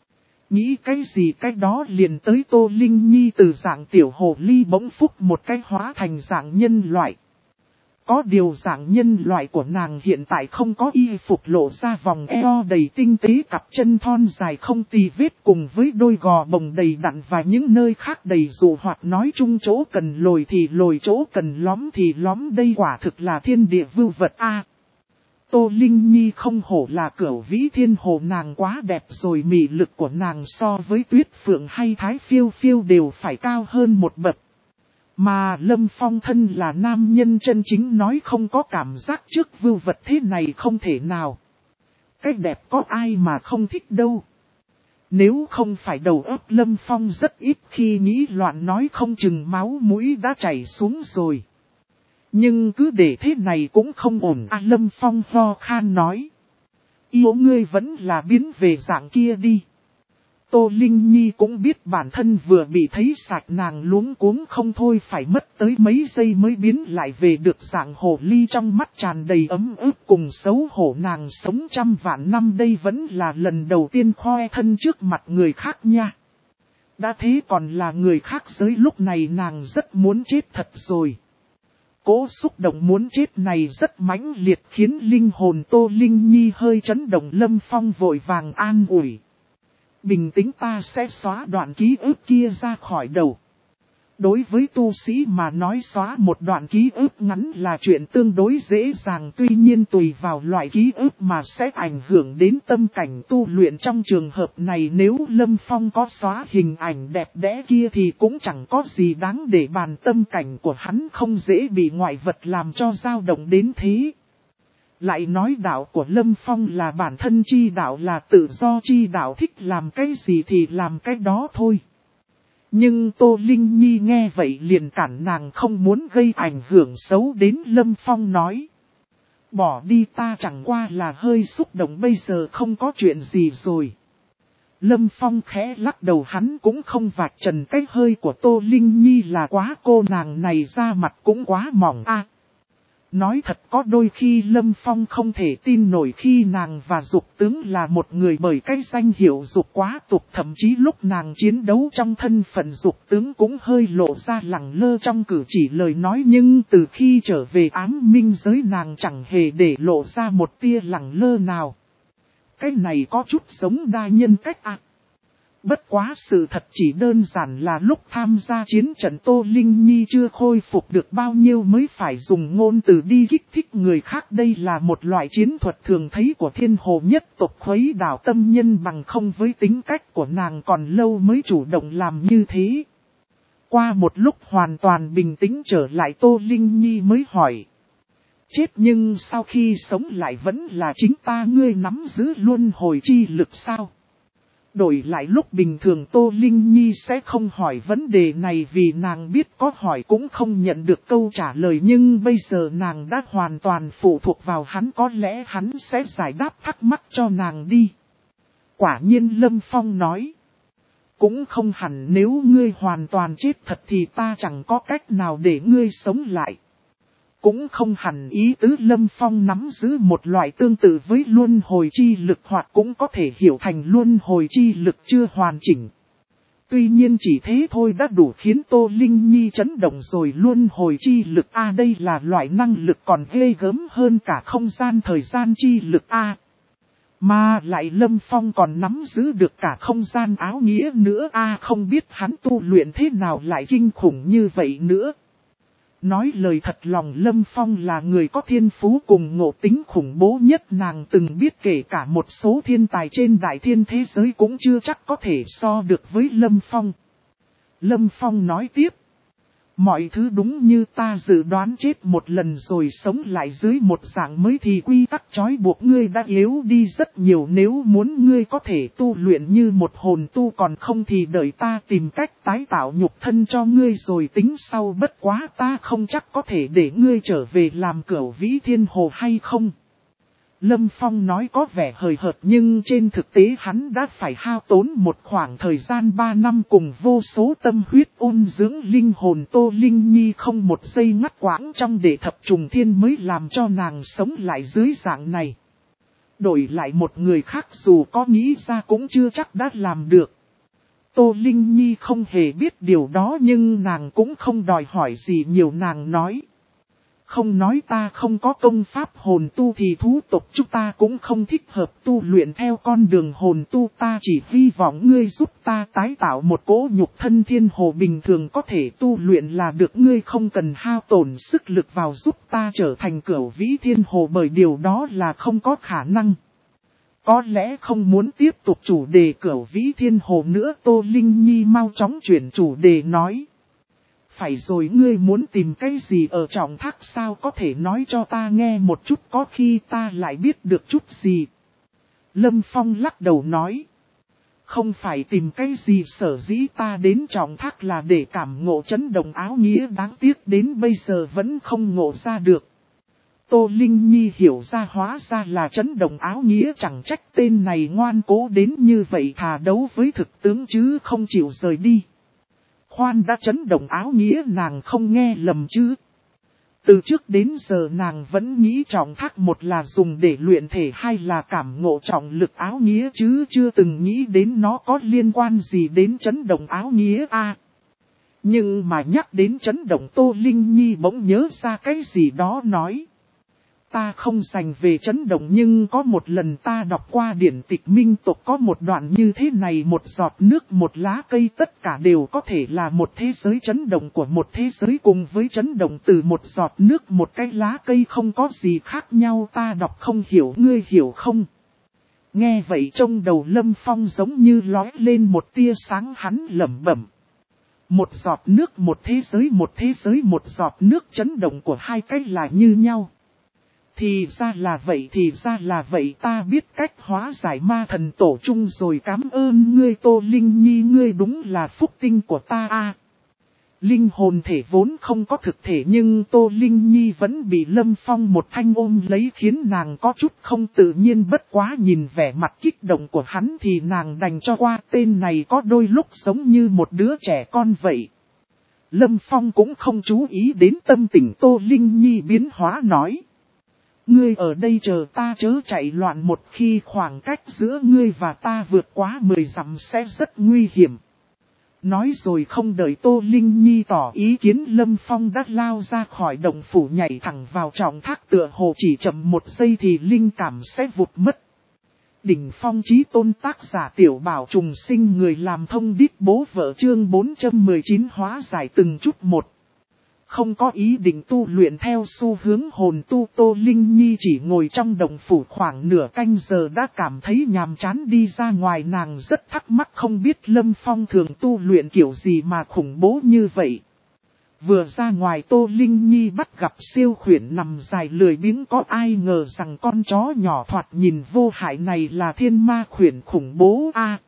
A: Nghĩ cái gì cái đó liền tới, Tô Linh Nhi từ dạng tiểu hồ ly bỗng phúc một cái hóa thành dạng nhân loại. Có điều dạng nhân loại của nàng hiện tại không có y phục lộ ra vòng eo đầy tinh tế, cặp chân thon dài không tì vết cùng với đôi gò bồng đầy đặn và những nơi khác đầy dụ hoạt, nói chung chỗ cần lồi thì lồi, chỗ cần lõm thì lõm, đây quả thực là thiên địa vưu vật a. Tô Linh Nhi không hổ là cửu vĩ thiên hồ, nàng quá đẹp rồi, mị lực của nàng so với Tuyết Phượng hay Thái Phiêu Phiêu đều phải cao hơn một bậc. Mà Lâm Phong thân là nam nhân chân chính, nói không có cảm giác trước vưu vật thế này không thể nào. Cái đẹp có ai mà không thích đâu. Nếu không phải đầu óc Lâm Phong rất ít khi nghĩ loạn, nói không chừng máu mũi đã chảy xuống rồi. Nhưng cứ để thế này cũng không ổn à, Lâm Phong ho khan nói. Yêu ngươi vẫn là biến về dạng kia đi. Tô Linh Nhi cũng biết bản thân vừa bị thấy sạch, nàng luống cuống không thôi, phải mất tới mấy giây mới biến lại về được dạng hồ ly, trong mắt tràn đầy ấm ức cùng xấu hổ. Nàng sống trăm vạn năm đây vẫn là lần đầu tiên khoe thân trước mặt người khác nha. Đã thế còn là người khác giới, lúc này nàng rất muốn chết thật rồi. Cố xúc động muốn chết này rất mãnh liệt khiến linh hồn Tô Linh Nhi hơi chấn động. Lâm Phong vội vàng an ủi. Bình tĩnh, ta sẽ xóa đoạn ký ức kia ra khỏi đầu. Đối với tu sĩ mà nói, xóa một đoạn ký ức ngắn là chuyện tương đối dễ dàng, tuy nhiên tùy vào loại ký ức mà sẽ ảnh hưởng đến tâm cảnh tu luyện. Trong trường hợp này nếu Lâm Phong có xóa hình ảnh đẹp đẽ kia thì cũng chẳng có gì đáng để bàn, tâm cảnh của hắn không dễ bị ngoại vật làm cho dao động đến thế. Lại nói đạo của Lâm Phong là bản thân chi đạo, là tự do chi đạo, thích làm cái gì thì làm cái đó thôi. Nhưng Tô Linh Nhi nghe vậy liền cản nàng, không muốn gây ảnh hưởng xấu đến Lâm Phong, nói. Bỏ đi, ta chẳng qua là hơi xúc động, bây giờ không có chuyện gì rồi. Lâm Phong khẽ lắc đầu, hắn cũng không vạch trần cái hơi của Tô Linh Nhi là quá, cô nàng này da mặt cũng quá mỏng a. Nói thật có đôi khi Lâm Phong không thể tin nổi khi nàng và Dục Tướng là một người, bởi cái danh hiệu Dục quá tục, thậm chí lúc nàng chiến đấu trong thân phận Dục Tướng cũng hơi lộ ra lẳng lơ trong cử chỉ lời nói, nhưng từ khi trở về ám minh giới nàng chẳng hề để lộ ra một tia lẳng lơ nào. Cái này có chút giống đa nhân cách à. Bất quá sự thật chỉ đơn giản là lúc tham gia chiến trận Tô Linh Nhi chưa khôi phục được bao nhiêu mới phải dùng ngôn từ đi kích thích người khác. Đây là một loại chiến thuật thường thấy của thiên hồ nhất tộc khuấy đảo tâm nhân, bằng không với tính cách của nàng còn lâu mới chủ động làm như thế. Qua một lúc hoàn toàn bình tĩnh trở lại, Tô Linh Nhi mới hỏi. Chết nhưng sau khi sống lại vẫn là chính ta, ngươi nắm giữ luân hồi chi lực sao? Đổi lại lúc bình thường Tô Linh Nhi sẽ không hỏi vấn đề này, vì nàng biết có hỏi cũng không nhận được câu trả lời, nhưng bây giờ nàng đã hoàn toàn phụ thuộc vào hắn, có lẽ hắn sẽ giải đáp thắc mắc cho nàng đi. Quả nhiên Lâm Phong nói. Cũng không hẳn, nếu ngươi hoàn toàn chết thật thì ta chẳng có cách nào để ngươi sống lại. Cũng không hẳn, ý tứ Lâm Phong nắm giữ một loại tương tự với luân hồi chi lực, hoặc cũng có thể hiểu thành luân hồi chi lực chưa hoàn chỉnh. Tuy nhiên chỉ thế thôi đã đủ khiến Tô Linh Nhi chấn động rồi. Luân hồi chi lực A, đây là loại năng lực còn ghê gớm hơn cả không gian thời gian chi lực A. Mà lại Lâm Phong còn nắm giữ được cả không gian áo nghĩa nữa A, không biết hắn tu luyện thế nào lại kinh khủng như vậy nữa. Nói lời thật lòng, Lâm Phong là người có thiên phú cùng ngộ tính khủng bố nhất nàng từng biết, kể cả một số thiên tài trên đại thiên thế giới cũng chưa chắc có thể so được với Lâm Phong. Lâm Phong nói tiếp. Mọi thứ đúng như ta dự đoán, chết một lần rồi sống lại dưới một dạng mới thì quy tắc trói buộc ngươi đã yếu đi rất nhiều. Nếu muốn ngươi có thể tu luyện như một hồn tu, còn không thì đợi ta tìm cách tái tạo nhục thân cho ngươi rồi tính sau. Bất quá ta không chắc có thể để ngươi trở về làm cửu vĩ thiên hồ hay không. Lâm Phong nói có vẻ hời hợt, nhưng trên thực tế hắn đã phải hao tốn một khoảng thời gian ba năm cùng vô số tâm huyết ôn dưỡng linh hồn Tô Linh Nhi, không một giây ngắt quãng trong để thập trùng thiên mới làm cho nàng sống lại dưới dạng này. Đổi lại một người khác dù có nghĩ ra cũng chưa chắc đã làm được. Tô Linh Nhi không hề biết điều đó, nhưng nàng cũng không đòi hỏi gì nhiều, nàng nói. Không nói ta không có công pháp hồn tu thì thú tộc chúng ta cũng không thích hợp tu luyện theo con đường hồn tu. Ta chỉ hy vọng ngươi giúp ta tái tạo một cỗ nhục thân thiên hồ bình thường có thể tu luyện là được. Ngươi không cần hao tổn sức lực vào giúp ta trở thành cửu vĩ thiên hồ, bởi điều đó là không có khả năng. Có lẽ không muốn tiếp tục chủ đề cửu vĩ thiên hồ nữa. Tô Linh Nhi mau chóng chuyển chủ đề nói. Phải rồi, ngươi muốn tìm cái gì ở Trọng Thác sao, có thể nói cho ta nghe một chút, có khi ta lại biết được chút gì. Lâm Phong lắc đầu nói. Không phải tìm cái gì, sở dĩ ta đến Trọng Thác là để cảm ngộ chấn động áo nghĩa, đáng tiếc đến bây giờ vẫn không ngộ ra được. Tô Linh Nhi hiểu ra hóa ra là chấn động áo nghĩa, chẳng trách tên này ngoan cố đến như vậy, thà đấu với thực tướng chứ không chịu rời đi. Khoan đã, chấn động áo nghĩa nàng không nghe lầm chứ. Từ trước đến giờ nàng vẫn nghĩ Trọng Thác một là dùng để luyện thể, hai là cảm ngộ trọng lực áo nghĩa, chứ chưa từng nghĩ đến nó có liên quan gì đến chấn động áo nghĩa a. À, nhưng mà nhắc đến chấn động, Tô Linh Nhi bỗng nhớ ra cái gì đó nói. Ta không dành về chấn động, nhưng có một lần ta đọc qua điển tịch minh tộc có một đoạn như thế này: một giọt nước, một lá cây, tất cả đều có thể là một thế giới chấn động của một thế giới, cùng với chấn động từ một giọt nước, một cái lá cây không có gì khác nhau. Ta đọc không hiểu, ngươi hiểu không? Nghe vậy trong đầu Lâm Phong giống như lóe lên một tia sáng, hắn lẩm bẩm. Một giọt nước, một thế giới, một thế giới, một giọt nước, chấn động của hai cái là như nhau. Thì ra là vậy, thì ra là vậy, ta biết cách hóa giải ma thần tổ chung rồi, cảm ơn ngươi Tô Linh Nhi, ngươi đúng là phúc tinh của ta a. Linh hồn thể vốn không có thực thể, nhưng Tô Linh Nhi vẫn bị Lâm Phong một thanh ôm lấy, khiến nàng có chút không tự nhiên. Bất quá nhìn vẻ mặt kích động của hắn thì nàng đành cho qua, tên này có đôi lúc giống như một đứa trẻ con vậy. Lâm Phong cũng không chú ý đến tâm tình Tô Linh Nhi biến hóa, nói. Ngươi ở đây chờ ta, chớ chạy loạn, một khi khoảng cách giữa ngươi và ta vượt quá mười dặm sẽ rất nguy hiểm. Nói rồi không đợi Tô Linh Nhi tỏ ý kiến, Lâm Phong đã lao ra khỏi động phủ, nhảy thẳng vào Trọng Thác, tựa hồ chỉ chậm một giây thì linh cảm sẽ vụt mất. Đỉnh phong chí tôn, tác giả Tiểu Bảo Trùng Sinh, người làm thông điệp bố vợ, chương bốn trăm mười chín hóa giải từng chút một. Không có ý định tu luyện theo xu hướng hồn tu, Tô Linh Nhi chỉ ngồi trong động phủ khoảng nửa canh giờ đã cảm thấy nhàm chán, đi ra ngoài. Nàng rất thắc mắc không biết Lâm Phong thường tu luyện kiểu gì mà khủng bố như vậy. Vừa ra ngoài Tô Linh Nhi bắt gặp siêu khuyển nằm dài lười biếng, có ai ngờ rằng con chó nhỏ thoạt nhìn vô hại này là thiên ma khuyển khủng bố a. À,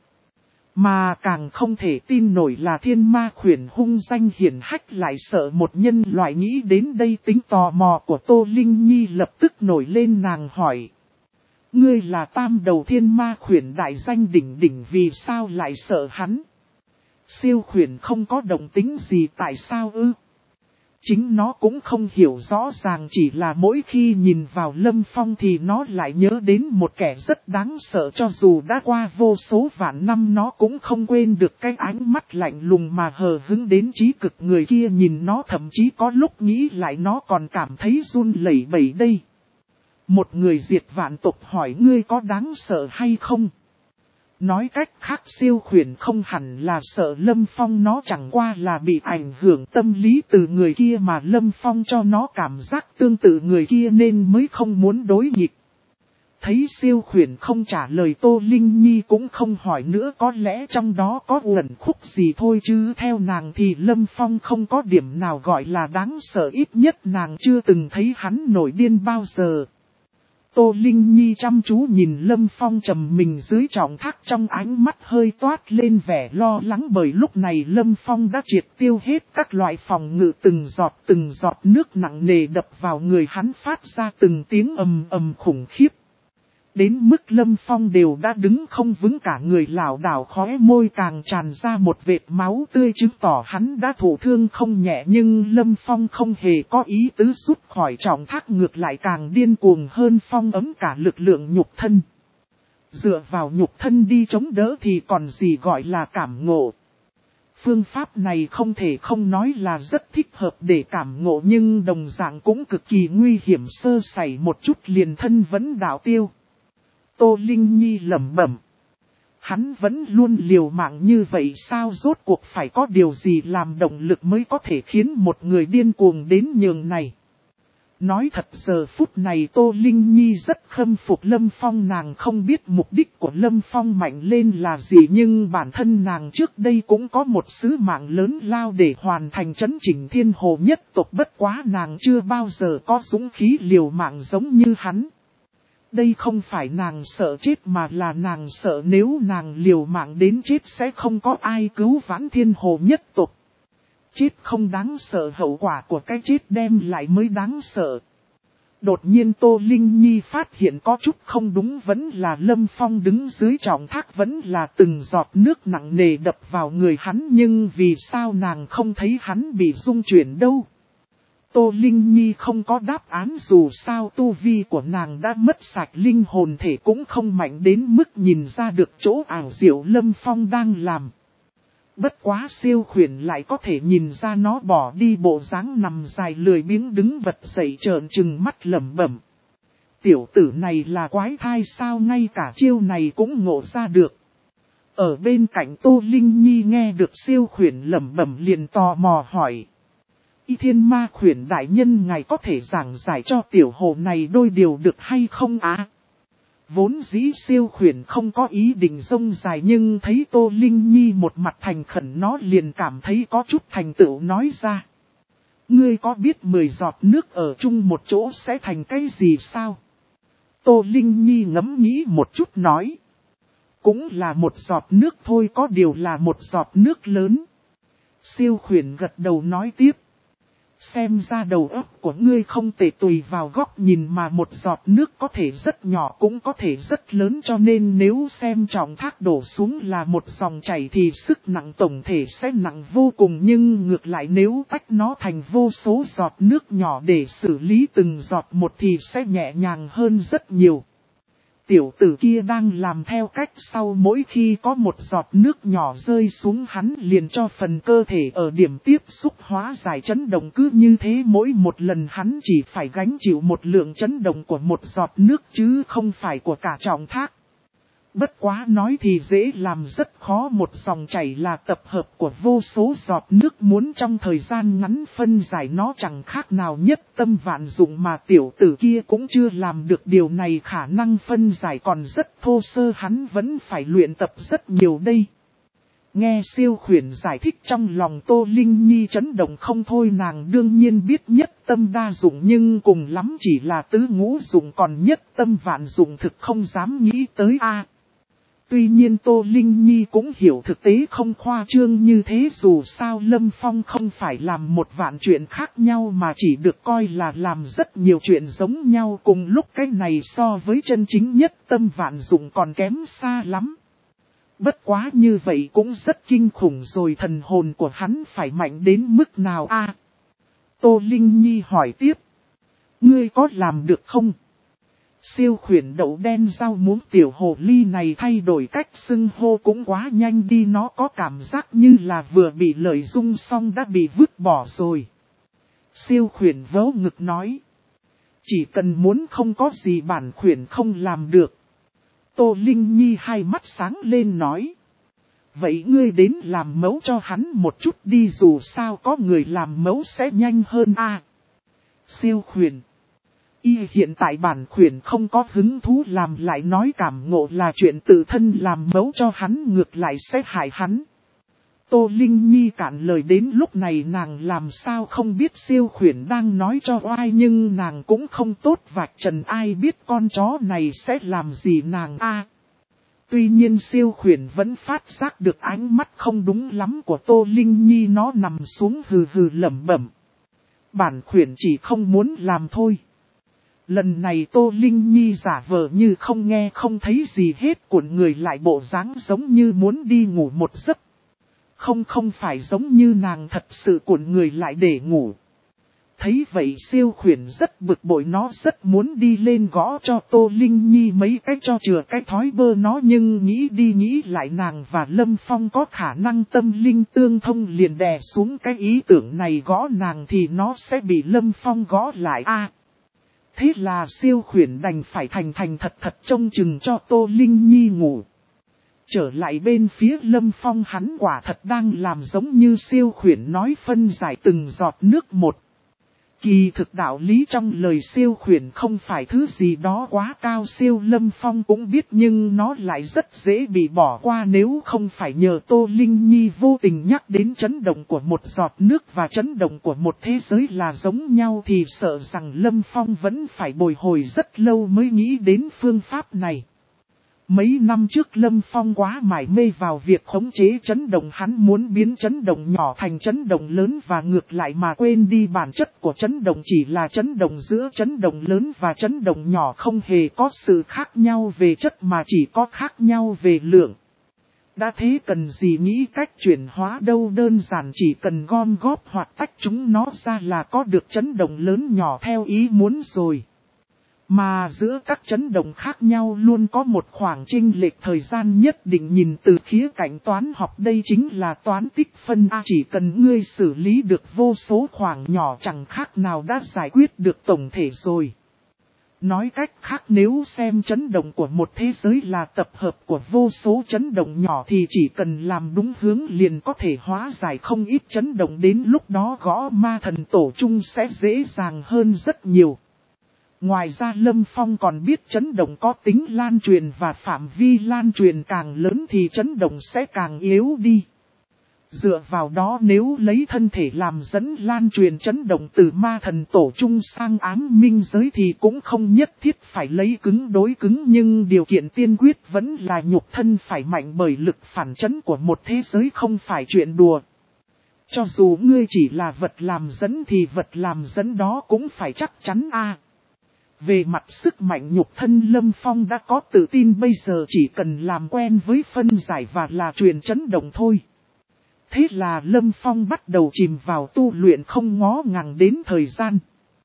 A: mà càng không thể tin nổi là thiên ma khuyển hung danh hiển hách lại sợ một nhân loại. Nghĩ đến đây tính tò mò của Tô Linh Nhi lập tức nổi lên, nàng hỏi. Ngươi là tam đầu thiên ma khuyển đại danh đỉnh đỉnh, vì sao lại sợ hắn? Siêu khuyển không có động tính gì, tại sao ư? Chính nó cũng không hiểu rõ ràng, chỉ là mỗi khi nhìn vào Lâm Phong thì nó lại nhớ đến một kẻ rất đáng sợ, cho dù đã qua vô số vạn năm nó cũng không quên được cái ánh mắt lạnh lùng mà hờ hững đến chí cực người kia. Nhìn nó thậm chí có lúc nghĩ lại nó còn cảm thấy run lẩy bẩy đây. Một người diệt vạn tộc hỏi ngươi có đáng sợ hay không? Nói cách khác siêu khuyển không hẳn là sợ Lâm Phong, nó chẳng qua là bị ảnh hưởng tâm lý từ người kia mà Lâm Phong cho nó cảm giác tương tự người kia nên mới không muốn đối nghịch. Thấy siêu khuyển không trả lời, Tô Linh Nhi cũng không hỏi nữa, có lẽ trong đó có uẩn khúc gì thôi, chứ theo nàng thì Lâm Phong không có điểm nào gọi là đáng sợ, ít nhất nàng chưa từng thấy hắn nổi điên bao giờ. Tô Linh Nhi chăm chú nhìn Lâm Phong trầm mình dưới Trọng Thác, trong ánh mắt hơi toát lên vẻ lo lắng, bởi lúc này Lâm Phong đã triệt tiêu hết các loại phòng ngự, từng giọt từng giọt nước nặng nề đập vào người hắn, phát ra từng tiếng ầm ầm khủng khiếp. Đến mức Lâm Phong đều đã đứng không vững, cả người lảo đảo, khóe môi càng tràn ra một vệt máu tươi, chứng tỏ hắn đã thụ thương không nhẹ. Nhưng Lâm Phong không hề có ý tứ rút khỏi Trọng Thác, ngược lại càng điên cuồng hơn, phong ấm cả lực lượng nhục thân. Dựa vào nhục thân đi chống đỡ thì còn gì gọi là cảm ngộ. Phương pháp này không thể không nói là rất thích hợp để cảm ngộ nhưng đồng dạng cũng cực kỳ nguy hiểm, sơ sẩy một chút liền thân vẫn đạo tiêu. Tô Linh Nhi lẩm bẩm. Hắn vẫn luôn liều mạng như vậy sao, rốt cuộc phải có điều gì làm động lực mới có thể khiến một người điên cuồng đến nhường này. Nói thật giờ phút này Tô Linh Nhi rất khâm phục Lâm Phong, nàng không biết mục đích của Lâm Phong mạnh lên là gì nhưng bản thân nàng trước đây cũng có một sứ mạng lớn lao để hoàn thành trấn chỉnh thiên hồ nhất tộc, bất quá nàng chưa bao giờ có dũng khí liều mạng giống như hắn. Đây không phải nàng sợ chết mà là nàng sợ nếu nàng liều mạng đến chết sẽ không có ai cứu vãn thiên hồ nhất tộc. Chết không đáng sợ, hậu quả của cái chết đem lại mới đáng sợ. Đột nhiên Tô Linh Nhi phát hiện có chút không đúng, vẫn là Lâm Phong đứng dưới trọng thác, vẫn là từng giọt nước nặng nề đập vào người hắn, nhưng vì sao nàng không thấy hắn bị rung chuyển đâu. Tô Linh Nhi không có đáp án, dù sao tu vi của nàng đã mất sạch, linh hồn thể cũng không mạnh đến mức nhìn ra được chỗ ảo diệu Lâm Phong đang làm. Bất quá siêu khuyển lại có thể nhìn ra nó bỏ đi bộ dáng nằm dài lười biếng đứng bật dậy trợn trừng mắt lẩm bẩm. Tiểu tử này là quái thai sao, ngay cả chiêu này cũng ngộ ra được. Ở bên cạnh Tô Linh Nhi nghe được siêu khuyển lẩm bẩm liền tò mò hỏi. Y Thiên Ma khuyển đại nhân, ngài có thể giảng giải cho tiểu hồ này đôi điều được hay không á? À? Vốn dĩ siêu khuyển không có ý định rông dài nhưng thấy Tô Linh Nhi một mặt thành khẩn nó liền cảm thấy có chút thành tựu nói ra. Ngươi có biết mười giọt nước ở chung một chỗ sẽ thành cái gì sao? Tô Linh Nhi ngẫm nghĩ một chút nói. Cũng là một giọt nước thôi, có điều là một giọt nước lớn. Siêu khuyển gật đầu nói tiếp. Xem ra đầu óc của ngươi không thể tùy vào góc nhìn mà một giọt nước có thể rất nhỏ cũng có thể rất lớn, cho nên nếu xem trọng thác đổ xuống là một dòng chảy thì sức nặng tổng thể sẽ nặng vô cùng, nhưng ngược lại nếu tách nó thành vô số giọt nước nhỏ để xử lý từng giọt một thì sẽ nhẹ nhàng hơn rất nhiều. Tiểu tử kia đang làm theo cách sau, mỗi khi có một giọt nước nhỏ rơi xuống hắn liền cho phần cơ thể ở điểm tiếp xúc hóa giải chấn động, cứ như thế mỗi một lần hắn chỉ phải gánh chịu một lượng chấn động của một giọt nước chứ không phải của cả trọng thác. Bất quá nói thì dễ làm rất khó, một dòng chảy là tập hợp của vô số giọt nước, muốn trong thời gian ngắn phân giải nó chẳng khác nào nhất tâm vạn dụng, mà tiểu tử kia cũng chưa làm được điều này, khả năng phân giải còn rất thô sơ, hắn vẫn phải luyện tập rất nhiều đây. Nghe siêu khuyển giải thích trong lòng Tô Linh Nhi chấn động không thôi, nàng đương nhiên biết nhất tâm đa dụng nhưng cùng lắm chỉ là tứ ngũ dụng, còn nhất tâm vạn dụng thực không dám nghĩ tới a. Tuy nhiên Tô Linh Nhi cũng hiểu thực tế không khoa trương như thế, dù sao Lâm Phong không phải làm một vạn chuyện khác nhau mà chỉ được coi là làm rất nhiều chuyện giống nhau cùng lúc, cái này so với chân chính nhất tâm vạn dụng còn kém xa lắm. Bất quá như vậy cũng rất kinh khủng rồi, thần hồn của hắn phải mạnh đến mức nào a? À, Tô Linh Nhi hỏi tiếp. Ngươi có làm được không? Siêu khuyển đậu đen rau muống tiểu hồ ly này thay đổi cách xưng hô cũng quá nhanh đi, nó có cảm giác như là vừa bị lợi dung xong đã bị vứt bỏ rồi. Siêu khuyển vớ ngực nói. Chỉ cần muốn không có gì bản khuyển không làm được. Tô Linh Nhi hai mắt sáng lên nói. Vậy ngươi đến làm mẫu cho hắn một chút đi, dù sao có người làm mẫu sẽ nhanh hơn a. À, siêu khuyển. Y hiện tại bản khuyển không có hứng thú làm, lại nói cảm ngộ là chuyện tự thân, làm mẫu cho hắn ngược lại sẽ hại hắn. Tô Linh Nhi cạn lời, đến lúc này nàng làm sao không biết siêu khuyển đang nói cho oai, nhưng nàng cũng không tốt vạch trần, ai biết con chó này sẽ làm gì nàng a. À, tuy nhiên siêu khuyển vẫn phát giác được ánh mắt không đúng lắm của Tô Linh Nhi, nó nằm xuống hừ hừ lẩm bẩm. Bản khuyển chỉ không muốn làm thôi. Lần này Tô Linh Nhi giả vờ như không nghe không thấy gì hết, cuộn người lại bộ dáng giống như muốn đi ngủ một giấc. Không không phải giống như nàng thật sự cuộn người lại để ngủ, Thấy vậy siêu khuyển rất bực bội, nó rất muốn đi lên gõ cho Tô Linh Nhi mấy cái cho chừa cái thói bơ nó, nhưng nghĩ đi nghĩ lại nàng và Lâm Phong có khả năng tâm linh tương thông, liền đè xuống cái ý tưởng này, gõ nàng thì nó sẽ bị Lâm Phong gõ lại a. À, thế là siêu khuyển đành phải thành thành thật thật trông chừng cho Tô Linh Nhi ngủ. Trở lại bên phía Lâm Phong, hắn quả thật đang làm giống như siêu khuyển nói, phân giải từng giọt nước một. Kỳ thực đạo lý trong lời siêu khuyển không phải thứ gì đó quá cao siêu, Lâm Phong cũng biết, nhưng nó lại rất dễ bị bỏ qua. Nếu không phải nhờ Tô Linh Nhi vô tình nhắc đến chấn động của một giọt nước và chấn động của một thế giới là giống nhau thì sợ rằng Lâm Phong vẫn phải bồi hồi rất lâu mới nghĩ đến phương pháp này. Mấy năm trước Lâm Phong quá mải mê vào việc khống chế chấn động, hắn muốn biến chấn động nhỏ thành chấn động lớn và ngược lại, mà quên đi bản chất của chấn động chỉ là chấn động giữa chấn động lớn và chấn động nhỏ không hề có sự khác nhau về chất mà chỉ có khác nhau về lượng. Đã thế cần gì nghĩ cách chuyển hóa đâu, đơn giản chỉ cần gom góp hoặc tách chúng nó ra là có được chấn động lớn nhỏ theo ý muốn rồi. Mà giữa các chấn động khác nhau luôn có một khoảng chênh lệch thời gian nhất định, nhìn từ khía cạnh toán học đây chính là toán tích phân A. Chỉ cần ngươi xử lý được vô số khoảng nhỏ chẳng khác nào đã giải quyết được tổng thể rồi. Nói cách khác, nếu xem chấn động của một thế giới là tập hợp của vô số chấn động nhỏ thì chỉ cần làm đúng hướng liền có thể hóa giải không ít chấn động, đến lúc đó gõ ma thần tổ chung sẽ dễ dàng hơn rất nhiều. Ngoài ra Lâm Phong còn biết chấn động có tính lan truyền và phạm vi lan truyền càng lớn thì chấn động sẽ càng yếu đi. Dựa vào đó, nếu lấy thân thể làm dẫn lan truyền chấn động từ ma thần tổ chung sang ám minh giới thì cũng không nhất thiết phải lấy cứng đối cứng, nhưng điều kiện tiên quyết vẫn là nhục thân phải mạnh, bởi lực phản chấn của một thế giới không phải chuyện đùa. Cho dù ngươi chỉ là vật làm dẫn thì vật làm dẫn đó cũng phải chắc chắn a. Về mặt sức mạnh nhục thân, Lâm Phong đã có tự tin, bây giờ chỉ cần làm quen với phân giải và là truyền chấn động thôi. Thế là Lâm Phong bắt đầu chìm vào tu luyện không ngó ngàng đến thời gian.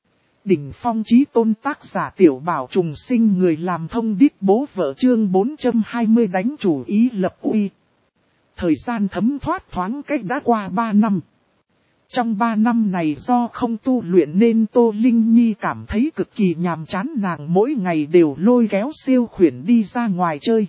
A: Đỉnh phong chí tôn, tác giả Tiểu Bảo Trùng Sinh, người làm thông điệp bố vợ, chương bốn trăm hai mươi đánh chủ ý lập uy. Thời gian thấm thoát thoáng cách đã qua ba năm. Trong ba năm này do không tu luyện nên Tô Linh Nhi cảm thấy cực kỳ nhàm chán, nàng mỗi ngày đều lôi kéo siêu khuyển đi ra ngoài chơi.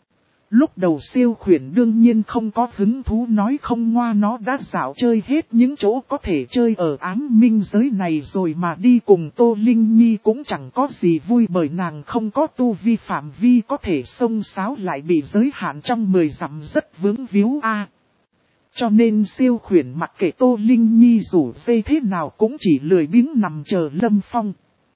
A: Lúc đầu siêu khuyển đương nhiên không có hứng thú, nói không ngoa nó đã dạo chơi hết những chỗ có thể chơi ở ám minh giới này rồi, mà đi cùng Tô Linh Nhi cũng chẳng có gì vui, bởi nàng không có tu vi phạm vi có thể xông xáo, lại bị giới hạn trong mười dặm rất vướng víu a. Cho nên siêu khuyển mặc kệ Tô Linh Nhi rủ dê thế nào cũng chỉ lười biếng nằm chờ Lâm Phong.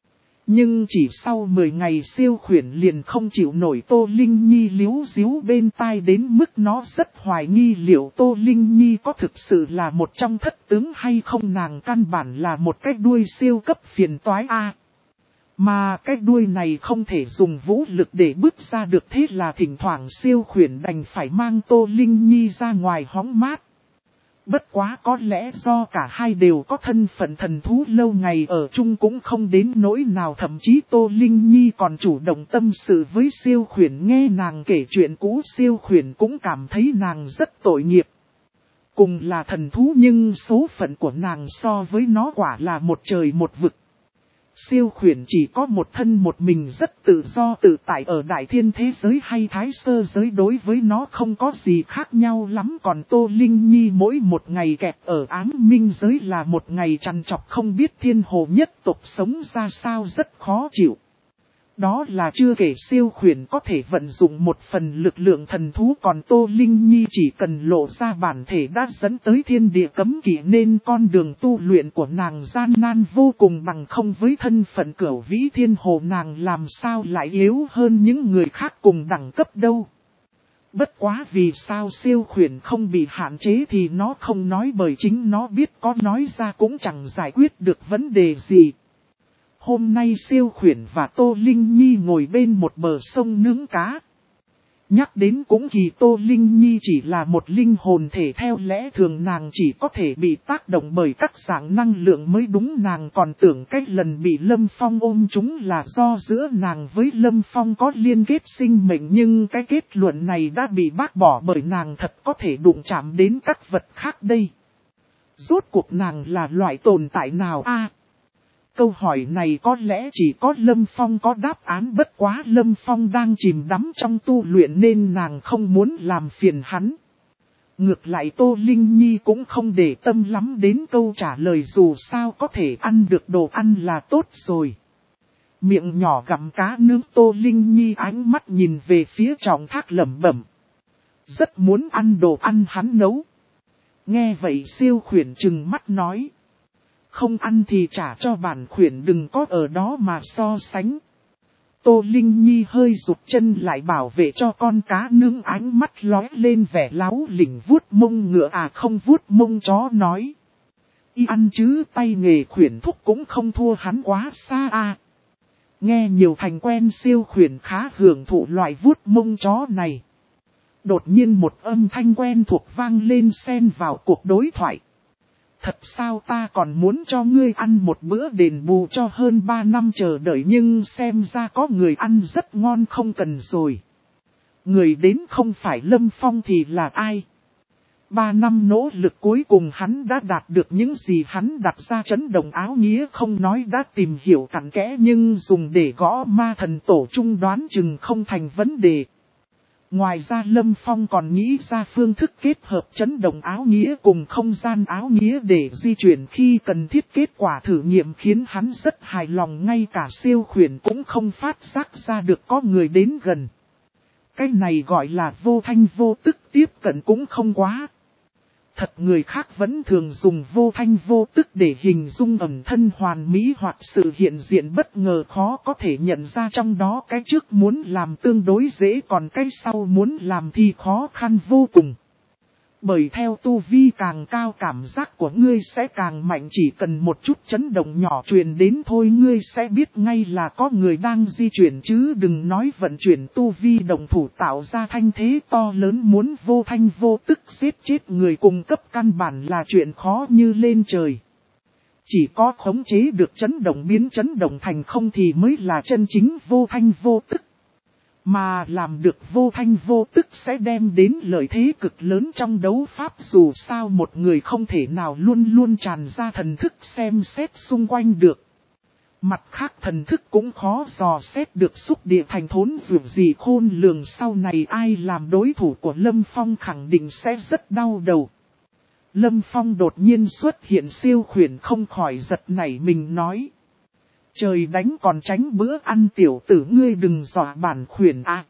A: Nhưng chỉ sau mười ngày siêu khuyển liền không chịu nổi Tô Linh Nhi líu díu bên tai, đến mức nó rất hoài nghi liệu Tô Linh Nhi có thực sự là một trong thất tướng hay không. Nàng căn bản là một cái đuôi siêu cấp phiền toái a. Mà cái đuôi này không thể dùng vũ lực để bước ra được, thế là thỉnh thoảng siêu khuyển đành phải mang Tô Linh Nhi ra ngoài hóng mát. Bất quá có lẽ do cả hai đều có thân phận thần thú lâu ngày ở chung cũng không đến nỗi nào, thậm chí Tô Linh Nhi còn chủ động tâm sự với siêu khuyển, nghe nàng kể chuyện cũ siêu khuyển cũng cảm thấy nàng rất tội nghiệp. Cùng là thần thú nhưng số phận của nàng so với nó quả là một trời một vực. Siêu khuyển chỉ có một thân một mình rất tự do tự tại ở đại thiên thế giới hay thái sơ giới, đối với nó không có gì khác nhau lắm. Còn Tô Linh Nhi mỗi một ngày kẹt ở ám minh giới là một ngày trằn trọc, không biết thiên hồ nhất tộc sống ra sao, rất khó chịu. Đó là chưa kể siêu khuyển có thể vận dụng một phần lực lượng thần thú, còn Tô Linh Nhi chỉ cần lộ ra bản thể đã dẫn tới thiên địa cấm kỵ, nên con đường tu luyện của nàng gian nan vô cùng, bằng không với thân phận cửu vĩ thiên hồ nàng làm sao lại yếu hơn những người khác cùng đẳng cấp đâu. Bất quá vì sao siêu khuyển không bị hạn chế thì nó không nói, bởi chính nó biết có nói ra cũng chẳng giải quyết được vấn đề gì. Hôm nay siêu khuyển và Tô Linh Nhi ngồi bên một bờ sông nướng cá. Nhắc đến cũng kỳ, Tô Linh Nhi chỉ là một linh hồn thể, theo lẽ thường nàng chỉ có thể bị tác động bởi các dạng năng lượng mới đúng. Nàng còn tưởng cách lần bị Lâm Phong ôm chúng là do giữa nàng với Lâm Phong có liên kết sinh mệnh, nhưng cái kết luận này đã bị bác bỏ bởi nàng thật có thể đụng chạm đến các vật khác đây. Rốt cuộc nàng là loại tồn tại nào a? À, câu hỏi này có lẽ chỉ có Lâm Phong có đáp án, bất quá Lâm Phong đang chìm đắm trong tu luyện nên nàng không muốn làm phiền hắn. Ngược lại Tô Linh Nhi cũng không để tâm lắm đến câu trả lời, dù sao có thể ăn được đồ ăn là tốt rồi. Miệng nhỏ gặm cá nướng, Tô Linh Nhi ánh mắt nhìn về phía Trọng Thác lẩm bẩm. Rất muốn ăn đồ ăn hắn nấu. Nghe vậy Siêu Khuyển trừng mắt nói. Không ăn thì trả cho bản khuyển, đừng có ở đó mà so sánh. Tô Linh Nhi hơi rụt chân lại bảo vệ cho con cá nướng, ánh mắt lóe lên vẻ láo lỉnh, vuốt mông ngựa à không vuốt mông chó nói. Y ăn chứ tay nghề khuyển thúc cũng không thua hắn quá xa à. Nghe nhiều thành quen, Siêu Khuyển khá hưởng thụ loại vuốt mông chó này. Đột nhiên một âm thanh quen thuộc vang lên xen vào cuộc đối thoại. Thật sao, ta còn muốn cho ngươi ăn một bữa đền bù cho hơn ba năm chờ đợi, nhưng xem ra có người ăn rất ngon không cần rồi. Người đến không phải Lâm Phong thì là ai? Ba năm nỗ lực cuối cùng hắn đã đạt được những gì hắn đặt ra. Chấn động áo nghĩa không nói đã tìm hiểu cặn kẽ, nhưng dùng để gõ ma thần tổ trung đoán chừng không thành vấn đề. Ngoài ra Lâm Phong còn nghĩ ra phương thức kết hợp chấn động áo nghĩa cùng không gian áo nghĩa để di chuyển khi cần thiết. Kết quả thử nghiệm khiến hắn rất hài lòng, ngay cả Siêu Khuyển cũng không phát giác ra được có người đến gần. Cái này gọi là vô thanh vô tức, tiếp cận cũng không quá. Thật người khác vẫn thường dùng vô thanh vô tức để hình dung ẩn thân hoàn mỹ hoặc sự hiện diện bất ngờ, khó có thể nhận ra trong đó cái trước muốn làm tương đối dễ, còn cái sau muốn làm thì khó khăn vô cùng. Bởi theo tu vi càng cao cảm giác của ngươi sẽ càng mạnh, chỉ cần một chút chấn động nhỏ truyền đến thôi ngươi sẽ biết ngay là có người đang di chuyển, chứ đừng nói vận chuyển tu vi động thủ tạo ra thanh thế to lớn. Muốn vô thanh vô tức giết chết người cùng cấp căn bản là chuyện khó như lên trời. Chỉ có khống chế được chấn động biến chấn động thành không thì mới là chân chính vô thanh vô tức. Mà làm được vô thanh vô tức sẽ đem đến lợi thế cực lớn trong đấu pháp, dù sao một người không thể nào luôn luôn tràn ra thần thức xem xét xung quanh được. Mặt khác thần thức cũng khó dò xét được, xúc địa thành thốn vượt gì khôn lường, sau này ai làm đối thủ của Lâm Phong khẳng định sẽ rất đau đầu. Lâm Phong đột nhiên xuất hiện, Siêu Khuyển không khỏi giật nảy mình nói. Trời đánh còn tránh bữa ăn, tiểu tử ngươi đừng dọa bản khuyển à.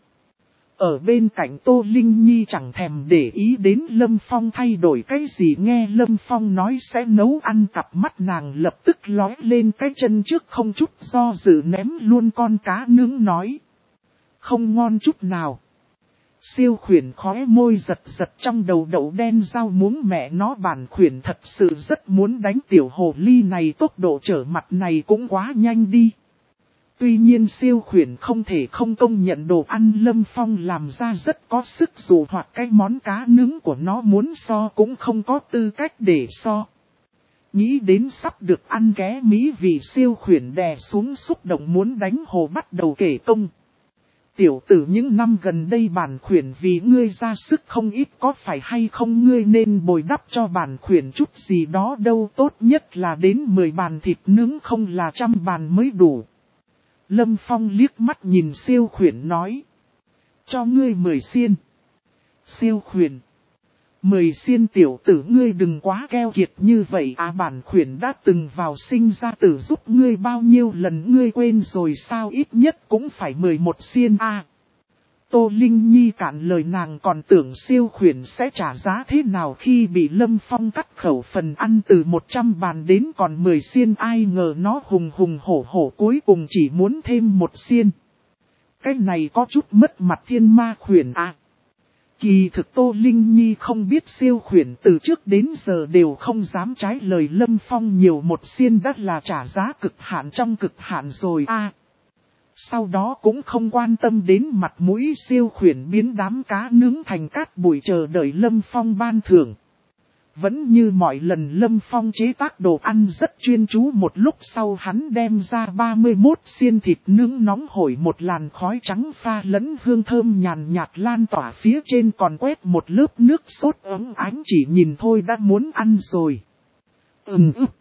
A: Ở bên cạnh Tô Linh Nhi chẳng thèm để ý đến Lâm Phong thay đổi cái gì, nghe Lâm Phong nói sẽ nấu ăn, cặp mắt nàng lập tức lóe lên, cái chân trước không chút do dự ném luôn con cá nướng nói. Không ngon chút nào. Siêu Khuyển khóe môi giật giật, trong đầu đậu đen rau muống, mẹ nó bản khuyển thật sự rất muốn đánh tiểu hồ ly này, tốc độ trở mặt này cũng quá nhanh đi. Tuy nhiên Siêu Khuyển không thể không công nhận đồ ăn Lâm Phong làm ra rất có sức, dù hoặc cái món cá nướng của nó muốn so cũng không có tư cách để so. Nghĩ đến sắp được ăn ké mỹ vị, Siêu Khuyển đè xuống xúc động muốn đánh hồ bắt đầu kể công. Tiểu tử, những năm gần đây bản khuyển vì ngươi ra sức không ít, có phải hay không ngươi nên bồi đắp cho bản khuyển chút gì đó đâu, tốt nhất là đến mười bàn thịt nướng, không là trăm bàn mới đủ. Lâm Phong liếc mắt nhìn Siêu Khuyển nói. Cho ngươi mười xiên. Siêu Khuyển. Mười xiên, tiểu tử ngươi đừng quá keo kiệt như vậy à, bản khuyển đã từng vào sinh ra tử giúp ngươi bao nhiêu lần ngươi quên rồi sao, ít nhất cũng phải mười một xiên a. À, Tô Linh Nhi cạn lời, nàng còn tưởng Siêu Khuyển sẽ trả giá thế nào khi bị Lâm Phong cắt khẩu phần ăn từ một trăm bàn đến còn mười xiên, ai ngờ nó hùng hùng hổ hổ cuối cùng chỉ muốn thêm một xiên. Cái này có chút mất mặt thiên ma khuyển à. Kỳ thực Tô Linh Nhi không biết Siêu Khuyển từ trước đến giờ đều không dám trái lời Lâm Phong, nhiều một xiên đã là trả giá cực hạn trong cực hạn rồi a. À, Sau đó cũng không quan tâm đến mặt mũi Siêu Khuyển biến đám cá nướng thành cát bụi chờ đợi Lâm Phong ban thưởng. Vẫn như mọi lần Lâm Phong chế tác đồ ăn rất chuyên chú, một lúc sau hắn đem ra ba mươi mốt xiên thịt nướng nóng hổi, một làn khói trắng pha lẫn hương thơm nhàn nhạt lan tỏa phía trên, còn quét một lớp nước sốt ấm ánh, chỉ nhìn thôi đã muốn ăn rồi. Ừm ức.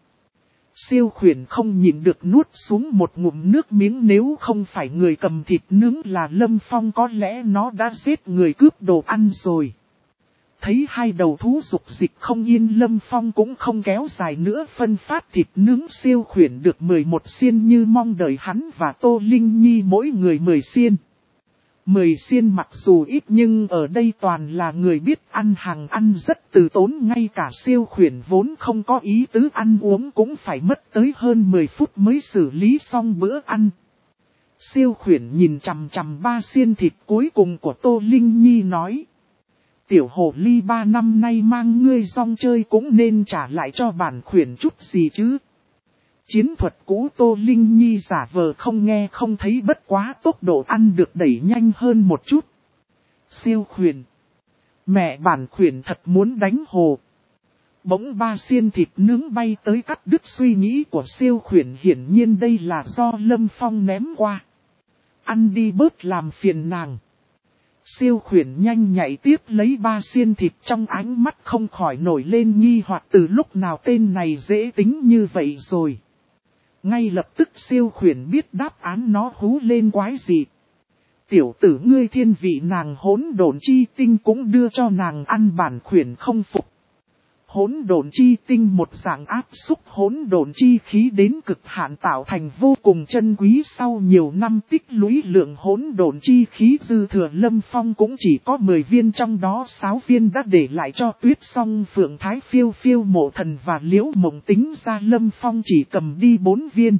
A: Siêu Khuyển không nhịn được nuốt xuống một ngụm nước miếng, nếu không phải người cầm thịt nướng là Lâm Phong có lẽ nó đã giết người cướp đồ ăn rồi. Thấy hai đầu thú dục dịch không yên, Lâm Phong cũng không kéo dài nữa, phân phát thịt nướng Siêu Khuyển được mười một xiên như mong đợi, hắn và Tô Linh Nhi mỗi người mười xiên. mười xiên mặc dù ít nhưng ở đây toàn là người biết ăn, hàng ăn rất từ tốn, ngay cả Siêu Khuyển vốn không có ý tứ ăn uống cũng phải mất tới hơn mười phút mới xử lý xong bữa ăn. Siêu Khuyển nhìn chằm chằm ba xiên thịt cuối cùng của Tô Linh Nhi nói: Tiểu hồ ly, ba năm nay mang ngươi rong chơi cũng nên trả lại cho bản khuyển chút gì chứ. Chiến thuật cũ Tô Linh Nhi giả vờ không nghe không thấy, bất quá tốc độ ăn được đẩy nhanh hơn một chút. Siêu Khuyển, mẹ bản khuyển thật muốn đánh hồ. Bỗng ba xiên thịt nướng bay tới cắt đứt suy nghĩ của Siêu Khuyển, hiển nhiên đây là do Lâm Phong ném qua. Ăn đi bớt làm phiền nàng. Siêu Khuyển nhanh nhạy tiếp lấy ba xiên thịt, trong ánh mắt không khỏi nổi lên nghi hoặc, từ lúc nào tên này dễ tính như vậy rồi. Ngay lập tức Siêu Khuyển biết đáp án, nó hú lên quái dị: Tiểu tử ngươi, thiên vị nàng hỗn độn chi tinh cũng đưa cho nàng ăn, bản khuyển không phục. Hỗn độn chi tinh một dạng áp xúc hỗn độn chi khí đến cực hạn, tạo thành vô cùng chân quý, sau nhiều năm tích lũy lượng hỗn độn chi khí dư thừa, Lâm Phong cũng chỉ có mười viên, trong đó sáu viên đã để lại cho Tuyết Song, Phượng Thái Phiêu Phiêu, Mộ Thần và Liễu Mộng, tính ra Lâm Phong chỉ cầm đi bốn viên.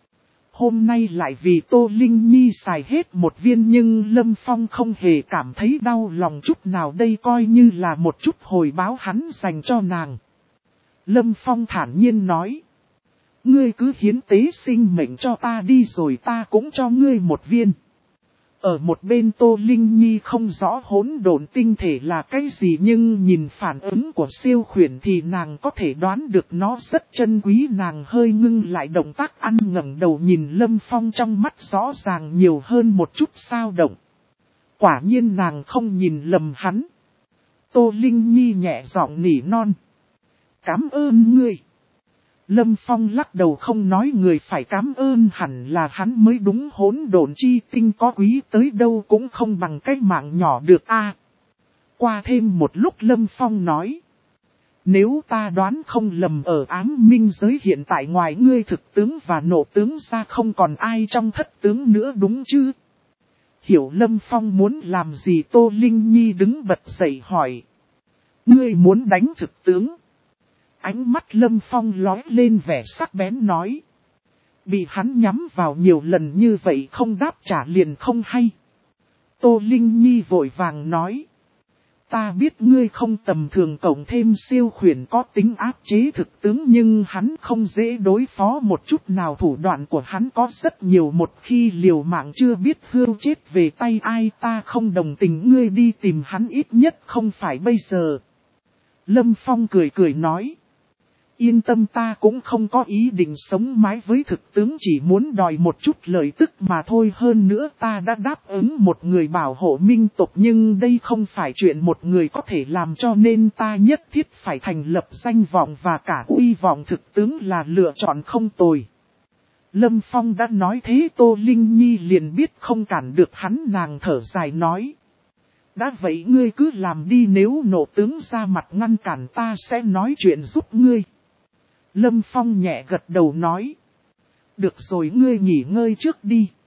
A: Hôm nay lại vì Tô Linh Nhi xài hết một viên, nhưng Lâm Phong không hề cảm thấy đau lòng chút nào, đây coi như là một chút hồi báo hắn dành cho nàng. Lâm Phong thản nhiên nói: Ngươi cứ hiến tế sinh mệnh cho ta đi rồi ta cũng cho ngươi một viên. Ở một bên Tô Linh Nhi không rõ hỗn độn tinh thể là cái gì, nhưng nhìn phản ứng của Siêu Khuyển thì nàng có thể đoán được nó rất chân quý, nàng hơi ngưng lại động tác ăn, ngẩng đầu nhìn Lâm Phong, trong mắt rõ ràng nhiều hơn một chút dao động. Quả nhiên nàng không nhìn lầm hắn. Tô Linh Nhi nhẹ giọng nỉ non: Cảm ơn ngươi. Lâm Phong lắc đầu không nói, người phải cảm ơn hẳn là hắn mới đúng, hỗn độn chi tinh có quý tới đâu cũng không bằng cái mạng nhỏ được a. Qua thêm một lúc Lâm Phong nói: Nếu ta đoán không lầm, ở ám minh giới hiện tại ngoài ngươi thực tướng và nộ tướng ra không còn ai trong thất tướng nữa đúng chứ? Hiểu Lâm Phong muốn làm gì, Tô Linh Nhi đứng bật dậy hỏi: Ngươi muốn đánh thực tướng? Ánh mắt Lâm Phong lóe lên vẻ sắc bén nói: Bị hắn nhắm vào nhiều lần như vậy không đáp trả liền không hay. Tô Linh Nhi vội vàng nói: Ta biết ngươi không tầm thường, cộng thêm Siêu Khuyển có tính áp chế thực tướng, nhưng hắn không dễ đối phó một chút nào, thủ đoạn của hắn có rất nhiều, một khi liều mạng chưa biết hươu chết về tay ai, ta không đồng tình ngươi đi tìm hắn, ít nhất không phải bây giờ. Lâm Phong cười cười nói: Yên tâm, ta cũng không có ý định sống mái với thực tướng, chỉ muốn đòi một chút lợi tức mà thôi, hơn nữa ta đã đáp ứng một người bảo hộ minh tộc, nhưng đây không phải chuyện một người có thể làm, cho nên ta nhất thiết phải thành lập danh vọng và cả uy vọng thực tướng là lựa chọn không tồi. Lâm Phong đã nói thế, Tô Linh Nhi liền biết không cản được hắn, nàng thở dài nói: Đã vậy ngươi cứ làm đi, nếu nộ tướng ra mặt ngăn cản ta sẽ nói chuyện giúp ngươi. Lâm Phong nhẹ gật đầu nói: Được rồi, ngươi nghỉ ngơi trước đi.